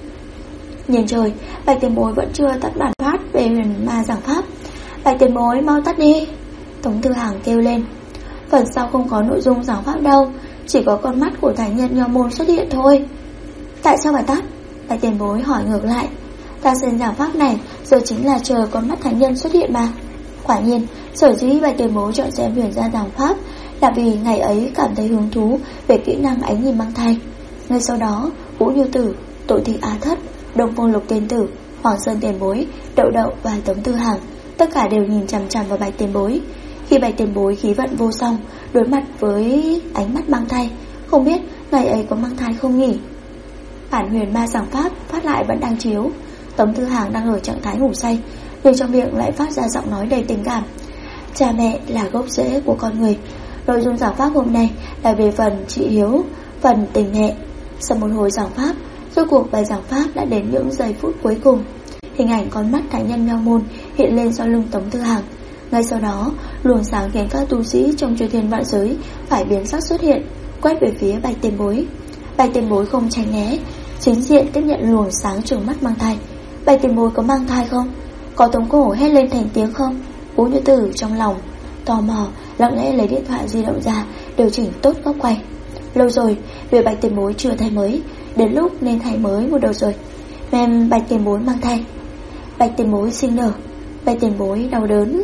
Nhìn trời, Bạch tiền bối vẫn chưa tắt bản phát về huyền ma giảng pháp. Bạch tiền bối mau tắt đi. Tống Thư Hàng kêu lên. Phần sau không có nội dung giảng pháp đâu, chỉ có con mắt của thánh nhân Nho Môn xuất hiện thôi. Tại sao phải tắt? Bạch tiền bối hỏi ngược lại. Ta xem giảng pháp này giờ chính là chờ con mắt thánh nhân xuất hiện mà. Quả nhiên, sở dĩ Bạch tiền bối chọn xem huyền gia giảng pháp là vì ngày ấy cảm thấy hứng thú về kỹ năng ánh nhìn mang thai. Ngay sau đó, Vũ Như Tử, Tội Thị Á Thất, Đông Phương Lục Tiên Tử, Hoàng Sơn tiền bối, Đậu Đậu và Tống Thư Hàng tất cả đều nhìn chằm chằm vào Bạch tiền bối. Khi Bạch tiền bối khí vận vô song đối mặt với ánh mắt mang thai, không biết ngày ấy có mang thai không nhỉ? Bản huyền ma giảng pháp phát lại vẫn đang chiếu. Tống Thư Hàng đang ở trạng thái ngủ say, nhưng trong miệng lại phát ra giọng nói đầy tình cảm. Cha mẹ là gốc rễ của con người. Nội dung giảng pháp hôm nay là về phần trị hiếu, phần tình mẹ. Sau một hồi giảng pháp, rốt cuộc bài giảng pháp đã đến những giây phút cuối cùng. Hình ảnh con mắt thánh nhân Nho Môn hiện lên sau lưng Tống Thư Hàng. Ngay sau đó, luồng sáng khiến các tu sĩ trong chư thiên vạn giới phải biến sắc xuất hiện, quét về phía Bạch tiền bối. Bạch tiền bối không tránh né, chính diện tiếp nhận luồng sáng trừng mắt mang thai. Bạch tiền bối có mang thai không? Có tống cổ hét lên thành tiếng không? Vũ Như Tử trong lòng tò mò, lặng lẽ lấy điện thoại di động ra, điều chỉnh tốt góc quay. Lâu rồi, về Bạch tiền bối chưa thay mới, đến lúc nên thay mới một đầu rồi. Mềm Bạch tiền bối mang thai. Bạch tiền bối sinh nở. Bạch tiền bối đau đớn.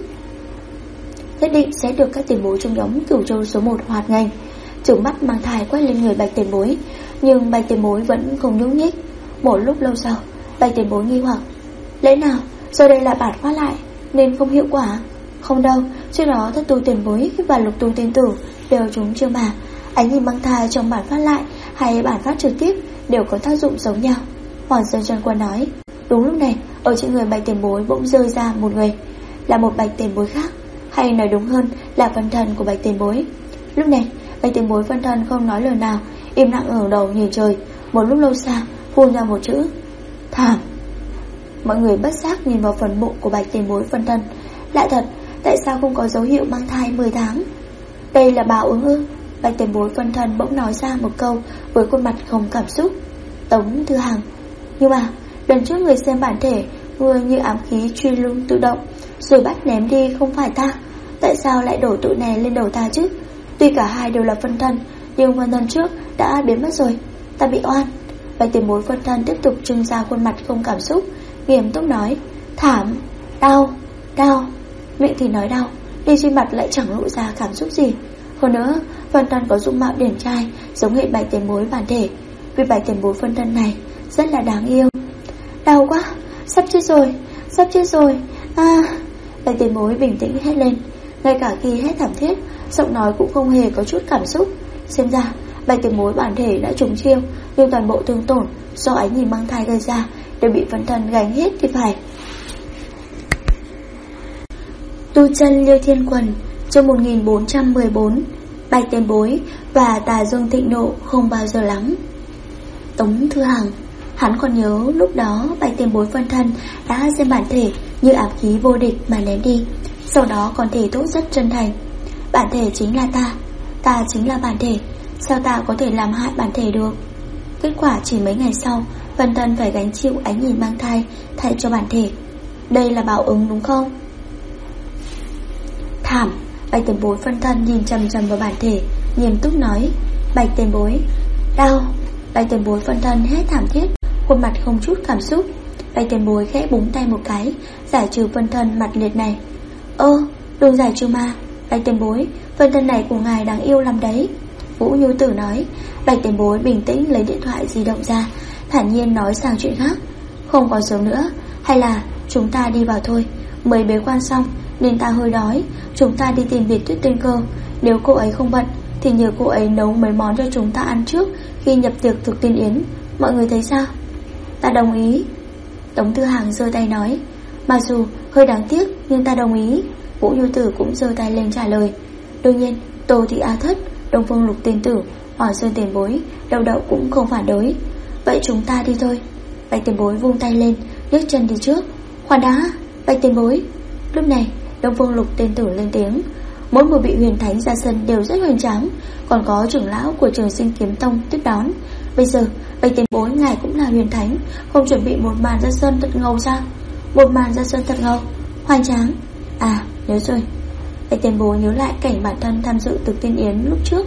Nhất định sẽ được các tiền bối trong nhóm Cửu Châu số 1 hoạt ngành. Trừng mắt mang thai quét lên người Bạch tiền bối, nhưng Bạch tiền bối vẫn không nhúc nhích. Một lúc lâu sau, Bạch tiền bối nghi hoặc. Lẽ nào do đây là bản phát lại nên không hiệu quả? Không đâu, trước đó Thất Tu tiền bối và Lục Tu tiên tử đều trúng chiêu mà. Ánh nhìn mang thai trong bản phát lại hay bản phát trực tiếp đều có tác dụng giống nhau. Hoàng Sơn Chân Quân nói. Đúng lúc này, ở trên người Bạch tiền bối bỗng rơi ra một người, là một Bạch tiền bối khác, hay nói đúng hơn là phân thân của Bạch tiền bối. Lúc này, Bạch tiền bối phân thân không nói lời nào, im lặng ngẩng đầu nhìn trời. Một lúc lâu sau, phun ra một chữ: thảm. Mọi người bất giác nhìn vào phần bụng của Bạch tiền bối phân thân. Lạ thật, tại sao không có dấu hiệu mang thai 10 tháng? Đây là báo ứng ư? Bạch tiền bối phân thân bỗng nói ra một câu với khuôn mặt không cảm xúc. Tống Thư Hàng. Nhưng mà lần trước người xem bản thể, người như ám khí truy lung tự động rồi bắt ném đi không phải ta. Tại sao lại đổ tội này lên đầu ta chứ? Tuy cả hai đều là phân thân, nhưng phân thân trước đã biến mất rồi. Ta bị oan. Bạch tiền bối phân thân tiếp tục trưng ra khuôn mặt không cảm xúc, nghiêm túc nói: thảm, đau, đau. Miệng thì nói đau, đi trên mặt lại chẳng lộ ra cảm xúc gì. Hơn nữa, phân thân có dung mạo điển trai, giống hệ Bạch tiền bối bản thể. Vì Bạch tiền bối phân thân này rất là đáng yêu. Đau quá, sắp chết rồi, sắp chết rồi. Bạch tiền bối bình tĩnh hét lên. Ngay cả khi hét thảm thiết, giọng nói cũng không hề có chút cảm xúc. Xem ra Bạch tiền bối bản thể đã trúng chiêu, nhưng toàn bộ thương tổn do ánh nhìn mang thai gây ra đều bị phân thân gánh hết thì phải. Tu chân Liêu Thiên Quần, chương 1414. Bạch Tiền Bối và Tà Dương Thịnh Nộ không bao giờ lắng. Tống Thư Hằng, hắn còn nhớ lúc đó Bạch Tiền Bối phân thân đã xem bản thể như ám khí vô địch mà ném đi, sau đó còn thể thốt rất chân thành: bản thể chính là ta chính là bản thể, sao ta có thể làm hại bản thể được? Kết quả chỉ mấy ngày sau, phân thân phải gánh chịu ánh nhìn mang thai thay cho bản thể. Đây là báo ứng đúng không? Thảm. Bạch Tiền Bối phân thân nhìn chằm chằm vào bản thể, nghiêm túc nói: Bạch Tiền Bối, đau. Bạch Tiền Bối phân thân hét thảm thiết, khuôn mặt không chút cảm xúc. Bạch Tiền Bối khẽ búng tay một cái, giải trừ phân thân mặt liệt này. Đừng giải trừ mà Bạch Tiền Bối, phân thân này của ngài đáng yêu lắm đấy. Vũ Nhu Tử nói. Bạch Tiền Bối bình tĩnh lấy điện thoại di động ra, thản nhiên nói sang chuyện khác: không còn sớm nữa, hay là chúng ta đi vào thôi. Mới bế quan xong nên ta hơi đói, chúng ta đi tìm Biệt Tuyết Tiên Cơ. Nếu cô ấy không bận thì nhờ cô ấy nấu mấy món cho chúng ta ăn trước khi nhập tiệc thực tiên yến. Mọi người thấy sao? Ta đồng ý. Tống Thư Hàng giơ tay nói. Mặc dù hơi đáng tiếc nhưng ta đồng ý. Vũ Nhu Tử cũng giơ tay lên trả lời. Đương nhiên Tô Thị A Thất, Đông Phương Lục Tiên Tử, Hỏa Sơn Tiền Bối, Đậu Đậu cũng không phản đối. Vậy chúng ta đi thôi. Bạch Tiền Bối vung tay lên, nhấc chân đi trước. Khoan đã, Bạch Tiền Bối. Lúc này Đông Phương Lục Tiên Tử lên tiếng. Mỗi một vị huyền thánh ra sân đều rất hoành tráng, còn có trưởng lão của Trường Sinh Kiếm Tông tiếp đón. Bây giờ Bạch Tiền Bối ngài cũng là huyền thánh, không chuẩn bị một màn ra sân thật ngầu sao? Một màn ra sân thật ngầu, hoành tráng. À, nhớ rồi. Bạch Tiền Bối nhớ lại cảnh bản thân tham dự thực tiên yến lúc trước.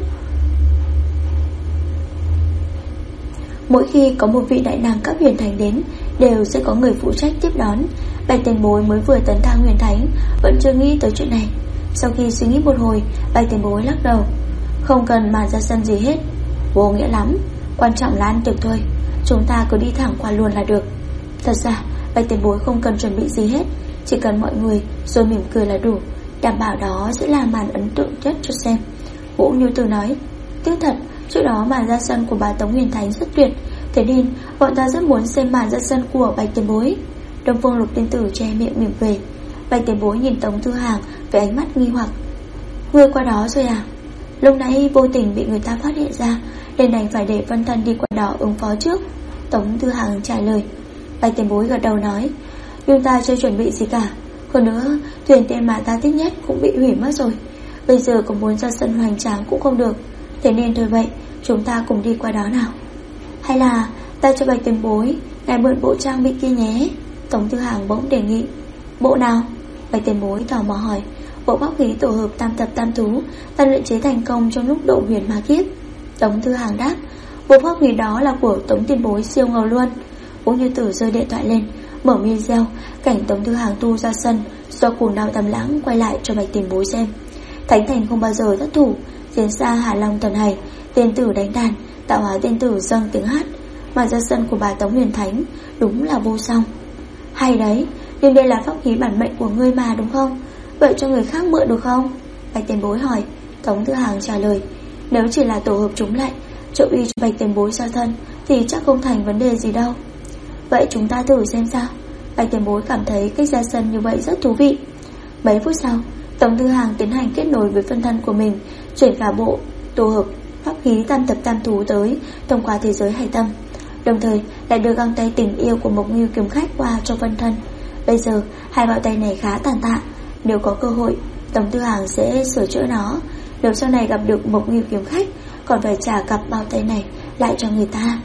Mỗi khi có một vị đại năng cấp huyền thánh đến, đều sẽ có người phụ trách tiếp đón. Bạch Tiền Bối mới vừa tấn thăng huyền thánh, vẫn chưa nghĩ tới chuyện này. Sau khi suy nghĩ một hồi, Bạch Tiền Bối lắc đầu. Không cần màn ra sân gì hết, vô nghĩa lắm. Quan trọng là ăn tiệc thôi, chúng ta cứ đi thẳng qua luôn là được. Thật ra Bạch Tiền Bối không cần chuẩn bị gì hết, chỉ cần mọi người rồi mỉm cười là đủ. Đảm bảo đó sẽ là màn ấn tượng nhất cho xem. Vũ Nhu Tử nói. Tiếc thật, trước đó màn ra sân của bà Tống Huyền Thánh rất tuyệt, thế nên bọn ta rất muốn xem màn ra sân của Bạch Tiền Bối. Đông Phương Lục Tiên Tử che miệng mỉm cười. Bạch Tiền Bối nhìn Tống Thư Hàng với ánh mắt nghi hoặc. Ngươi qua đó rồi à? Lúc nãy vô tình bị người ta phát hiện ra, nên đành phải để phân thân đi qua đó ứng phó trước. Tống Thư Hàng trả lời. Bạch Tiền Bối gật đầu nói. Nhưng ta chưa chuẩn bị gì cả. Hơn nữa thuyền tiên mà ta thích nhất cũng bị hủy mất rồi. Bây giờ còn muốn ra sân hoành tráng cũng không được. Thế nên thôi vậy, chúng ta cùng đi qua đó nào. Hay là ta cho Bạch Tiền Bối ngài mượn bộ trang bị kia nhé. Tống Thư Hàng bỗng đề nghị. Bộ nào? Bạch Tiền Bối tò mò hỏi. Bộ pháp khí tổ hợp tam thập tam thú ta luyện chế thành công trong lúc độ huyền ma kiếp. Tống Thư Hàng đáp. Bộ pháp khí đó là của Tống Tiền Bối siêu ngầu luôn. Vũ Như Tử giơ điện thoại lên, mở video cảnh Tống Thư Hàng tu ra sân, do cuồng đao tầm lãng quay lại cho Bạch Tiền Bối xem. Thánh thành không bao giờ thất thủ, diễn ra Hà Long thần hải, tiên tử đánh đàn, tạo hóa tiên tử dâng tiếng hát. Mà ra sân của bà Tống Huyền Thánh đúng là vô song. Hay đấy, nhưng đây là pháp khí bản mệnh của ngươi mà đúng không? Vậy cho người khác mượn được không? Bạch Tiền Bối hỏi. Tống Thư Hàng trả lời. Nếu chỉ là tổ hợp chúng lại, trợ uy cho Bạch Tiền Bối ra thân thì chắc không thành vấn đề gì đâu. Vậy chúng ta thử xem sao. Bạch Tiền Bối cảm thấy cách ra sân như vậy rất thú vị. Mấy phút sau, Tống Thư Hàng tiến hành kết nối với phân thân của mình, chuyển cả bộ tổ hợp pháp khí tam thập tam thú tới thông qua thế giới hải tâm, đồng thời lại đưa găng tay tình yêu của Mộc Ngưu Kiếm Khách qua cho phân thân. Bây giờ hai bao tay này khá tàn tạ, nếu có cơ hội Tống Thư Hàng sẽ sửa chữa nó. Nếu sau này gặp được Mộc Ngưu Kiếm Khách, còn phải trả cặp bao tay này lại cho người ta.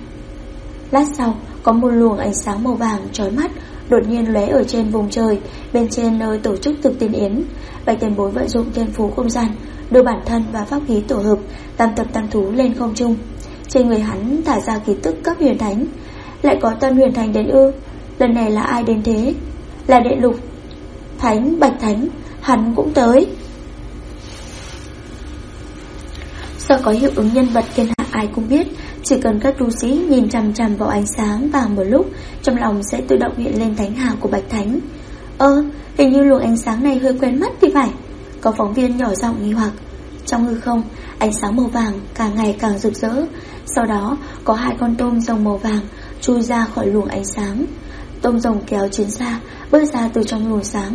Lát sau, có một luồng ánh sáng màu vàng chói mắt đột nhiên lóe ở trên vùng trời bên trên nơi tổ chức thực tiên yến. Bạch Tiền Bối vận dụng thiên phú không gian, đưa bản thân và pháp khí tổ hợp tam thập tam thú lên không trung. Trên người hắn thả ra khí tức cấp huyền thánh. Lại có tân huyền thánh đến ư? Lần này là ai đến thế? Là Đệ Lục Thánh Bạch Thánh, hắn cũng tới. Do có hiệu ứng nhân vật thiên hạ ai cũng biết, chỉ cần các tu sĩ nhìn chằm chằm vào ánh sáng vàng một lúc, trong lòng sẽ tự động hiện lên thánh hào của Bạch Thánh. Hình như luồng ánh sáng này hơi quen mắt thì phải. Có phóng viên nhỏ giọng nghi hoặc. Trong hư không, ánh sáng màu vàng càng ngày càng rực rỡ. Sau đó có hai con tôm rồng màu vàng chui ra khỏi luồng ánh sáng. Tôm rồng kéo chiến xa bước ra từ trong luồng sáng.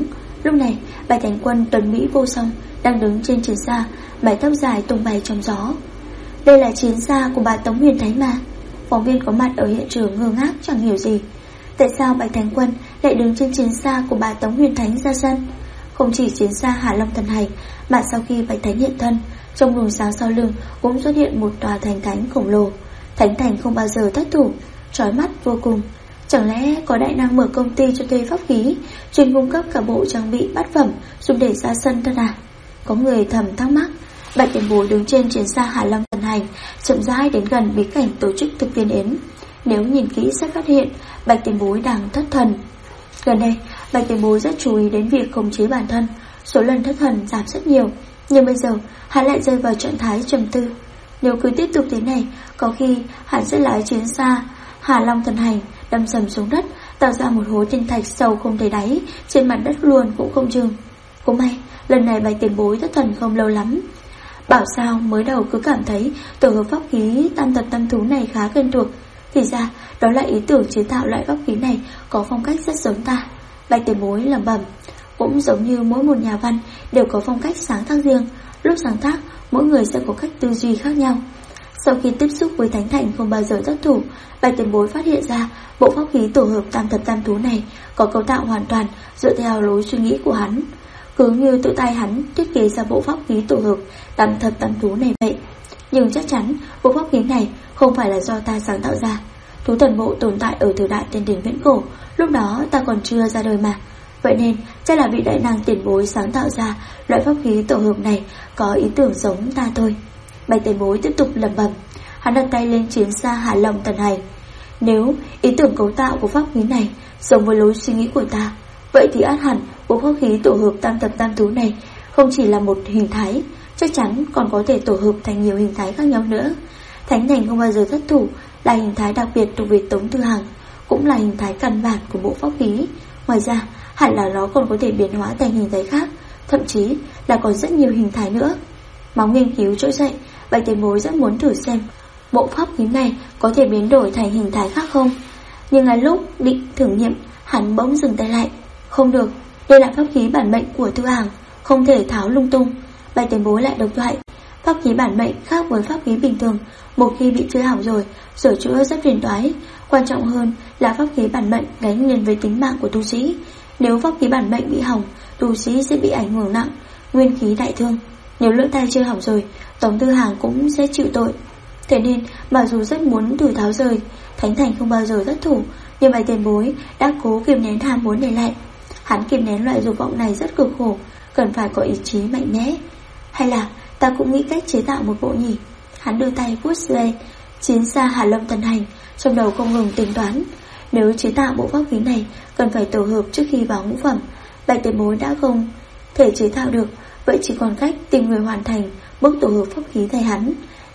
Lúc này Bạch Thánh Quân tuấn mỹ vô song đang đứng trên chiến xa, mái tóc dài tung bay trong gió. Đây là chiến xa của bà Tống Huyền Thánh mà. Phóng viên có mặt ở hiện trường ngơ ngác chẳng hiểu gì. Tại sao Bạch Thánh Quân lại đứng trên chiến xa của bà Tống Huyền Thánh ra sân? Không chỉ chiến xa Hà Long Thần Hành, mà sau khi Bạch Thánh hiện thân, trong luồng sáng sau lưng cũng xuất hiện một tòa thành thánh khổng lồ. Thánh thành không bao giờ thất thủ, chói mắt vô cùng. Chẳng lẽ có đại năng mở công ty cho thuê pháp khí, chuyên cung cấp cả bộ trang bị bát phẩm dùng để ra sân thật à? Có người thầm thắc mắc. Bạch Tiền Bối đứng trên chiến xa Hà Long Thần Hành, chậm rãi đến gần bí cảnh tổ chức thực tiên yến. Nếu nhìn kỹ sẽ phát hiện Bạch Tiền Bối đang thất thần. Gần đây Bạch Tiền Bối rất chú ý đến việc khống chế bản thân. Số lần thất thần giảm rất nhiều, nhưng bây giờ hắn lại rơi vào trạng thái trầm tư. Nếu cứ tiếp tục thế này, có khi hắn sẽ lái chiến xa Hà Long Thần Hành đâm sầm xuống đất, tạo ra một hố thiên thạch sâu không thấy đáy trên mặt đất luôn cũng không chừng. Cũng may lần này Bạch Tiền Bối thất thần không lâu lắm. Bảo sao mới đầu cứ cảm thấy tổ hợp pháp khí tam tật tam thú này khá quen thuộc, thì ra đó là ý tưởng chế tạo loại pháp khí này có phong cách rất giống ta. Bạch Tiền Bối lẩm bẩm. Cũng giống như mỗi một nhà văn đều có phong cách sáng tác riêng, lúc sáng tác mỗi người sẽ có cách tư duy khác nhau. Sau khi tiếp xúc với Thánh Thành không bao giờ thất thủ, Bạch Tiền Bối phát hiện ra bộ pháp khí tổ hợp tam thập tam thú này có cấu tạo hoàn toàn dựa theo lối suy nghĩ của hắn, cứ như tự tay hắn thiết kế ra bộ pháp khí tổ hợp tam thập tam thú này vậy. Nhưng chắc chắn bộ pháp khí này không phải là do ta sáng tạo ra. Thú thần bộ tồn tại ở thời đại tiên điển viễn cổ, lúc đó ta còn chưa ra đời mà. Vậy nên chắc là vị đại năng tiền bối sáng tạo ra loại pháp khí tổ hợp này có ý tưởng giống ta thôi. Bạch Tiền Bối tiếp tục lẩm bẩm. Hắn đặt tay lên chiến xa Hà Long Thần Hành. Nếu ý tưởng cấu tạo của pháp khí này giống với lối suy nghĩ của ta, vậy thì ắt hẳn bộ pháp khí tổ hợp tam thập tam thú này không chỉ là một hình thái, chắc chắn còn có thể tổ hợp thành nhiều hình thái khác nhau nữa. Thánh thành không bao giờ thất thủ là hình thái đặc biệt thuộc về Tống Tư Hằng, cũng là hình thái căn bản của bộ pháp khí. Ngoài ra hẳn là nó còn có thể biến hóa thành hình thái khác, thậm chí là còn rất nhiều hình thái nữa. Máu nghiên cứu trỗi dậy, Bạch Tiền Bối rất muốn thử xem bộ pháp khí này có thể biến đổi thành hình thái khác không. Nhưng ngay lúc định thử nghiệm, hắn bỗng dừng tay lại. Không được, đây là pháp khí bản mệnh của Tư Hằng, không thể tháo lung tung. Bạch Tiền Bối lại độc thoại. Pháp khí bản mệnh khác với pháp khí bình thường, một khi bị chơi hỏng rồi, sửa chữa rất phiền toái. Quan trọng hơn là pháp khí bản mệnh gánh liền với tính mạng của tu sĩ. Nếu pháp khí bản mệnh bị hỏng, tu sĩ sẽ bị ảnh hưởng nặng, nguyên khí đại thương. Nếu lỡ tay chơi hỏng rồi, Tống Tư Hằng cũng sẽ chịu tội. Thế nên mặc dù rất muốn thử tháo rời, Thánh Thành không bao giờ thất thủ, nhưng Bạch Tiền Bối đã cố kiềm nén ham muốn này lại. Hắn kiềm nén loại dục vọng này rất cực khổ, cần phải có ý chí mạnh mẽ. Hay là ta cũng nghĩ cách chế tạo một bộ nhỉ? Hắn đưa tay vuốt lên chiến xa Hà Long Thần Hành, trong đầu không ngừng tính toán. Nếu chế tạo bộ pháp khí này cần phải tổ hợp trước khi vào ngũ phẩm. Bạch Tiền Bối đã không thể chế tạo được, vậy chỉ còn cách tìm người hoàn thành bước tổ hợp pháp khí thay hắn.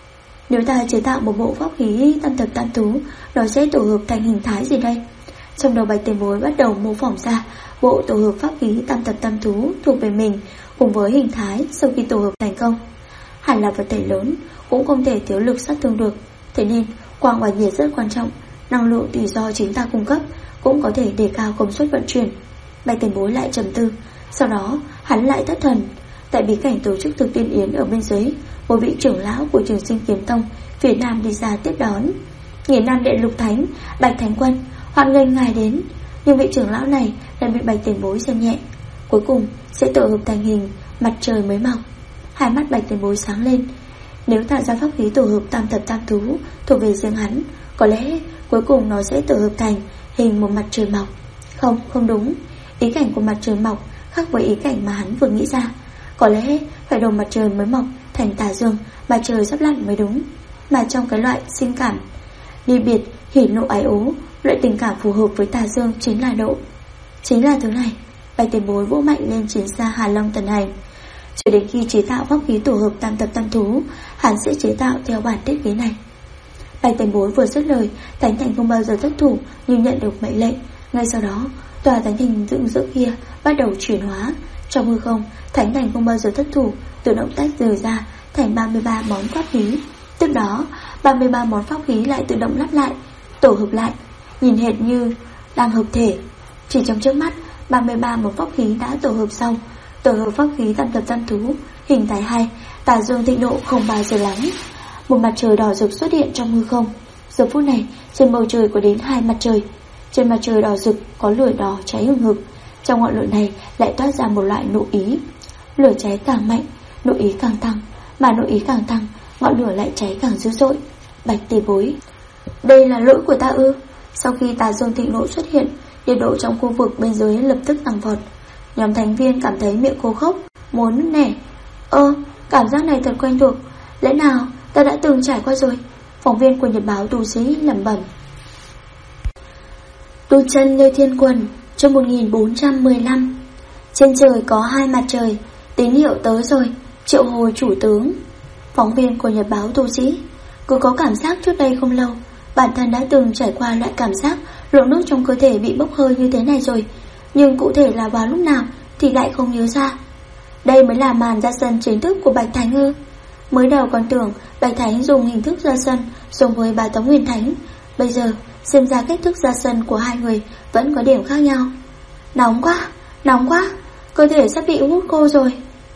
Nếu ta chế tạo một bộ pháp khí tam thập tam thú, nó sẽ tổ hợp thành hình thái gì đây? Trong đầu Bạch Tiền Bối bắt đầu mô phỏng ra bộ tổ hợp pháp khí tam thập tam thú thuộc về mình cùng với hình thái sau khi tổ hợp thành công. Hẳn là vật thể lớn, cũng không thể thiếu lực sát thương được. Thế nên quang và nhiệt rất quan trọng. Năng lượng tùy do chính ta cung cấp cũng có thể đề cao công suất vận chuyển. Bạch Tiền Bối lại trầm tư. Sau đó hắn lại thất thần. Tại bí cảnh tổ chức thực tiên yến ở bên dưới, một vị trưởng lão của Trường Sinh Kiếm Tông phía nam đi ra tiếp đón. Nghìn Nam Đệ Lục Thánh, Bạch Thánh Quân, hoan nghênh ngài đến. Nhưng vị trưởng lão này lại bị Bạch Tiền Bối xem nhẹ. Cuối cùng sẽ tổ hợp thành hình mặt trời mới mọc. Hai mắt Bạch Tiền Bối sáng lên. Nếu tạo ra pháp khí tổ hợp tam thập tam thú thuộc về riêng hắn, có lẽ cuối cùng nó sẽ tổ hợp thành hình một mặt trời mọc. Không đúng. Ý cảnh của mặt trời mọc khác với ý cảnh mà hắn vừa nghĩ ra. Có lẽ phải đầu mặt trời mới mọc thành tà dương, mặt trời sắp lặn mới đúng. Mà trong cái loại sinh cảm ly biệt, hỉ nộ ái ố, loại tình cảm phù hợp với tà dương chính là độ. Chính là thứ này. Bạch Tiền Bối vỗ mạnh lên chiến xa Hà Long Thần Hành. Cho đến khi chế tạo pháp khí tổ hợp tam thập tam thú, hắn sẽ chế tạo theo bản thiết kế này. Bạch Tiền Bối vừa dứt lời, Thánh Thành không bao giờ thất thủ như nhận được mệnh lệnh. Ngay sau đó, tòa Thánh Thành dựng giữa kia bắt đầu chuyển hóa. Trong hư không, Thánh Thành không bao giờ thất thủ tự động tách rời ra thành 33 món pháp khí. Tiếp đó 33 món pháp khí lại tự động lắp lại, tổ hợp lại, nhìn hệt như đang hợp thể. Chỉ trong chớp mắt, 33 một pháp khí đã tổ hợp xong. Tổ hợp pháp khí tam thập tam thú, hình thái 2, tà dương thịnh nộ không bao giờ lắng. Một mặt trời đỏ rực xuất hiện trong hư không. Giờ phút này trên bầu trời có đến 2 mặt trời. Trên mặt trời đỏ rực có lửa đỏ cháy hừng hực. Trong ngọn lửa này lại toát ra một loại nộ ý. Lửa cháy càng mạnh, nộ ý càng tăng, mà nộ ý càng tăng, ngọn lửa lại cháy càng dữ dội. Bạch Tiền Bối, đây là lỗi của ta ư? Sau khi tà dương thịnh nộ xuất hiện, nhiệt độ trong khu vực bên dưới lập tức tăng vọt. Nhóm thành viên cảm thấy miệng khô khốc, muốn nẻ. Cảm giác này thật quen thuộc, lẽ nào ta đã từng trải qua rồi? Phóng viên của nhật báo Tu Sĩ lẩm bẩm. Tu chân như thiên quần, chương 1415. Trên trời có 2 mặt trời, tín hiệu tới rồi, triệu hồi chủ tướng. Phóng viên của nhật báo Tu Sĩ, cứ có cảm giác trước đây không lâu, bản thân đã từng trải qua loại cảm giác lượng nước trong cơ thể bị bốc hơi như thế này rồi, nhưng cụ thể là vào lúc nào thì lại không nhớ ra. Đây mới là màn ra sân chính thức của Bạch Thánh ư? Mới đầu còn tưởng Bạch Thánh dùng hình thức ra sân giống với bà Tống Nguyên Thánh, bây giờ xem ra cách thức ra sân của hai người vẫn có điểm khác nhau. Nóng quá, cơ thể sắp bị hút khô rồi.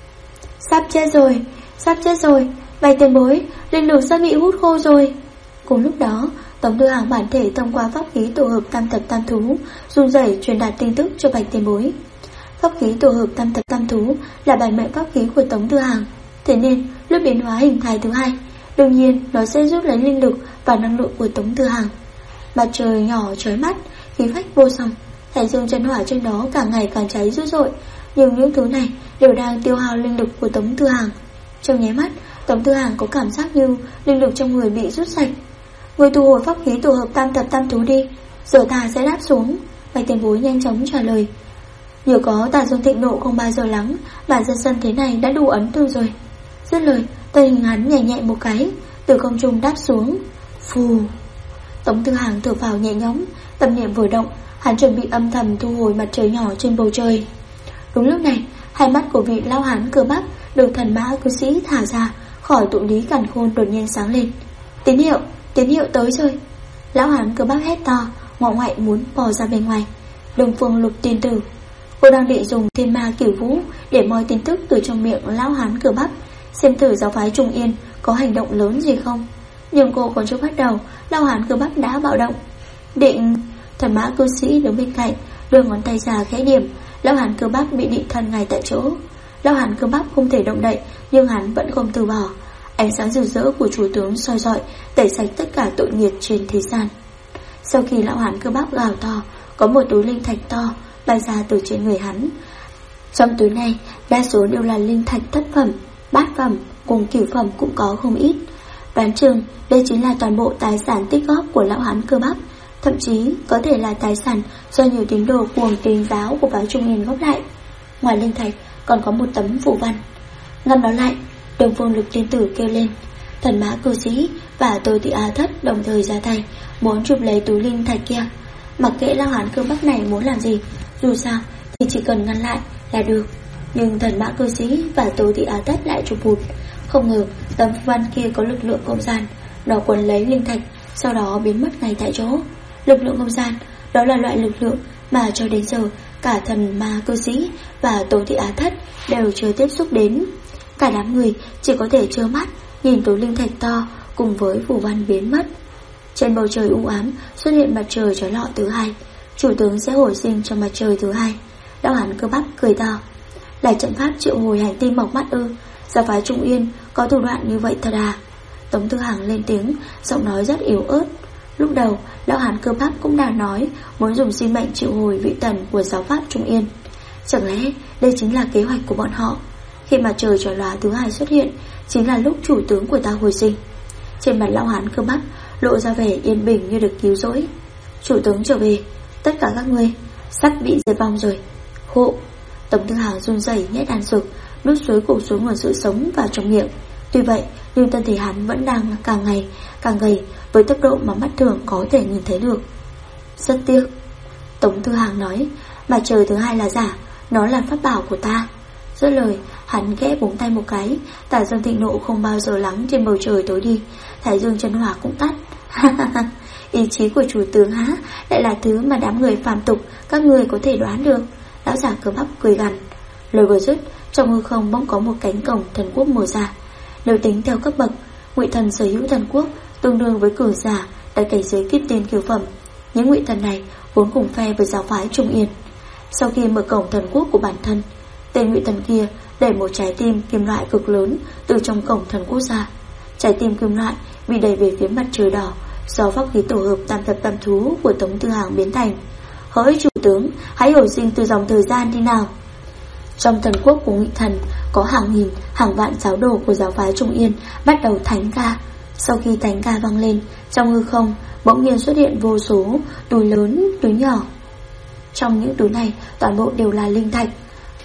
Sắp chết rồi, Bạch Tiền Bối, linh lực sắp bị hút khô rồi. Cùng lúc đó, Tống Tư Hàng bản thể thông qua pháp khí tổ hợp tam thập tam thú run rẩy truyền đạt tin tức cho Bạch Tiền Bối. Pháp khí tổ hợp tam thập tam thú là bản mệnh pháp khí của Tống Tư Hàng, thế nên lúc biến hóa hình thái thứ 2, đương nhiên nó sẽ rút lấy linh lực và năng lượng của Tống Tư Hàng. Mặt trời nhỏ chói mắt, khí phách vô song, thái dương chân hỏa trên đó càng ngày càng cháy dữ dội, nhưng những thứ này đều đang tiêu hao linh lực của Tống Tư Hàng. Trong nháy mắt, Tống Tư Hàng có cảm giác như linh lực trong người bị rút sạch. Người thu hồi pháp khí tổ hợp tam thập tam thú đi, giờ ta sẽ đáp xuống. Bạch Tiền Bối nhanh chóng trả lời. Nhờ có tà dương thịnh nộ không bao giờ lắng, bản ra sân thế này đã đủ ấn tượng rồi. Dứt lời, tay hình hắn nhẹ nhẹ một cái, từ không trung đáp xuống. Phù. Tống Tư Hàng thở phào nhẹ nhõm, tâm niệm vừa động, hắn chuẩn bị âm thầm thu hồi mặt trời nhỏ trên bầu trời. Đúng lúc này, hai mắt của vị lao hán cơ bắp được thần mã cư sĩ thả ra khỏi tụ lý càn khôn đột nhiên sáng lên. Tín hiệu tới rồi. Lão hán cơ bắp hét to, ngọ ngoại muốn bò ra bên ngoài. Đông Phương Lục tiên tử, cô đang định dùng thiên ma cửu vũ để moi tin tức từ trong miệng lão hán cơ bắp, xem thử giáo phái Trung Yên có hành động lớn gì không. Nhưng cô còn chưa bắt đầu, lão hán cơ bắp đã bạo động. Thần mã cư sĩ đứng bên cạnh, đưa ngón tay ra khẽ điểm. Lão hán cơ bắp bị định thân ngay tại chỗ. Lão hán cơ bắp không thể động đậy, nhưng hắn vẫn không từ bỏ. Ánh sáng rực rỡ của chủ tướng soi rọi, tẩy sạch tất cả tội nghiệp trên thế gian. Sau khi lão hán cơ bắp gào to, có một túi linh thạch to bay ra từ trên người hắn. Trong túi này, đa số đều là linh thạch thất phẩm, bát phẩm cùng cửu phẩm cũng có không ít. Đoán chừng đây chính là toàn bộ tài sản tích góp của lão hán cơ bắp, thậm chí có thể là tài sản do nhiều tín đồ cuồng tín giáo của phái Trung Yên góp lại. Ngoài linh thạch còn có một tấm phù văn. Ngăn nó lại, Đông Phương Lục tiên tử kêu lên. Thần mã cư sĩ và Tô Thị Á Thất đồng thời ra tay, muốn chụp lấy túi linh thạch kia. Mặc kệ lão hán cơ bắp này muốn làm gì, dù sao thì chỉ cần ngăn lại là được. Nhưng thần mã cư sĩ và Tô Thị Á Thất lại chụp hụt. Không ngờ tấm phù văn kia có lực lượng không gian, nó quấn lấy linh thạch, sau đó biến mất ngay tại chỗ. Lực lượng không gian, đó là loại lực lượng mà cho đến giờ cả thần ma cư sĩ và Tô Thị Á Thất đều chưa tiếp xúc đến. Cả đám người chỉ có thể trơ mắt nhìn túi linh thạch to cùng với phù văn biến mất. Trên bầu trời u ám xuất hiện mặt trời chói lọi thứ 2. Chủ tướng sẽ hồi sinh cho mặt trời thứ 2. Lão hán cơ bắp cười to. Là trận pháp triệu hồi hành tinh mọc mắt ư? Giáo phái Trung Yên có thủ đoạn như vậy thật à? Tống Tư Hàng lên tiếng, giọng nói rất yếu ớt. Lúc đầu lão hán cơ bắp cũng đang nói muốn dùng sinh mệnh triệu hồi vị thần của giáo pháp Trung Yên. Chẳng lẽ đây chính là kế hoạch của bọn họ? Khi mặt trời chói lóa thứ 2 xuất hiện, chính là lúc chủ tướng của ta hồi sinh. Trên mặt lão hán cơ bắp lộ ra vẻ yên bình như được cứu rỗi. Chủ tướng trở về, tất cả các ngươi sắp bị diệt vong rồi. Hộ. Tống Tư Hàng run rẩy nhét đan dược, nuốt suối cục xuống nguồn sự sống vào trong miệng. Tuy vậy, nhưng thân thể hắn vẫn đang càng ngày càng gầy với tốc độ mà mắt thường có thể nhìn thấy được. Rất tiếc. Tống Tư Hàng nói, mặt trời thứ 2 là giả, nó là pháp bảo của ta. Dứt lời, hắn khẽ búng tay một cái, tà dương thịnh nộ không bao giờ lắng trên bầu trời tối đi, thái dương chân hỏa cũng tắt. Ý chí của chủ tướng há lại là thứ mà đám người phàm tục các người có thể đoán được. Lão già cơ bắp cười gằn. Lời vừa dứt, trong hư không bỗng có một cánh cổng thần quốc mở ra. Nếu tính theo cấp bậc, Ngụy Thần sở hữu thần quốc tương đương với cường giả tại cảnh giới kiếp tiên kiều phẩm. Những Ngụy Thần này vốn cùng phe với giáo phái Trung Yên. Sau khi mở cổng thần quốc của bản thân, tên Ngụy Thần kia đẩy một trái tim kim loại cực lớn từ trong cổng thần quốc ra. Trái tim kim loại bị đẩy về phía mặt trời đỏ do pháp khí tổ hợp tam thập tam thú của Tống Tư Hàng biến thành. Hỡi chủ tướng, hãy hồi sinh từ dòng thời gian đi nào. Trong thần quốc của Ngụy Thần có hàng nghìn, hàng vạn giáo đồ của giáo phái Trung Yên bắt đầu thánh ca. Sau khi thánh ca vang lên, trong hư không bỗng nhiên xuất hiện vô số túi lớn, túi nhỏ. Trong những túi này toàn bộ đều là linh thạch,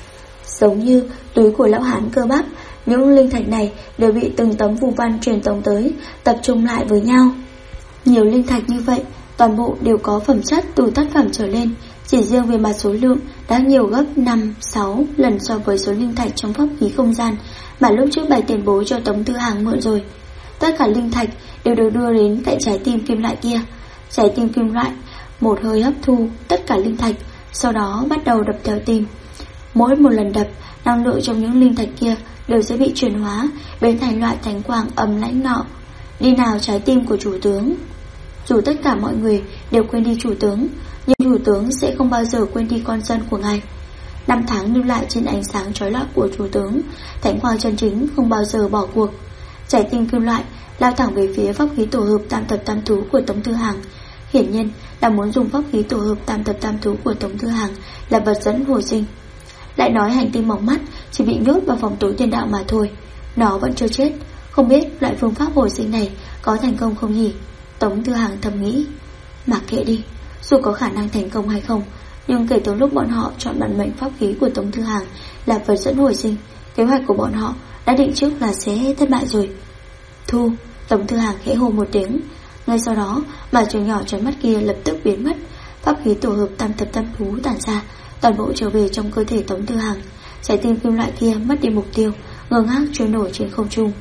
giống như túi của lão hán cơ bắp. Những linh thạch này đều bị từng tấm phù văn truyền tống tới, tập trung lại với nhau. Nhiều linh thạch như vậy, toàn bộ đều có phẩm chất từ tác phẩm trở lên. Chỉ riêng về mặt số lượng đã nhiều gấp 5-6 lần so với số linh thạch trong pháp khí không gian mà lúc trước Bạch tiền bối cho Tống Tư Hàng mượn rồi. Tất cả linh thạch đều được đưa đến cạnh trái tim kim loại kia. Trái tim kim loại một hơi hấp thu tất cả linh thạch, sau đó bắt đầu đập theo tim. Mỗi một lần đập, năng lượng trong những linh thạch kia đều sẽ bị chuyển hóa biến thành loại thánh quang âm lãnh nọ. Đi nào trái tim của chủ tướng. Dù tất cả mọi người đều quên đi chủ tướng, nhưng chủ tướng sẽ không bao giờ quên đi con dân của ngài. 5 tháng lưu lại trên ánh sáng chói lọi của chủ tướng, thánh quang chân chính không bao giờ bỏ cuộc. Trái tim kim loại lao thẳng về phía pháp khí tổ hợp tam thập tam thú của Tống Tư Hàng. Hiển nhiên là muốn dùng pháp khí tổ hợp tam thập tam thú của Tống Tư Hàng là vật dẫn hồi sinh. Lại nói hành tinh mỏng mắt chỉ bị nhốt vào phòng tối thiên đạo mà thôi, nó vẫn chưa chết. Không biết loại phương pháp hồi sinh này có thành công không nhỉ? Tống Tư Hàng thầm nghĩ. Mặc kệ đi, dù có khả năng thành công hay không, nhưng kể từ lúc bọn họ chọn bản mệnh pháp khí của Tống Tư Hàng là vật dẫn hồi sinh, kế hoạch của bọn họ đã định trước là sẽ thất bại rồi. Thu. Tống Tư Hàng khẽ hô một tiếng. Ngay sau đó mà trường nhỏ chói mắt kia lập tức biến mất. Pháp khí tổ hợp tam thập tam thú tản ra, toàn bộ trở về trong cơ thể Tống Tư Hàng. Trái tim kim loại kia mất đi mục tiêu, ngơ ngác trôi nổi trên không trung.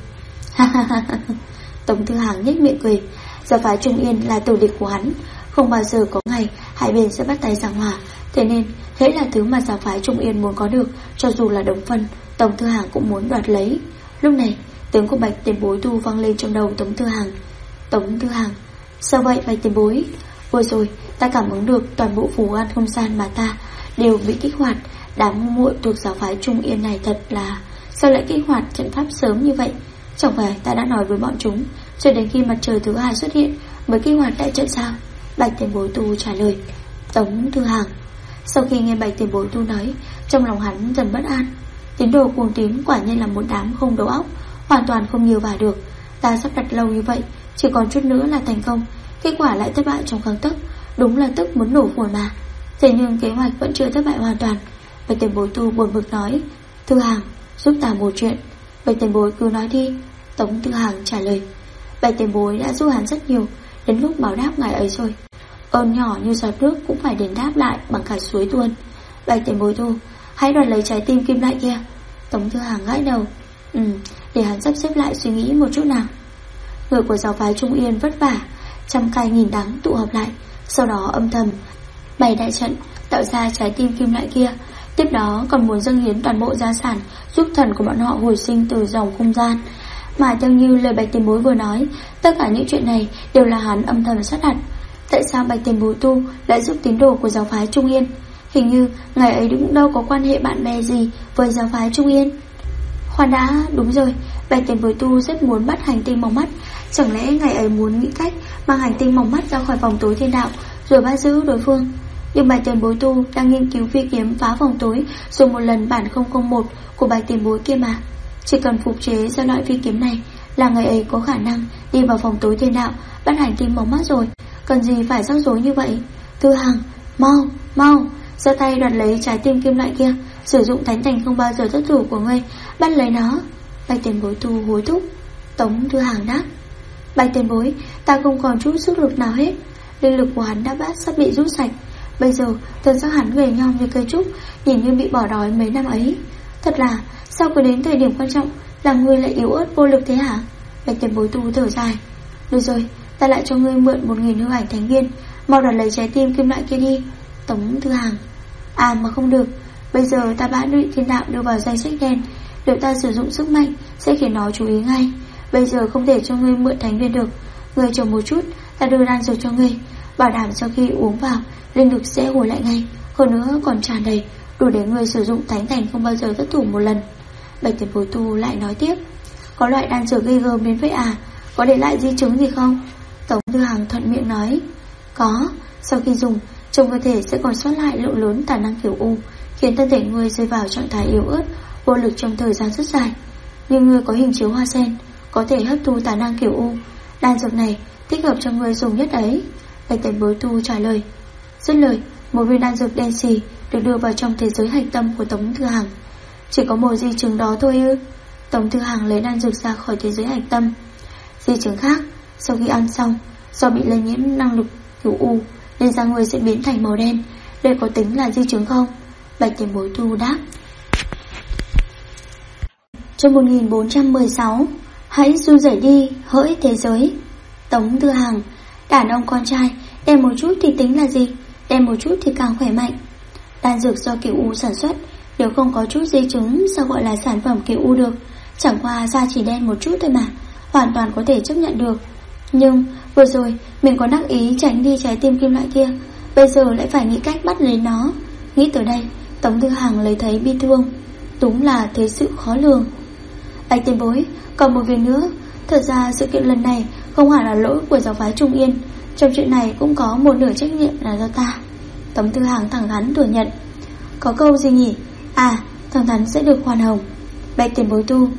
Tống Tư Hàng nhếch miệng cười. Giáo phái Trung Yên là tử địch của hắn, không bao giờ có ngày hai bên sẽ bắt tay giảng hòa. Thế nên hễ là thứ mà giáo phái Trung Yên muốn có được, cho dù là đồng phân, Tống Tư Hàng cũng muốn đoạt lấy. Lúc này tiếng của Bạch tiền bối tu vang lên trong đầu Tống Tư Hàng. Tống Tư Hàng. Sao vậy Bạch tiền bối? Vừa rồi ta cảm ứng được toàn bộ phù an không gian mà ta đều bị kích hoạt. Đám ngu muội thuộc giáo phái Trung Yên này thật là... Sao lại kích hoạt trận pháp sớm như vậy? Chẳng phải ta đã nói với bọn chúng cho đến khi mặt trời thứ hai xuất hiện mới kích hoạt đại trận sao? Bạch tiền bối tu trả lời. Tống Tư Hàng. Sau khi nghe Bạch tiền bối tu nói, trong lòng hắn dần bất an. Tín đồ cuồng tín quả nhiên là một đám không đầu óc, hoàn toàn không nhờ vả được. Ta sắp đặt lâu như vậy, chỉ còn chút nữa là thành công, kết quả lại thất bại trong gang tấc. Đúng là tức muốn nổ phổi mà. Thế nhưng kế hoạch vẫn chưa thất bại hoàn toàn. Bạch tiền bối tu buồn bực nói. Tư Hàng, giúp ta một chuyện. Bạch tiền bối cứ nói đi. Tống Tư Hàng trả lời. Bạch tiền bối đã giúp hắn rất nhiều, đến lúc báo đáp ngài ấy rồi. Ơn nhỏ như giọt nước cũng phải đền đáp lại bằng cả suối tuôn. Bạch tiền bối tu, hãy đoạt lấy trái tim kim loại kia. Tống Tư Hàng gãi đầu. Để hắn sắp xếp lại suy nghĩ một chút nào. Người của giáo phái Trung Yên vất vả, trăm cay nghìn đắng tụ họp lại, sau đó âm thầm bày đại trận tạo ra trái tim kim loại kia. Tiếp đó còn muốn dâng hiến toàn bộ gia sản giúp thần của bọn họ hồi sinh từ dòng không gian. Mà theo như lời Bạch tiền bối vừa nói, tất cả những chuyện này đều là hắn âm thầm sát đặt. Tại sao Bạch tiền bối tu lại giúp tín đồ của giáo phái Trung Yên? Hình như ngài ấy cũng đâu có quan hệ bạn bè gì với giáo phái Trung Yên. Khoan đã, đúng rồi, Bạch tiền bối tu rất muốn bắt hành tinh mỏng mắt. Chẳng lẽ ngài ấy muốn nghĩ cách mang hành tinh mỏng mắt ra khỏi vòng tối thiên đạo rồi bắt giữ đối phương? Nhưng Bạch tiền bối tu đang nghiên cứu phi kiếm phá vòng tối dùng một lần bản 001 của Bạch tiền bối kia mà. Chỉ cần phục chế ra loại phi kiếm này là người ấy có khả năng đi vào vòng tối thiên đạo bắt hành tinh mỏng mắt rồi. Cần gì phải rắc rối như vậy? Tư Hàng, mau giơ tay đoạt lấy trái tim kim loại kia, sử dụng thánh thành không bao giờ thất thủ của ngươi, bắt lấy nó. Bạch tiền bối tu hối thúc. Tống Tư Hàng đáp. Bạch tiền bối, ta không còn chút sức lực nào hết. Linh lực của hắn đã sắp bị rút sạch. Bây giờ thân xác hắn gầy nhom như cây trúc, nhìn như bị bỏ đói mấy năm ấy. Thật là, sao cứ đến thời điểm quan trọng là ngươi lại yếu ớt vô lực thế hả? Bạch tiền bối tu thở dài. Được rồi, ta lại cho ngươi mượn 1000 hư ảnh thánh viên, mau đoạt lấy trái tim kim loại kia đi. Tống Tư Hàng. À mà không được, Bây giờ ta đã bị thiên đạo đưa vào danh sách đen. Nếu ta sử dụng sức mạnh sẽ khiến nó chú ý ngay. Bây giờ không thể cho ngươi mượn thánh viên được. Ngươi chờ một chút, ta đưa đan dược cho ngươi, bảo đảm sau khi uống vào linh lực sẽ hồi lại ngay. Hơn nữa còn tràn đầy, đủ để ngươi sử dụng thánh thành không bao giờ thất thủ một lần. Bạch tiền bối tu lại nói tiếp. Có loại đan dược ghê gớm đến vậy à? Có để lại di chứng gì không? Tống Tư Hằng thuận miệng nói. Có, sau khi dùng, trong cơ thể sẽ còn sót lại lượng lớn tà năng kiểu U, khiến thân thể ngươi rơi vào trạng thái yếu ớt, vô lực trong thời gian rất dài. Nhưng ngươi có hình chiếu hoa sen, có thể hấp thu tà năng kiểu U. Đan dược này thích hợp cho ngươi dùng nhất ấy. Bạch tiền bối tu trả lời. Dứt lời, một viên đan dược đen xì được đưa vào trong thế giới hạch tâm của Tống Tư Hằng. Chỉ có một di chứng đó thôi ư? Tống Tư Hằng lấy đan dược ra khỏi thế giới hạch tâm. Di chứng khác, sau khi ăn xong, do bị lây nhiễm năng lực kiểu U nên da người sẽ biến thành màu đen. Đây có tính là di chứng không? Bạch tiền bối tu đáp. Chương 1416. Hãy run rẩy đi, hỡi thế giới. Tống Tư Hằng. Đàn ông con trai, đen một chút thì tính là gì? Đen một chút thì càng khỏe mạnh. Đan dược do kiểu U sản xuất, nếu không có chút di chứng sao gọi là sản phẩm kiểu U được? Chẳng qua da chỉ đen một chút thôi mà, hoàn toàn có thể chấp nhận được. Nhưng vừa rồi mình có đắc ý tránh đi trái tim kim loại kia, bây giờ lại phải nghĩ cách bắt lấy nó. Nghĩ tới đây, Tống Tư Hằng lấy thấy bi thương. Đúng là thế sự khó lường. Bạch tiền bối, còn một việc nữa. Thật ra sự kiện lần này không hẳn là lỗi của giáo phái Trung Yên. Trong chuyện này cũng có một nửa trách nhiệm là do ta. Tống Tư Hằng thẳng thắn thừa nhận. Có câu gì nhỉ? À, thẳng thắn sẽ được khoan hồng. Bạch tiền bối tu.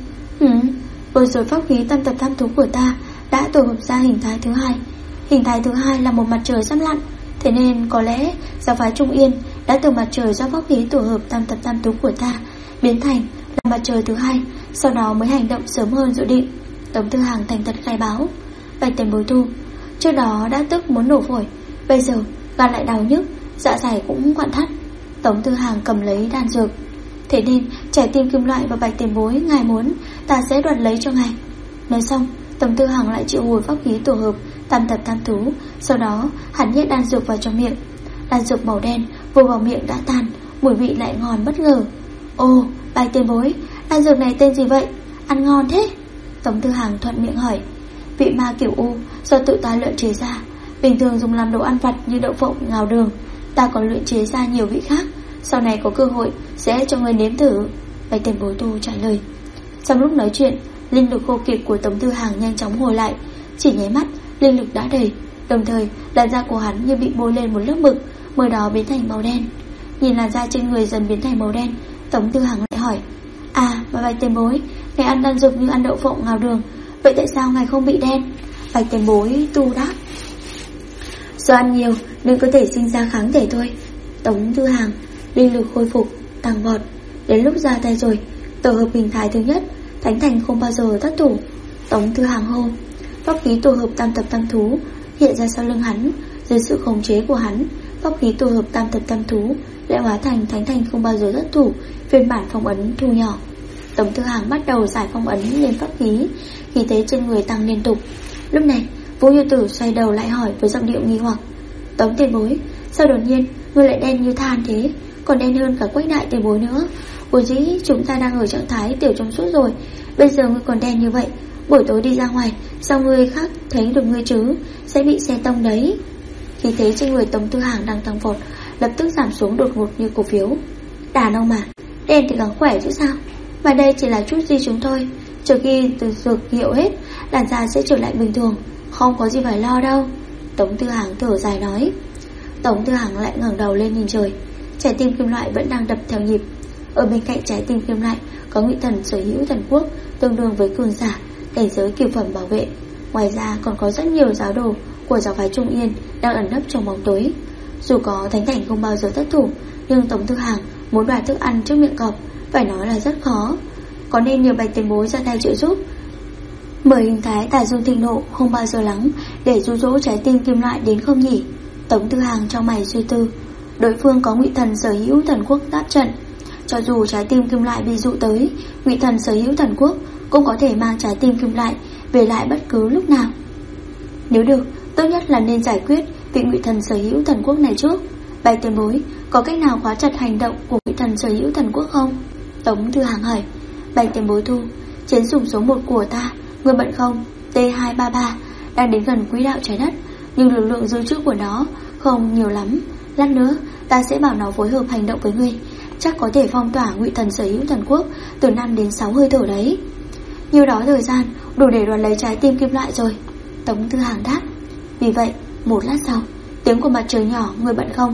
Vừa rồi pháp khí tam tập tam thú của ta đã tổ hợp ra hình thái thứ hai. Hình thái thứ hai là một mặt trời sắp lặn. Thế nên có lẽ giáo phái Trung Yên đã từ mặt trời do pháp khí tổ hợp tam tập tam thú của ta biến thành là mặt trời thứ hai, sau đó mới hành động sớm hơn dự định. Tống Tư Hằng thành thật khai báo. Bạch tiền bối tu. Trước đó đã tức muốn nổ phổi, bây giờ gan lại đau nhức, dạ dày cũng quặn thắt. Tống Tư Hằng cầm lấy đan dược. Thế nên trái tim kim loại và bạch tiền bối ngài muốn, ta sẽ đoạt lấy cho ngài. Nói xong, Tống Tư Hằng lại triệu hồi pháp khí tổ hợp tam tập tam thú. Sau đó hắn nhét đan dược vào trong miệng. Đan dược màu đen vừa vào miệng đã tan, mùi vị lại ngon bất ngờ. Ồ, bạch tiền bối, đan dược này tên gì vậy? Ăn ngon thế? Tống Tư Hằng thuận miệng hỏi. Vị ma kiểu U do tự ta luyện chế ra, bình thường dùng làm đồ ăn vặt như đậu phộng, ngào đường. Ta còn luyện chế ra nhiều vị khác, sau này có cơ hội sẽ cho người nếm thử. Bạch tiền bối tu trả lời. Trong lúc nói chuyện, linh lực khô kiệt của Tống Tư Hằng nhanh chóng hồi lại. Chỉ nháy mắt, linh lực đã đầy. Đồng thời, làn da của hắn như bị bôi lên một lớp mực, mờ đó biến thành màu đen. Nhìn làn da trên người dần biến thành màu đen, Tống Tư Hằng lại hỏi. À, mà bạch tiền bối, ngài ăn đan dược như ăn đậu phộng, ngào đường, vậy tại sao ngài không bị đen? Bạch tiền bối tu đáp. Do ăn nhiều nên có thể sinh ra kháng thể thôi. Tống Tư Hằng. Linh lực khôi phục tăng vọt. Đến lúc ra tay rồi, tổ hợp hình thái thứ nhất, thánh thành không bao giờ thất thủ. Tống Tư Hằng hô. Pháp khí tổ hợp tam tập tam thú hiện ra sau lưng hắn. Dưới sự khống chế của hắn, pháp khí tổ hợp tam tập tam thú lại hóa thành thánh thành không bao giờ thất thủ, phiên bản phong ấn thu nhỏ. Tống Tư Hằng bắt đầu giải phong ấn lên pháp khí, khí thế trên người tăng liên tục. Lúc này, Vũ Như Tử xoay đầu lại hỏi với giọng điệu nghi hoặc. Tống tiền bối, sao đột nhiên ngươi lại đen như than thế, còn đen hơn cả Quách đại tiền bối nữa? Vốn dĩ chúng ta đang ở trạng thái tiểu trong suốt rồi, bây giờ ngươi còn đen như vậy, buổi tối đi ra ngoài sao người khác thấy được ngươi chứ, sẽ bị xe tông đấy. Khí thế trên người Tống Tư Hằng đang tăng vọt, lập tức giảm xuống đột ngột như cổ phiếu. Đàn ông mà, đen thì càng khỏe chứ sao. Mà đây chỉ là chút di chứng thôi, trừ khi từ dược hiệu hết, làn da sẽ trở lại bình thường, không có gì phải lo đâu. Tống Tư Hằng thở dài nói. Tống Tư Hằng lại ngẩng đầu lên nhìn trời. Trái tim kim loại vẫn đang đập theo nhịp. Ở bên cạnh trái tim kim loại có Ngụy Thần sở hữu thần quốc, tương đương với cường giả, cảnh giới cửu phẩm bảo vệ. Ngoài ra còn có rất nhiều giáo đồ của giáo phái Trung Yên đang ẩn nấp trong bóng tối. Dù có thánh thành không bao giờ thất thủ, nhưng Tống Tư Hằng muốn đoạt thức ăn trước miệng cọp phải nói là rất khó. Có nên nhờ bạch tiền bối ra tay trợ giúp? Bởi hình thái tà dương thịnh nộ không bao giờ lắng để dụ dỗ trái tim kim loại đến không nhỉ? Tống Tư Hằng trong mày suy tư. Đối phương có Ngụy Thần sở hữu thần quốc đáp trận, cho dù trái tim kim loại bị dụ tới, Ngụy Thần sở hữu thần quốc cũng có thể mang trái tim kim loại về lại bất cứ lúc nào. Nếu được, tốt nhất là nên giải quyết vị Ngụy Thần sở hữu thần quốc này trước. Bạch tiền bối, có cách nào khóa chặt hành động của Ngụy thần sở hữu thần quốc không? Tống Thư Hàng hỏi. Bạch tiền bối thu, chiến sủng số 1 của ta, người bận không? T233 đang đến gần quỹ đạo trái đất, nhưng lực lượng dư trữ của nó không nhiều lắm. Lát nữa ta sẽ bảo nó phối hợp hành động với ngươi, chắc có thể phong tỏa Ngụy thần sở hữu thần quốc từ 5 đến 6 hơi thở đấy. Nhiều đó thời gian đủ để đoạt lấy trái tim kim loại rồi, Tống Thư Hàng đáp. Vì vậy một lát sau, tiếng của mặt trời nhỏ người bận không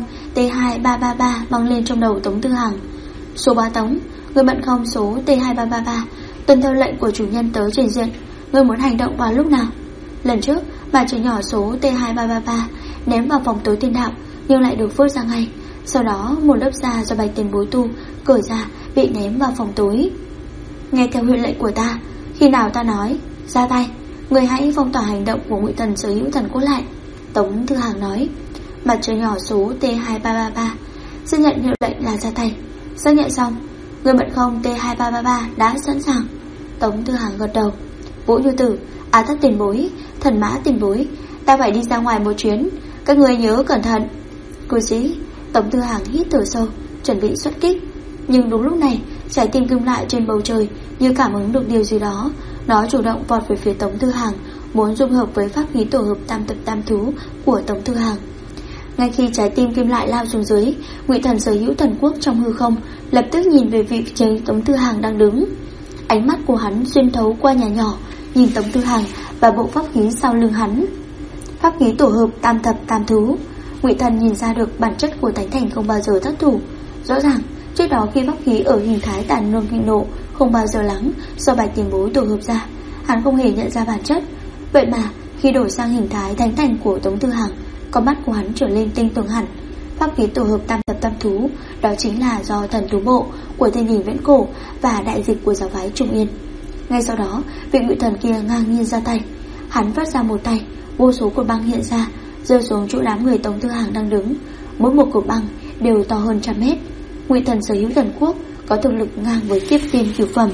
T2333 vang lên trong đầu Tống Thư Hàng. Số 3 Tống, người bận không số T2333, tuân theo lệnh của chủ nhân tới trình diện. Ngươi muốn hành động vào lúc nào? Lần trước mặt trời nhỏ số T2333 ném vào phòng tối tiên đạo, nhưng lại được vớt ra ngay. Sau đó một lớp da do Bạch tiền bối tu cởi ra bị ném vào phòng tối. Nghe theo hiệu lệnh của ta, khi nào ta nói ra tay, người hãy phong tỏa hành động của Ngụy thần sở hữu thần quốc lại, Tống Thư Hàng nói. Mặt trời nhỏ số T2333 xác nhận hiệu lệnh là ra tay. Xác nhận xong, người bận không T2333 đã sẵn sàng, Tống Thư Hàng gật đầu. Vũ Nhu Tử, Á Thất tiền bối, Thần Mã tiền bối, ta phải đi ra ngoài một chuyến, các người nhớ cẩn thận. Cô sĩ, Tống Thư Hàng hít thở sâu, chuẩn bị xuất kích. Nhưng đúng lúc này, trái tim kim loại trên bầu trời như cảm ứng được điều gì đó, nó chủ động vọt về phía Tống Thư Hàng, muốn dung hợp với pháp khí tổ hợp tam tập tam thú của Tống Thư Hàng. Ngay khi trái tim kim loại lao xuống dưới, Ngụy thần sở hữu thần quốc trong hư không lập tức nhìn về vị trí Tống Thư Hàng đang đứng. Ánh mắt của hắn xuyên thấu qua nhà nhỏ, nhìn Tống Thư Hàng và bộ pháp khí sau lưng hắn. Pháp khí tổ hợp tam thập tam thú. Ngụy thần nhìn ra được bản chất của Thánh Thành không bao giờ thất thủ. Rõ ràng trước đó khi pháp khí ở hình thái tàn nương kinh nộ không bao giờ lắng do Bạch tiền bối tổ hợp ra, hắn không hề nhận ra bản chất. Vậy mà khi đổi sang hình thái Thánh Thành của Tống Thư Hàng, con mắt của hắn trở lên tinh tường hẳn. Pháp khí tổ hợp tam thập tam thú đó chính là do thần thú bộ của Thiên Đình Viễn Cổ và đại dịch của giáo phái Trung Yên. Ngay sau đó, vị Ngụy thần kia ngang nhiên ra tay. Hắn phát ra một tay, vô số cột băng hiện ra, rơi xuống chỗ đám người Tống Thư Hàng đang đứng. Mỗi một cột băng đều to hơn 100 mét. Ngụy thần sở hữu thần quốc có thực lực ngang với kiếp tiên cửu phẩm.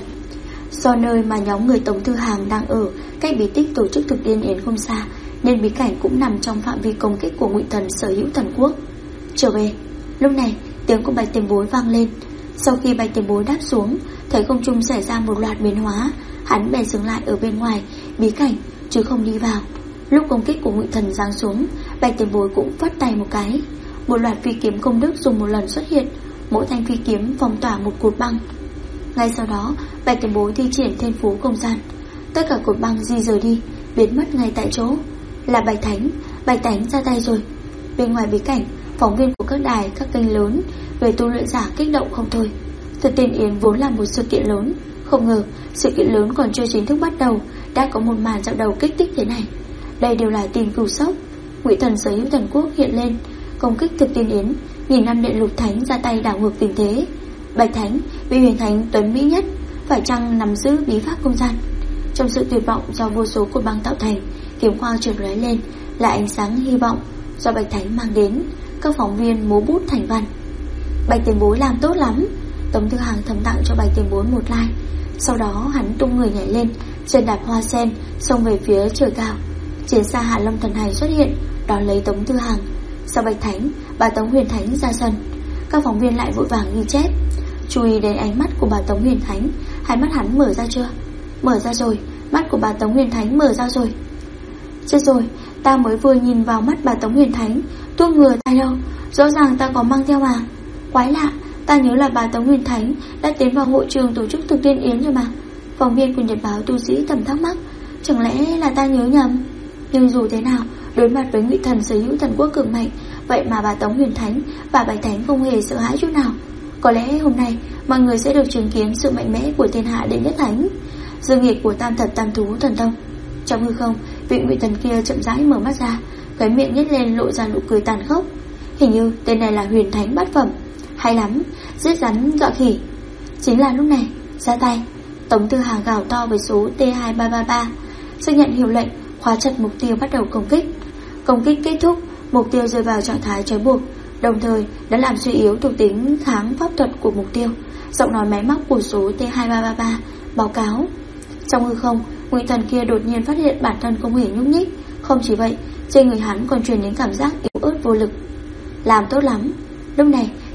Do nơi mà nhóm người Tống Thư Hàng đang ở cách bí tích tổ chức thực tiên yến không xa, nên bí cảnh cũng nằm trong phạm vi công kích của Ngụy thần sở hữu thần quốc. Trở về. Lúc này tiếng của Bạch tiền bối vang lên. Sau khi Bạch tiền bối đáp xuống, thấy không trung xảy ra một loạt biến hóa, hắn bèn dừng lại ở bên ngoài bí cảnh chứ không đi vào. Lúc công kích của Ngụy thần giáng xuống, Bạch tiền bối cũng phất tay một cái, một loạt phi kiếm công đức dùng một lần xuất hiện, mỗi thanh phi kiếm phong tỏa một cột băng. Ngay sau đó, Bạch tiền bối thi triển thiên phú không gian, tất cả cột băng di rời đi, biến mất ngay tại chỗ. Là Bạch Thánh ra tay rồi. Bên ngoài bí cảnh, phóng viên của các đài, các kênh lớn về tu luyện giả kích động không thôi. Thực tiên yến vốn là một sự kiện lớn, không ngờ sự kiện lớn còn chưa chính thức bắt đầu đã có một màn dạo đầu kích thích thế này. Đây đều là tin cừu sốc. Ngụy thần sở hữu thần quốc hiện lên, công kích thực tiên yến, nghìn năm điện lục thánh ra tay đảo ngược tình thế. Bạch Thánh, vị huyền thánh tuấn mỹ nhất, phải chăng nắm giữ bí pháp không gian? Trong sự tuyệt vọng do vô số cột băng tạo thành, kiếm quang chợt lóe lên, là ánh sáng hy vọng do Bạch Thánh mang đến. Các phóng viên múa bút thành văn. Bạch tiền bối làm tốt lắm. Tống Thư Hàng thầm tặng cho Bạch tiền bối một like. Sau đó hắn tung người nhảy lên, chân đạp hoa sen xông về phía trời cao. Chiến xa Hạ Long thần hải xuất hiện, đón lấy Tống Thư Hàng. Sau Bạch Thánh, bà Tống Huyền Thánh ra sân. Các phóng viên lại vội vàng ghi chép. Chú ý đến ánh mắt của bà Tống Huyền Thánh. Hai mắt hắn mở ra chưa? Mở ra rồi. Mắt của bà Tống Huyền Thánh mở ra rồi. Chết rồi, ta mới vừa nhìn vào mắt bà Tống Huyền Thánh. Thuốc ngừa tai đâu? Rõ ràng ta có mang theo mà. Quái lạ, ta nhớ là bà Tống Huyền Thánh đã tiến vào hội trường tổ chức thực tiên yến rồi mà. Phóng viên của Nhật báo tu sĩ thầm thắc mắc, chẳng lẽ là ta nhớ nhầm? Nhưng dù thế nào, đối mặt với Ngụy thần sở hữu thần quốc cường mạnh, vậy mà bà Tống Huyền Thánh và Bạch Thánh không hề sợ hãi chút nào. Có lẽ hôm nay mọi người sẽ được chứng kiến sự mạnh mẽ của thiên hạ đệ nhất thánh, dương nhiệt của tam thập tam thú thần tông. Trong hư không, vị Ngụy thần kia chậm rãi mở mắt ra, cái miệng nhếch lên lộ ra nụ cười tàn khốc. Hình như tên này là huyền thánh bát phẩm. Hay lắm, giết rắn dọa khỉ. Chính là lúc này, ra tay. Tống Thư Hàng gào to với số T2333, xác nhận hiệu lệnh, khóa chặt mục tiêu, bắt đầu công kích. Công kích kết thúc, mục tiêu rơi vào trạng thái trói buộc, đồng thời đã làm suy yếu thuộc tính kháng pháp thuật của mục tiêu. Giọng nói máy móc của số T2333 báo cáo. Trong hư không, Ngụy thần kia đột nhiên phát hiện bản thân không hề nhúc nhích. Không chỉ vậy, trên người hắn còn truyền đến cảm giác yếu ớt vô lực. Làm tốt lắm. Lúc này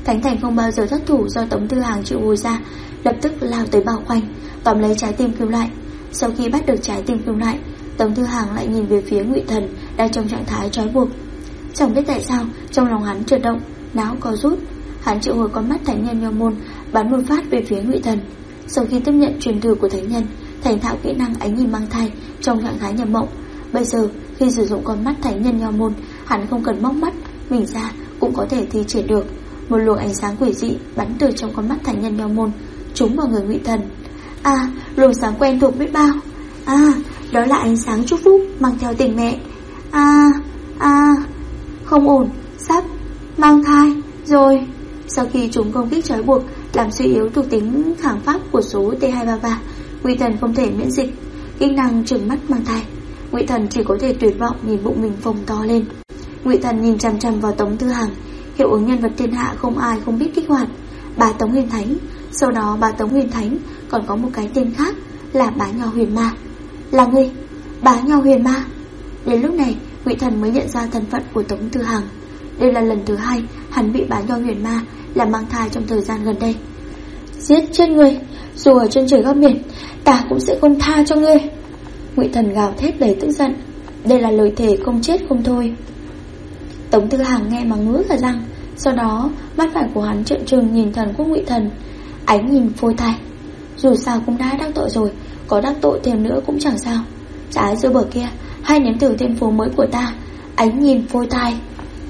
Thánh thành không bao giờ thất thủ do Tống Tư Hàng triệu hồi ra, lập tức lao tới bao quanh, tóm lấy trái tim kim loại. Sau khi bắt được trái tim kim loại, Tống Tư Hàng lại nhìn về phía Ngụy Thần đang trong trạng thái trói buộc. Chẳng biết tại sao trong lòng hắn chợt động, não co rút. Hắn triệu hồi con mắt thánh nhân Nho Môn bắn một phát về phía Ngụy Thần. Sau khi tiếp nhận truyền thừa của thánh nhân, thành thạo kỹ năng ánh nhìn mang thai trong trạng thái nhập mộng. Bây giờ khi sử dụng con mắt thánh nhân Nho Môn, hắn không cần móc mắt mình ra cũng có thể thi triển được. Một luồng ánh sáng quỷ dị bắn từ trong con mắt thánh nhân Nho Môn trúng vào người Ngụy Thần. Luồng sáng quen thuộc biết bao. Đó là ánh sáng chúc phúc mang theo tình mẹ. Không ổn, sắp mang thai rồi. Sau khi chúng công kích trói buộc làm suy yếu thuộc tính kháng pháp của số T233, Ngụy Thần không thể miễn dịch kỹ năng trừng mắt mang thai. Ngụy Thần chỉ có thể tuyệt vọng nhìn bụng mình phồng to lên. Ngụy Thần nhìn chằm chằm vào Tống Tư Hàng. Hiệu ứng nhân vật thiên hạ không ai không biết kích hoạt, Bá Tống Huyền Thánh. Sau đó Bá Tống Huyền Thánh còn có một cái tên khác là Bá Nho Huyền Ma. Là ngươi, Bá Nho Huyền Ma. Đến lúc này Ngụy Thần mới nhận ra thân phận của Tống Tư Hàng. Đây là lần thứ hai hắn bị Bá Nho Huyền Ma làm mang thai trong thời gian gần đây. Giết chết ngươi, dù ở trên trời góc biển, ta cũng sẽ không tha cho ngươi. Ngụy Thần gào thét đầy tức giận. Đây là lời thề không chết không thôi. Tống Tư Hàng nghe mà ngứa cả răng. Sau đó mắt phải của hắn trợn trừng nhìn thần quốc Ngụy Thần, ánh nhìn phôi thai. Dù sao cũng đã đắc tội rồi, có đắc tội thêm nữa cũng chẳng sao. Trái giữa bờ kia, hãy nếm thử thiên phú mới của ta, ánh nhìn phôi thai.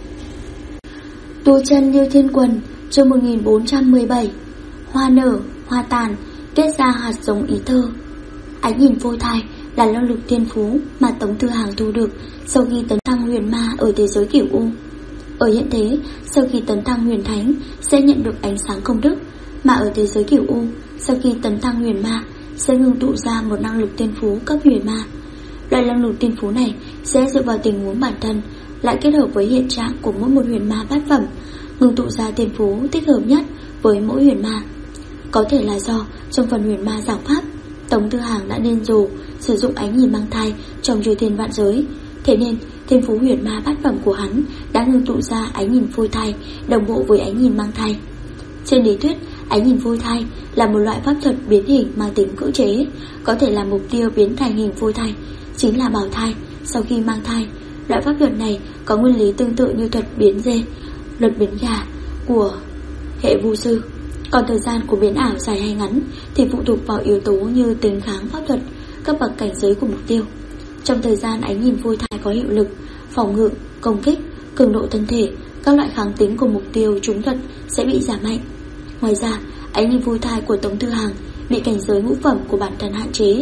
Tu chân như thiên quần, chương 1417. Hoa nở, hoa tàn, kết ra hạt giống ý thơ. Ánh nhìn phôi thai là năng lực thiên phú mà Tống Tư Hàng thu được sau khi tấn thăng huyền ma ở thế giới Cửu U. Ở hiện thế, sau khi tấn thăng huyền thánh sẽ nhận được ánh sáng công đức, mà ở thế giới Cửu U, sau khi tấn thăng huyền ma sẽ ngưng tụ ra một năng lực thiên phú cấp huyền ma. Loại năng lực thiên phú này sẽ dựa vào tình huống bản thân, lại kết hợp với hiện trạng của mỗi một huyền ma bát phẩm, ngưng tụ ra thiên phú thích hợp nhất với mỗi huyền ma. Có thể là do trong phần huyền ma giảng pháp, Tống Tư Hàng đã nên dù sử dụng ánh nhìn mang thai trong chư thiên vạn giới, thế nên thiên phú huyền ma bát phẩm của hắn đã ngưng tụ ra ánh nhìn phôi thai đồng bộ với ánh nhìn mang thai. Trên lý thuyết, ánh nhìn phôi thai là một loại pháp thuật biến hình mang tính cưỡng chế, có thể làm mục tiêu biến thành hình phôi thai, chính là bào thai sau khi mang thai. Loại pháp thuật này có nguyên lý tương tự như thuật biến dê, luật biến gà của hệ vu sư. Còn thời gian của biến ảo dài hay ngắn thì phụ thuộc vào yếu tố như tính kháng pháp thuật, cấp bậc cảnh giới của mục tiêu. Trong thời gian ánh nhìn phôi thai có hiệu lực, phòng ngự, công kích, cường độ thân thể, các loại kháng tính của mục tiêu trúng thuật sẽ bị giảm mạnh. Ngoài ra, ánh nhìn phôi thai của Tống Tư Hàng bị cảnh giới ngũ phẩm của bản thân hạn chế,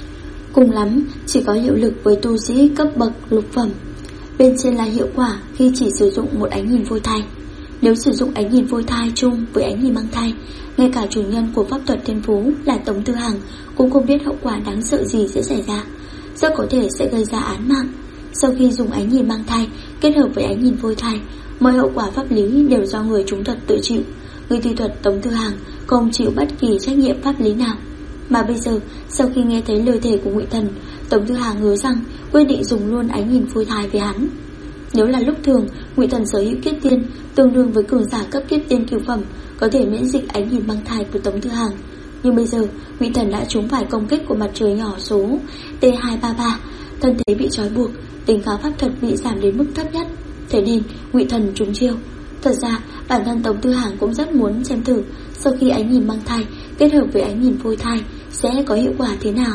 cùng lắm chỉ có hiệu lực với tu sĩ cấp bậc lục phẩm. Bên trên là hiệu quả khi chỉ sử dụng một ánh nhìn phôi thai. Nếu sử dụng ánh nhìn phôi thai chung với ánh nhìn mang thai, ngay cả chủ nhân của pháp thuật thiên phú là Tống Tư Hàng cũng không biết hậu quả đáng sợ gì sẽ xảy ra, rất có thể sẽ gây ra án mạng. Sau khi dùng ánh nhìn mang thai kết hợp với ánh nhìn phôi thai, mọi hậu quả pháp lý đều do người trúng thuật tự chịu. Người thi thuật Tống Tư Hàng không chịu bất kỳ trách nhiệm pháp lý nào. Mà bây giờ, sau khi nghe thấy lời thề của Ngụy Thần, Tống Tư Hàng ngớ rằng quyết định dùng luôn ánh nhìn phôi thai với hắn. Nếu là lúc thường, Ngụy Thần sở hữu kiếp tiên tương đương với cường giả cấp kiếp tiên cửu phẩm, có thể miễn dịch ánh nhìn mang thai của Tống Tư Hàng. Nhưng bây giờ, Ngụy Thần đã trúng phải công kích của mặt trời nhỏ số T233, thân thế bị trói buộc, tính kháng pháp thuật bị giảm đến mức thấp nhất, thế nên Ngụy Thần trúng chiêu. Thật ra, bản thân Tống Tư Hàng cũng rất muốn xem thử sau khi ánh nhìn mang thai kết hợp với ánh nhìn phôi thai sẽ có hiệu quả thế nào.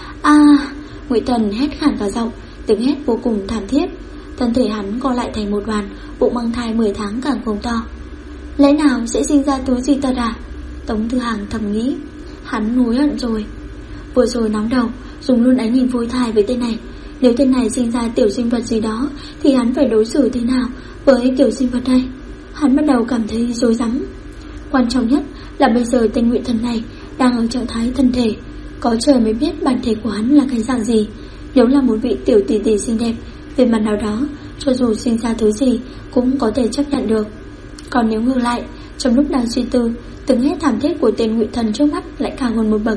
Ngụy Thần hét khản cả giọng, tiếng hét vô cùng thảm thiết. Thân thể hắn co lại thành một đoàn, bụng mang thai 10 tháng càng phồng to. Lẽ nào sẽ sinh ra thứ gì thật à? Tống Tư Hàng thầm nghĩ. Hắn hối hận rồi. Vừa rồi nóng đầu dùng luôn ánh nhìn phôi thai với tên này. Nếu tên này sinh ra tiểu sinh vật gì đó thì hắn phải đối xử thế nào với tiểu sinh vật này? Hắn bắt đầu cảm thấy rối rắm. Quan trọng nhất là bây giờ tên Ngụy Thần này đang ở trạng thái thân thể, có trời mới biết bản thể của hắn là cái dạng gì. Nếu là một vị tiểu tỷ tỷ xinh đẹp, về mặt nào đó, cho dù sinh ra thứ gì cũng có thể chấp nhận được. Còn nếu ngược lại, trong lúc đang suy tư, tiếng hét thảm thiết của tên Ngụy Thần trước mắt lại cao hơn một bậc.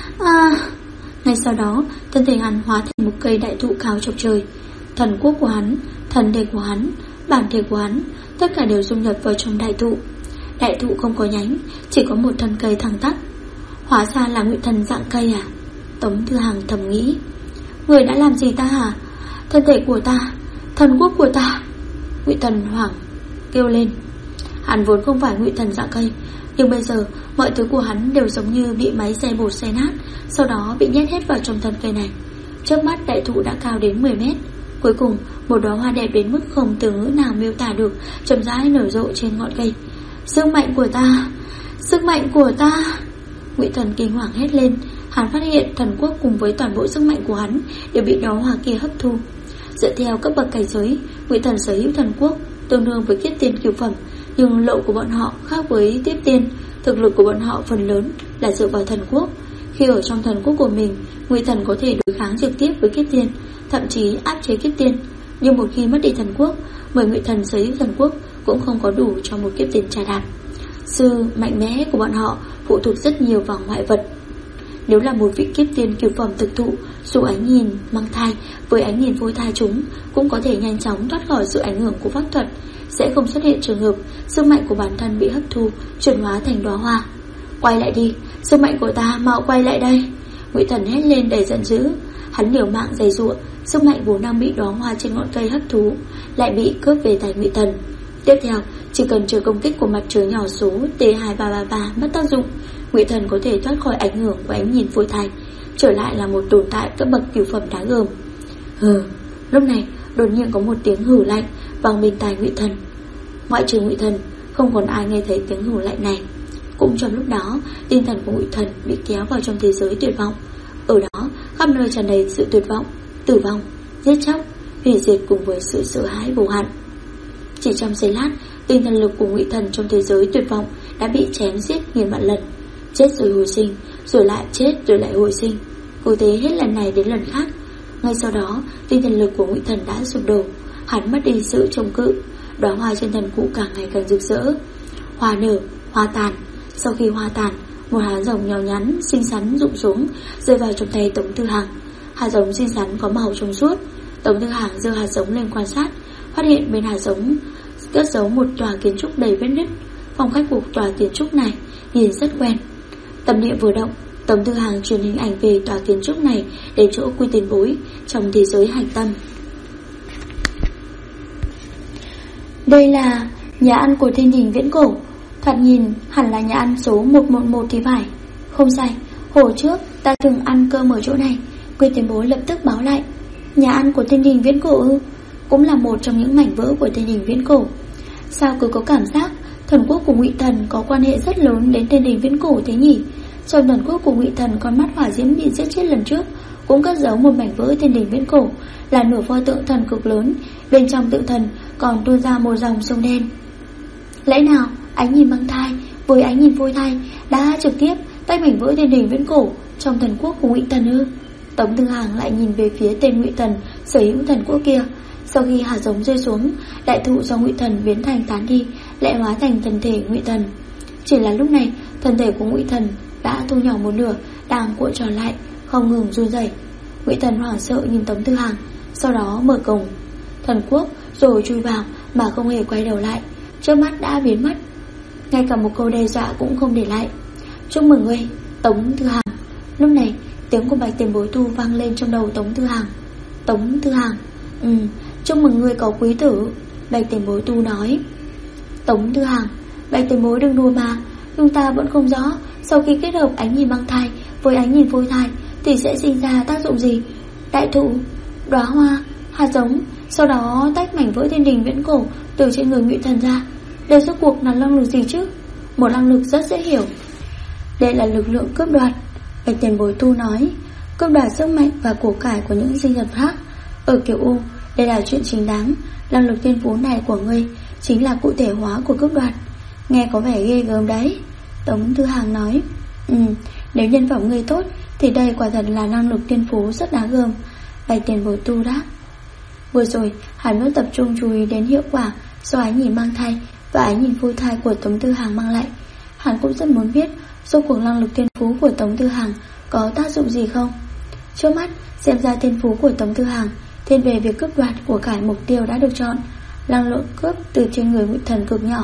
Ngay sau đó, thân thể hắn hóa thành một cây đại thụ cao chọc trời. Thần quốc của hắn, thần thể của hắn, bản thể của hắn, tất cả đều dung nhập vào trong đại thụ. Đại thụ không có nhánh, chỉ có một thân cây thẳng tắp. Hóa ra là Ngụy Thần dạng cây à? Tống Thư Hằng thầm nghĩ. Người đã làm gì ta hả? Thân thể của ta, thần quốc của ta. Ngụy Thần hoảng kêu lên. Hắn vốn không phải Ngụy Thần dạng cây, nhưng bây giờ mọi thứ của hắn đều giống như bị máy xay bột xay nát, sau đó bị nhét hết vào trong thân cây này. Trước mắt đại thụ đã cao đến 10 mét. Cuối cùng một đóa hoa đẹp đến mức không từ ngữ nào miêu tả được chậm rãi nở rộ trên ngọn cây. Sức mạnh của ta, sức mạnh của ta. Ngụy Thần kinh hoàng hét lên. Hắn phát hiện thần quốc cùng với toàn bộ sức mạnh của hắn đều bị đóa hoa kia hấp thu. Dựa theo cấp bậc cảnh giới, Ngụy Thần sở hữu thần quốc tương đương với kiếp tiên cửu phẩm, nhưng lộ của bọn họ khác với tiếp tiên. Thực lực của bọn họ phần lớn là dựa vào thần quốc. Khi ở trong thần quốc của mình, Ngụy Thần có thể đối kháng trực tiếp với kiếp tiên, thậm chí áp chế kiếp tiên. Nhưng một khi mất đi thần quốc, mời Ngụy Thần sở hữu thần quốc cũng không có đủ cho một kiếp tiên trà đạp. Sự mạnh mẽ của bọn họ phụ thuộc rất nhiều vào ngoại vật. Nếu là một vị kiếp tiên cửu phẩm thực thụ, dù ánh nhìn mang thai với ánh nhìn phôi thai chúng cũng có thể nhanh chóng thoát khỏi sự ảnh hưởng của pháp thuật, sẽ không xuất hiện trường hợp sức mạnh của bản thân bị hấp thu, chuyển hóa thành đóa hoa. Quay lại đi, sức mạnh của ta, mau quay lại đây. Ngụy Thần hét lên đầy giận dữ. Hắn liều mạng giày giụa, sức mạnh vốn đang bị đóa hoa trên ngọn cây hấp thu lại bị cướp về tay Ngụy Thần. Tiếp theo, chỉ cần chờ công kích của mặt trời nhỏ số T2333 mất tác dụng, Ngụy Thần có thể thoát khỏi ảnh hưởng của ánh nhìn phôi thai, trở lại là một tồn tại cấp bậc cửu phẩm đáng gờm. Hừ. Lúc này đột nhiên có một tiếng hử lạnh vang bên tai Ngụy Thần. Ngoại trừ Ngụy Thần, không còn ai nghe thấy tiếng hử lạnh này. Cũng trong lúc đó, tinh thần của Ngụy Thần bị kéo vào trong thế giới tuyệt vọng. Ở đó, khắp nơi tràn đầy sự tuyệt vọng, tử vong, giết chóc, hủy diệt cùng với sự sợ hãi vô hạn. Chỉ trong giây lát, tinh thần lực của Ngụy Thần trong thế giới tuyệt vọng đã bị chém giết nghìn vạn lần. Chết rồi hồi sinh, rồi lại chết rồi lại hồi sinh, cứ thế hết lần này đến lần khác. Ngay sau đó, tinh thần lực của Ngụy Thần đã sụp đổ. Hắn mất đi sự trông cự. Đóa hoa trên thần cụ càng ngày càng rực rỡ. Hoa nở, hoa tàn. Sau khi hoa tàn, một hạt giống nhỏ nhắn xinh xắn rụng xuống, rơi vào trong tay Tống Thư Hằng. Hạt giống xinh xắn có màu trong suốt. Tống Thư Hằng giơ hạt giống lên quan sát, phát hiện bên hạt giống cất giấu một tòa kiến trúc đầy vết nứt. Phong cách của tòa kiến trúc này nhìn rất quen. Tâm niệm vừa động, Tống Thư Hằng truyền hình ảnh về tòa kiến trúc này đến chỗ Quy Tiền Bối trong thế giới hành tâm. Đây là nhà ăn của thiên đình viễn cổ. Thoạt nhìn hẳn là nhà ăn số 111 thì phải. Không sai, hồi trước ta từng ăn cơm ở chỗ này. Quy Tiền Bối lập tức báo lại. Nhà ăn của thiên đình viễn cổ ư? Cũng là một trong những mảnh vỡ của thiên đình viễn cổ. Sao cứ có cảm giác thần quốc của Ngụy Thần có quan hệ rất lớn đến thiên đình viễn cổ thế nhỉ? Trong thần quốc của Ngụy Thần, con mắt hỏa diễm bị giết chết lần trước cũng cất giấu một mảnh vỡ thiên đình viễn cổ, là nửa pho tượng thần cực lớn. Bên trong tượng thần còn tuôn ra một dòng sông đen. Lẽ nào ánh nhìn mang thai với ánh nhìn phôi thai đã trực tiếp tách mảnh vỡ thiên đình viễn cổ trong thần quốc của Ngụy Thần ư? Tống Thư Hằng lại nhìn về phía tên Ngụy Thần sở hữu thần quốc kia. Sau khi hạt giống rơi xuống, đại thụ do Ngụy Thần biến thành tán đi lại hóa thành thân thể Ngụy Thần. Chỉ là lúc này thân thể của Ngụy Thần đã thu nhỏ một nửa, đang cuộn tròn lại, không ngừng run rẩy. Ngụy Thần hoảng sợ nhìn Tống Thư Hằng, sau đó mở cổng thần quốc rồi chui vào mà không hề quay đầu lại. Trước mắt đã biến mất, ngay cả một câu đe dọa cũng không để lại. Chúc mừng ngươi, Tống Thư Hằng. Lúc này tiếng của Bạch Tiền Bối Tu vang lên trong đầu Tống Thư Hằng. Tống Thư Hằng, chúc mừng ngươi có quý tử. Bạch Tiền Bối Tu nói. Tống Thư Hằng, Bạch Tiền Bối đừng đùa mà. Nhưng ta vẫn không rõ sau khi kết hợp ánh nhìn mang thai với ánh nhìn phôi thai thì sẽ sinh ra tác dụng gì. Đại thụ, đóa hoa, hạt giống, sau đó tách mảnh vỡ thiên đình viễn cổ từ trên người Ngụy Thần ra, đều rốt cuộc là năng lực gì chứ? Một năng lực rất dễ hiểu. Đây là lực lượng cướp đoạt. Bạch Tiền Bối Tu nói. Cướp đoạt sức mạnh và của cải của những sinh vật khác. Ở kiểu U, đây là chuyện chính đáng. Năng lực thiên phú này của ngươi chính là cụ thể hóa của cướp đoạt. Nghe có vẻ ghê gớm đấy. Tống Thư Hằng nói. Nếu nhân phẩm ngươi tốt thì đây quả thật là năng lực thiên phú rất đáng gờm. Bạch Tiền Bối Tu đáp. Vừa rồi hắn mới tập trung chú ý đến hiệu quả do ánh nhìn mang thai và ánh nhìn phôi thai của Tống Thư Hằng mang lại. Hắn cũng rất muốn biết rốt cuộc năng lực thiên phú của Tống Thư Hằng có tác dụng gì không. Trước mắt xem ra thiên phú của Tống Thư Hằng thiên về việc cướp đoạt của cải mục tiêu đã được chọn. Năng lượng cướp từ trên người Ngụy Thần cực nhỏ,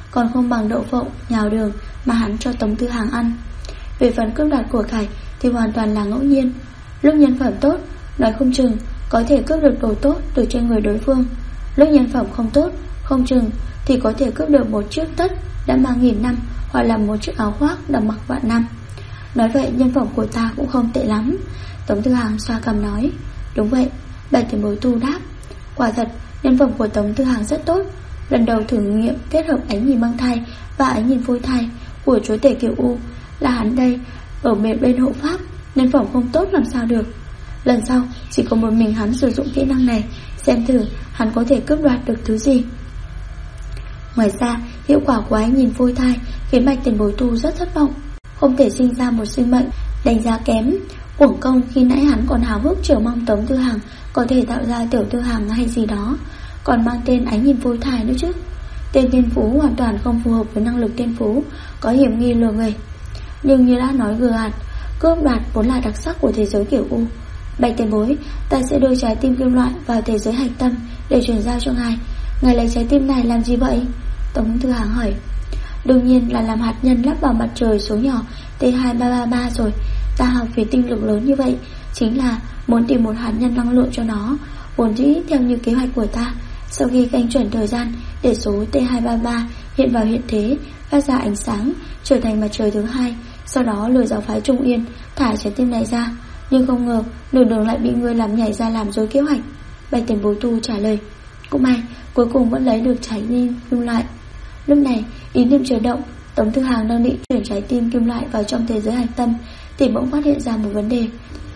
còn không bằng đậu phộng, nhào đường mà hắn cho Tống Tư Hằng ăn. Về phần cướp đoạt của cải thì hoàn toàn là ngẫu nhiên. Lúc nhân phẩm tốt, nói không chừng có thể cướp được đồ tốt từ trên người đối phương. Lúc nhân phẩm không tốt, không chừng thì có thể cướp được một chiếc tất đã mang 1000 năm, hoặc là một chiếc áo khoác đã mặc vạn năm. Nói vậy nhân phẩm của ta cũng không tệ lắm. Tống Tư Hằng xoa cằm nói. Đúng vậy, Bạch Tiền Bối Tu đáp. Quả thật, nhân phẩm của Tống Tư Hằng rất tốt. Lần đầu thử nghiệm kết hợp ánh nhìn mang thai và ánh nhìn phôi thai của chúa tể Kiều U là hắn đây, ở bên hộ pháp, nhân phẩm không tốt làm sao được. Lần sau chỉ có một mình hắn sử dụng kỹ năng này, xem thử hắn có thể cướp đoạt được thứ gì. Ngoài ra, hiệu quả của ánh nhìn phôi thai khiến Bạch Tiền Bối Tu rất thất vọng. Không thể sinh ra một sinh mệnh, đánh giá kém. Uổng công khi nãy hắn còn háo hức chờ mong Tống Tư Hằng có thể tạo ra Tiểu Tư Hằng hay gì đó, còn mang tên ánh nhìn phôi thai nữa chứ. Tên thiên phú hoàn toàn không phù hợp với năng lực thiên phú, có hiểm nghi lừa người. Nhưng như đã nói vừa hạt, cướp đoạt vốn là đặc sắc của thế giới Kiều U. Bạch Tiền Bối, ta sẽ đưa trái tim kim loại vào thế giới hạch tâm để chuyển giao cho ngài. Ngài lấy trái tim này làm gì vậy? Tống Tư Hằng hỏi. Đương nhiên là làm hạt nhân lắp vào mặt trời số nhỏ T2333 rồi. Ta học về tinh lượng lớn như vậy chính là muốn tìm một hạt nhân năng lượng cho nó. Vốn dĩ theo như kế hoạch của ta, sau khi canh chuẩn thời gian để số T233 hiện vào hiện thế, phát ra ánh sáng, trở thành mặt trời thứ hai, sau đó lừa giáo phái Trung Yên thả trái tim này ra. Nhưng không ngờ nửa đường lại bị ngươi làm nhảy ra làm dối kế hoạch. Bạch Tiền Bối Tu trả lời. Cũng may cuối cùng vẫn lấy được trái tim kim loại. Lúc này ý niệm chuyển động, Tống Tư Hằng đang định chuyển trái tim kim loại vào trong thế giới hạch tâm thì bỗng phát hiện ra một vấn đề.